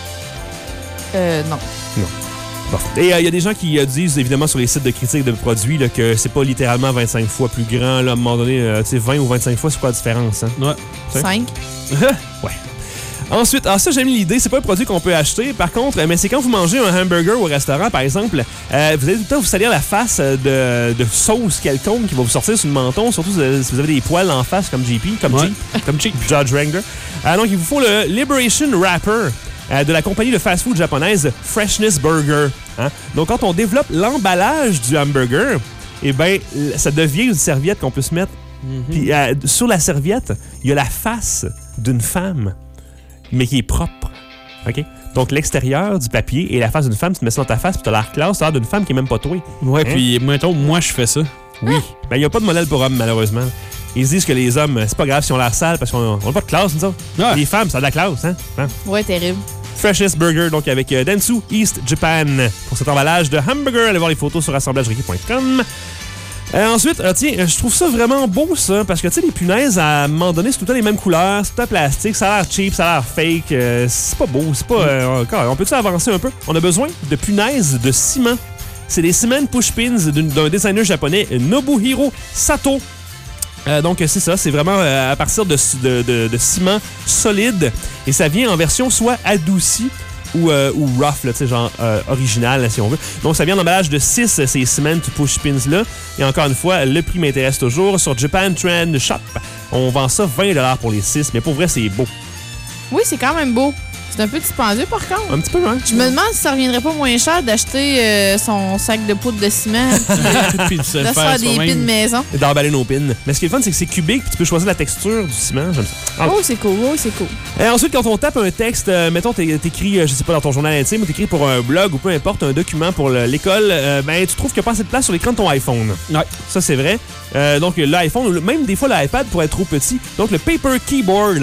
Non. Non. Bon. Et il y a des gens qui disent, évidemment, sur les sites de critiques de produits, là, que c'est pas littéralement 25 fois plus grand. Là, à un moment donné, tu sais, 20 ou 25 fois, c'est quoi la différence? Hein? Ouais. 5. Ouais. Ensuite, ça, j'aime l'idée. C'est pas un produit qu'on peut acheter. Par contre, mais c'est quand vous mangez un hamburger au restaurant, par exemple, vous allez tout le temps vous salir la face de sauce quelconque qui va vous sortir sur le menton, surtout si vous avez des poils en face comme JP, comme Judge Wrangler. Donc, il vous faut le Liberation Wrapper de la compagnie de fast-food japonaise Freshness Burger. Hein? Donc, quand on développe l'emballage du hamburger, eh bien, ça devient une serviette qu'on peut se mettre. Puis, sur la serviette, il y a la face d'une femme, mais qui est propre. OK? Donc, l'extérieur du papier et la face d'une femme, tu te mets ça dans ta face, puis tu as l'air classe, tu as l'air d'une femme qui est même pas toi. Ouais, hein? Puis, mettons, moi, je fais ça. Oui. Ben, il n'y a pas de modèle pour hommes, malheureusement. Ils disent que les hommes, c'est pas grave si on a l'air sale, parce qu'on n'a pas de classe, nous autres. Ouais. Les femmes, ça a de la classe, hein? Ouais, terrible. Freshest Burger, donc avec Dentsu East Japan. Pour cet emballage de hamburger, allez voir les photos sur assemblagerequis.com. Ensuite, tiens, je trouve ça vraiment beau, ça, parce que, tu sais, les punaises, à un moment donné, c'est tout le temps les mêmes couleurs, c'est tout le temps plastique, ça a l'air cheap, ça a l'air fake, c'est pas beau, c'est pas... on peut-tu avancer un peu? On a besoin de punaises de ciment. C'est des cement push pins d'un designer japonais, Nobuhiro Sato. Donc, c'est ça, c'est vraiment à partir de ciment solide, et ça vient en version soit adoucie, ou rough, là, tu sais, genre original, là, si on veut. Donc, ça vient en emballage de 6, ces cement push pins-là. Et encore une fois, le prix m'intéresse toujours. Sur Japan Trend Shop, on vend ça 20 $ pour les 6, mais pour vrai, c'est beau. Oui, c'est quand même beau. C'est un peu dispendieux, par contre. Un petit peu, hein? Je me demande si ça reviendrait pas moins cher d'acheter son sac de poudre de ciment puis de se faire des pins de maison. Et d'emballer nos pins. Mais ce qui est le fun, c'est que c'est cubique puis tu peux choisir la texture du ciment. J'aime ça. Oh, c'est cool. Oh, c'est cool. Et ensuite, quand on tape un texte, mettons, t'écris, je sais pas, dans ton journal intime ou t'écris pour un blog ou peu importe, un document pour l'école, ben, tu trouves qu'il n'y a pas assez de place sur l'écran de ton iPhone. Ouais. Ça, c'est vrai. Donc, l'iPhone, ou même des fois l'iPad pourrait être trop petit. Donc, le Paper Keyboard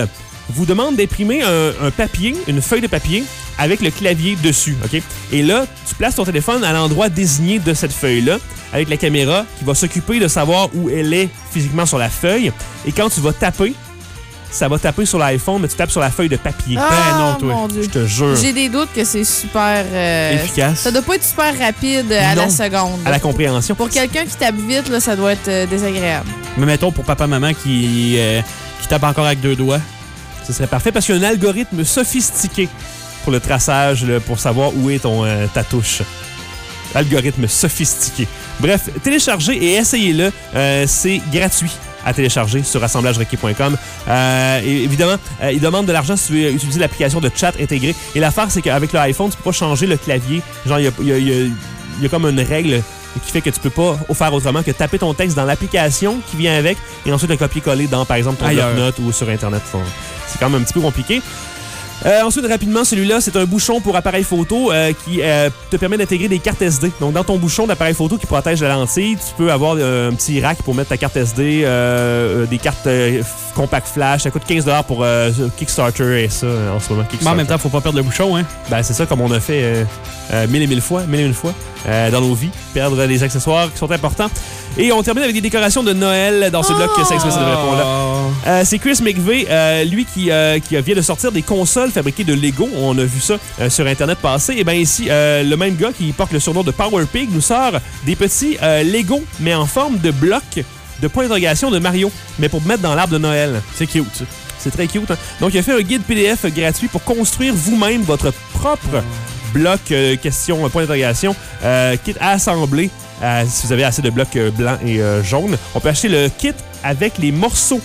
vous demande d'imprimer un papier, une feuille de papier avec le clavier dessus, OK? Et là, tu places ton téléphone à l'endroit désigné de cette feuille-là avec la caméra qui va s'occuper de savoir où elle est physiquement sur la feuille. Et quand tu vas taper, ça va taper sur l'iPhone, mais tu tapes sur la feuille de papier. Ah, mon Dieu. Je te jure. J'ai des doutes que c'est super... efficace. Ça doit pas être super rapide à la seconde. À la compréhension. Pour quelqu'un qui tape vite, là, ça doit être désagréable. Mais mettons pour papa-maman qui tape encore avec 2 doigts. Ce serait parfait parce qu'il y a un algorithme sophistiqué pour le traçage, là, pour savoir où est ta touche. Algorithme sophistiqué. Bref, téléchargez et essayez-le. C'est gratuit à télécharger sur assemblagerequis.com. Évidemment, il demande de l'argent si tu veux utiliser l'application de chat intégrée. Et l'affaire, c'est qu'avec l'iPhone, tu peux pas changer le clavier. Genre, il y a comme une règle qui fait que tu peux pas faire autrement que taper ton texte dans l'application qui vient avec et ensuite le copier-coller dans, par exemple, ton bloc-notes ou sur Internet. C'est quand même un petit peu compliqué. Ensuite, rapidement, celui-là, c'est un bouchon pour appareil photo qui te permet d'intégrer des cartes SD. Donc, dans ton bouchon d'appareil photo qui protège la lentille, tu peux avoir un petit rack pour mettre ta carte SD, des cartes compact flash. Ça coûte 15$ pour Kickstarter et ça en ce moment. Mais en même temps, faut pas perdre le bouchon, hein? Ben, c'est ça, comme on a fait mille et une fois dans nos vies. Perdre les accessoires qui sont importants. Et on termine avec des décorations de Noël dans ce bloc 5 minutes de réponse-là. C'est Chris McVeigh, lui qui vient de sortir des consoles fabriquées de Lego. On a vu ça sur Internet passer. Et bien ici, le même gars qui porte le surnom de Power Pig nous sort des petits Lego, mais en forme de blocs de point d'interrogation de Mario, mais pour mettre dans l'arbre de Noël. C'est cute, ça. C'est très cute. Hein? Donc, il a fait un guide PDF gratuit pour construire vous-même votre propre bloc question point d'interrogation, kit à assembler. Si vous avez assez de blocs blancs et jaunes, on peut acheter le kit avec les morceaux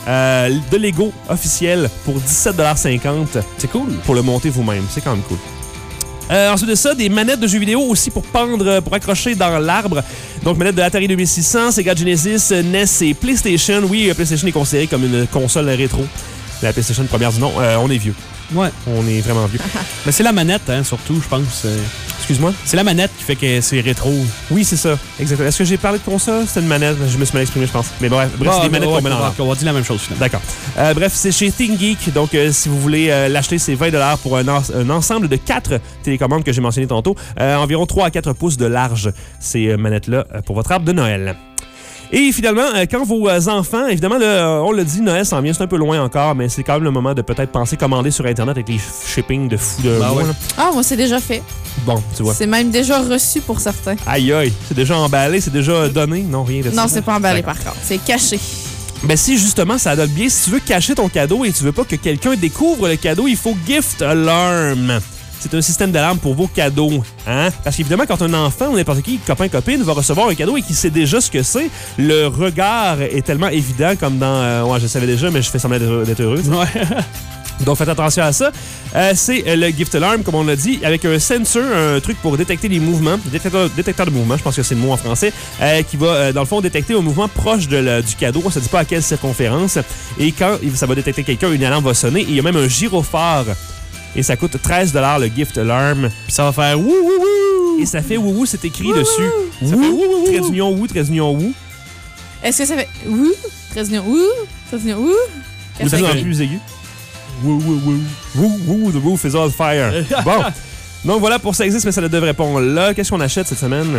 de Lego officiel pour 17,50$. C'est cool. Pour le monter vous-même. C'est quand même cool. Ensuite de ça, des manettes de jeux vidéo aussi pour pendre, pour accrocher dans l'arbre. Donc, manettes de Atari 2600, Sega Genesis, NES et PlayStation. Oui, PlayStation est considéré comme une console rétro. La PlayStation première du nom. On est vieux. Ouais. On est vraiment vieux. Mais c'est la manette, hein, surtout, je pense. Excuse-moi? C'est la manette qui fait que c'est rétro. Oui, c'est ça. Exactement. Est-ce que j'ai parlé de console? C'était une manette. Je me suis mal exprimé, je pense. Mais bref, c'est des manettes qu'on met dans l'arbre. On va dire la même chose, finalement. D'accord. Bref, c'est chez ThinkGeek. Donc, si vous voulez l'acheter, c'est 20$ pour un ensemble de 4 télécommandes que j'ai mentionné tantôt. Environ 3 à 4 pouces de large, ces manettes-là, pour votre arbre de Noël. Et finalement, quand vos enfants, évidemment, là, on l'a dit, Noël s'en vient, c'est un peu loin encore, mais c'est quand même le moment de peut-être penser commander sur Internet avec les shipping de fou de mois. Ah, moi, c'est déjà fait. Bon, tu vois. C'est même déjà reçu pour certains. Aïe, aïe. C'est déjà emballé, c'est déjà donné? Non, rien de ça. Non, c'est pas emballé, par contre. C'est caché. Ben si, justement, ça donne bien. Si tu veux cacher ton cadeau et tu veux pas que quelqu'un découvre le cadeau, il faut Gift Alarm. C'est un système d'alarme pour vos cadeaux. Hein? Parce qu'évidemment, quand un enfant ou n'importe qui, copain, copine, va recevoir un cadeau et qu'il sait déjà ce que c'est, le regard est tellement évident comme dans... ouais, je savais déjà, mais je fais semblant d'être heureux. Ouais. Donc, faites attention à ça. C'est le Gift Alarm, comme on l'a dit, avec un sensor, un truc pour détecter les mouvements. Détecteur de mouvement, je pense que c'est le mot en français, qui va, dans le fond, détecter un mouvement proche du cadeau. On ne se dit pas à quelle circonférence. Et quand ça va détecter quelqu'un, une alarme va sonner. Et il y a même un gyrophare. Et ça coûte 13$ le Gift Alarm. Puis ça va faire wouh, wouh, wouh. Et ça fait wouh, wouh, c'est écrit dessus. Ça fait wouh, wouh, trait d'union, wouh, trait d'union, wouh. Est-ce que ça fait wouh, trait d'union, wouh, trait d'union, wouh? Ou ça fait plus aigu. Wouh, wouh, wouh. Wouh, wouh, the roof is on fire. Bon. Donc voilà, pour ça existe, mais ça ne devrait pas. Là, qu'est-ce qu'on achète cette semaine?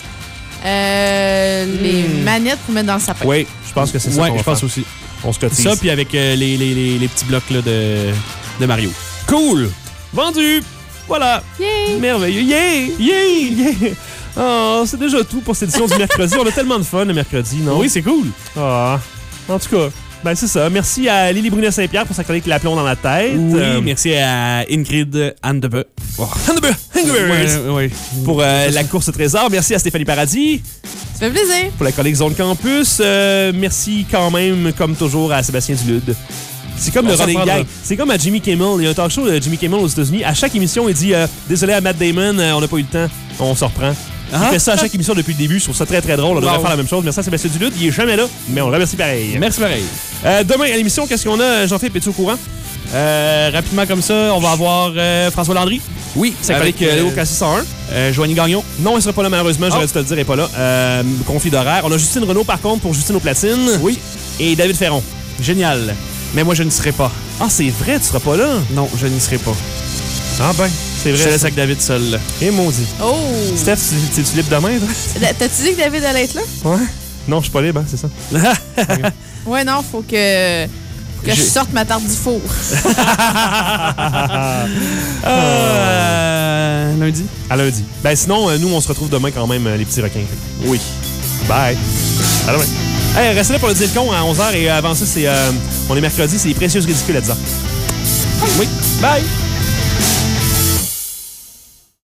Les manettes pour mettre dans le sapin. Oui, je pense que c'est ça. Ouais, je pense aussi. On se cotise. Ça, puis avec les petits blocs là, de Mario. Cool! Vendu! Voilà! Yay! Merveilleux! Yay! Yay! Yay! Oh, c'est déjà tout pour cette édition du mercredi. On a tellement de fun le mercredi, non? Oui, c'est cool! Ah, en tout cas, ben c'est ça. Merci à Lily Brunet-Saint-Pierre pour sa chronique L'aplomb dans la tête. Oui, merci à Ingrid Andebe. Oh, oui. Pour la course au trésor. Merci à Stéphanie Paradis. Ça fait plaisir. Pour la chronique Zone Campus. Merci quand même, comme toujours, à Sébastien Dulude. C'est comme le running gag. C'est comme à Jimmy Kimmel. Il y a un talk show de Jimmy Kimmel aux États-Unis. À chaque émission, il dit désolé à Matt Damon, on n'a pas eu le temps. On se reprend. Il fait ça à chaque émission depuis le début. Je trouve ça très, très drôle. On devrait faire la même chose. Merci à Sébastien Dulude. Il est jamais là, mais on le remercie pareil. Merci pareil. Demain, à l'émission, qu'est-ce qu'on a? Jean-Philippe, es-tu au courant? Rapidement comme ça, on va avoir François Landry. Oui, c'est avec Léo Cassis 101. Joanie Gagnon. Non, elle sera pas là malheureusement, j'aurais dû te le dire, elle n'est pas là. Conflit d'horaire. On a Justine Renaud par contre pour Justine aux platines. Oui. Et David Ferron. Génial. Mais moi, je ne serai pas. Ah, c'est vrai, tu seras pas là? Non, je n'y serai pas. Ah ben, c'est vrai. Je te laisse ça. avec David seul. Là. Et maudit. Oh! Steph, tu libre demain, toi? T'as-tu dit que David allait être là? Ouais. Non, je suis pas libre, hein, c'est ça. Ouais, non, faut que je sorte ma tarte du four. Lundi? À lundi. Ben sinon, nous, on se retrouve demain quand même, les petits requins. Oui. Bye. À demain. Hey, restez là pour le dire le con à 11h et avant ça, on est mercredi, c'est les précieuses ridicules à 10h. Oui. Bye.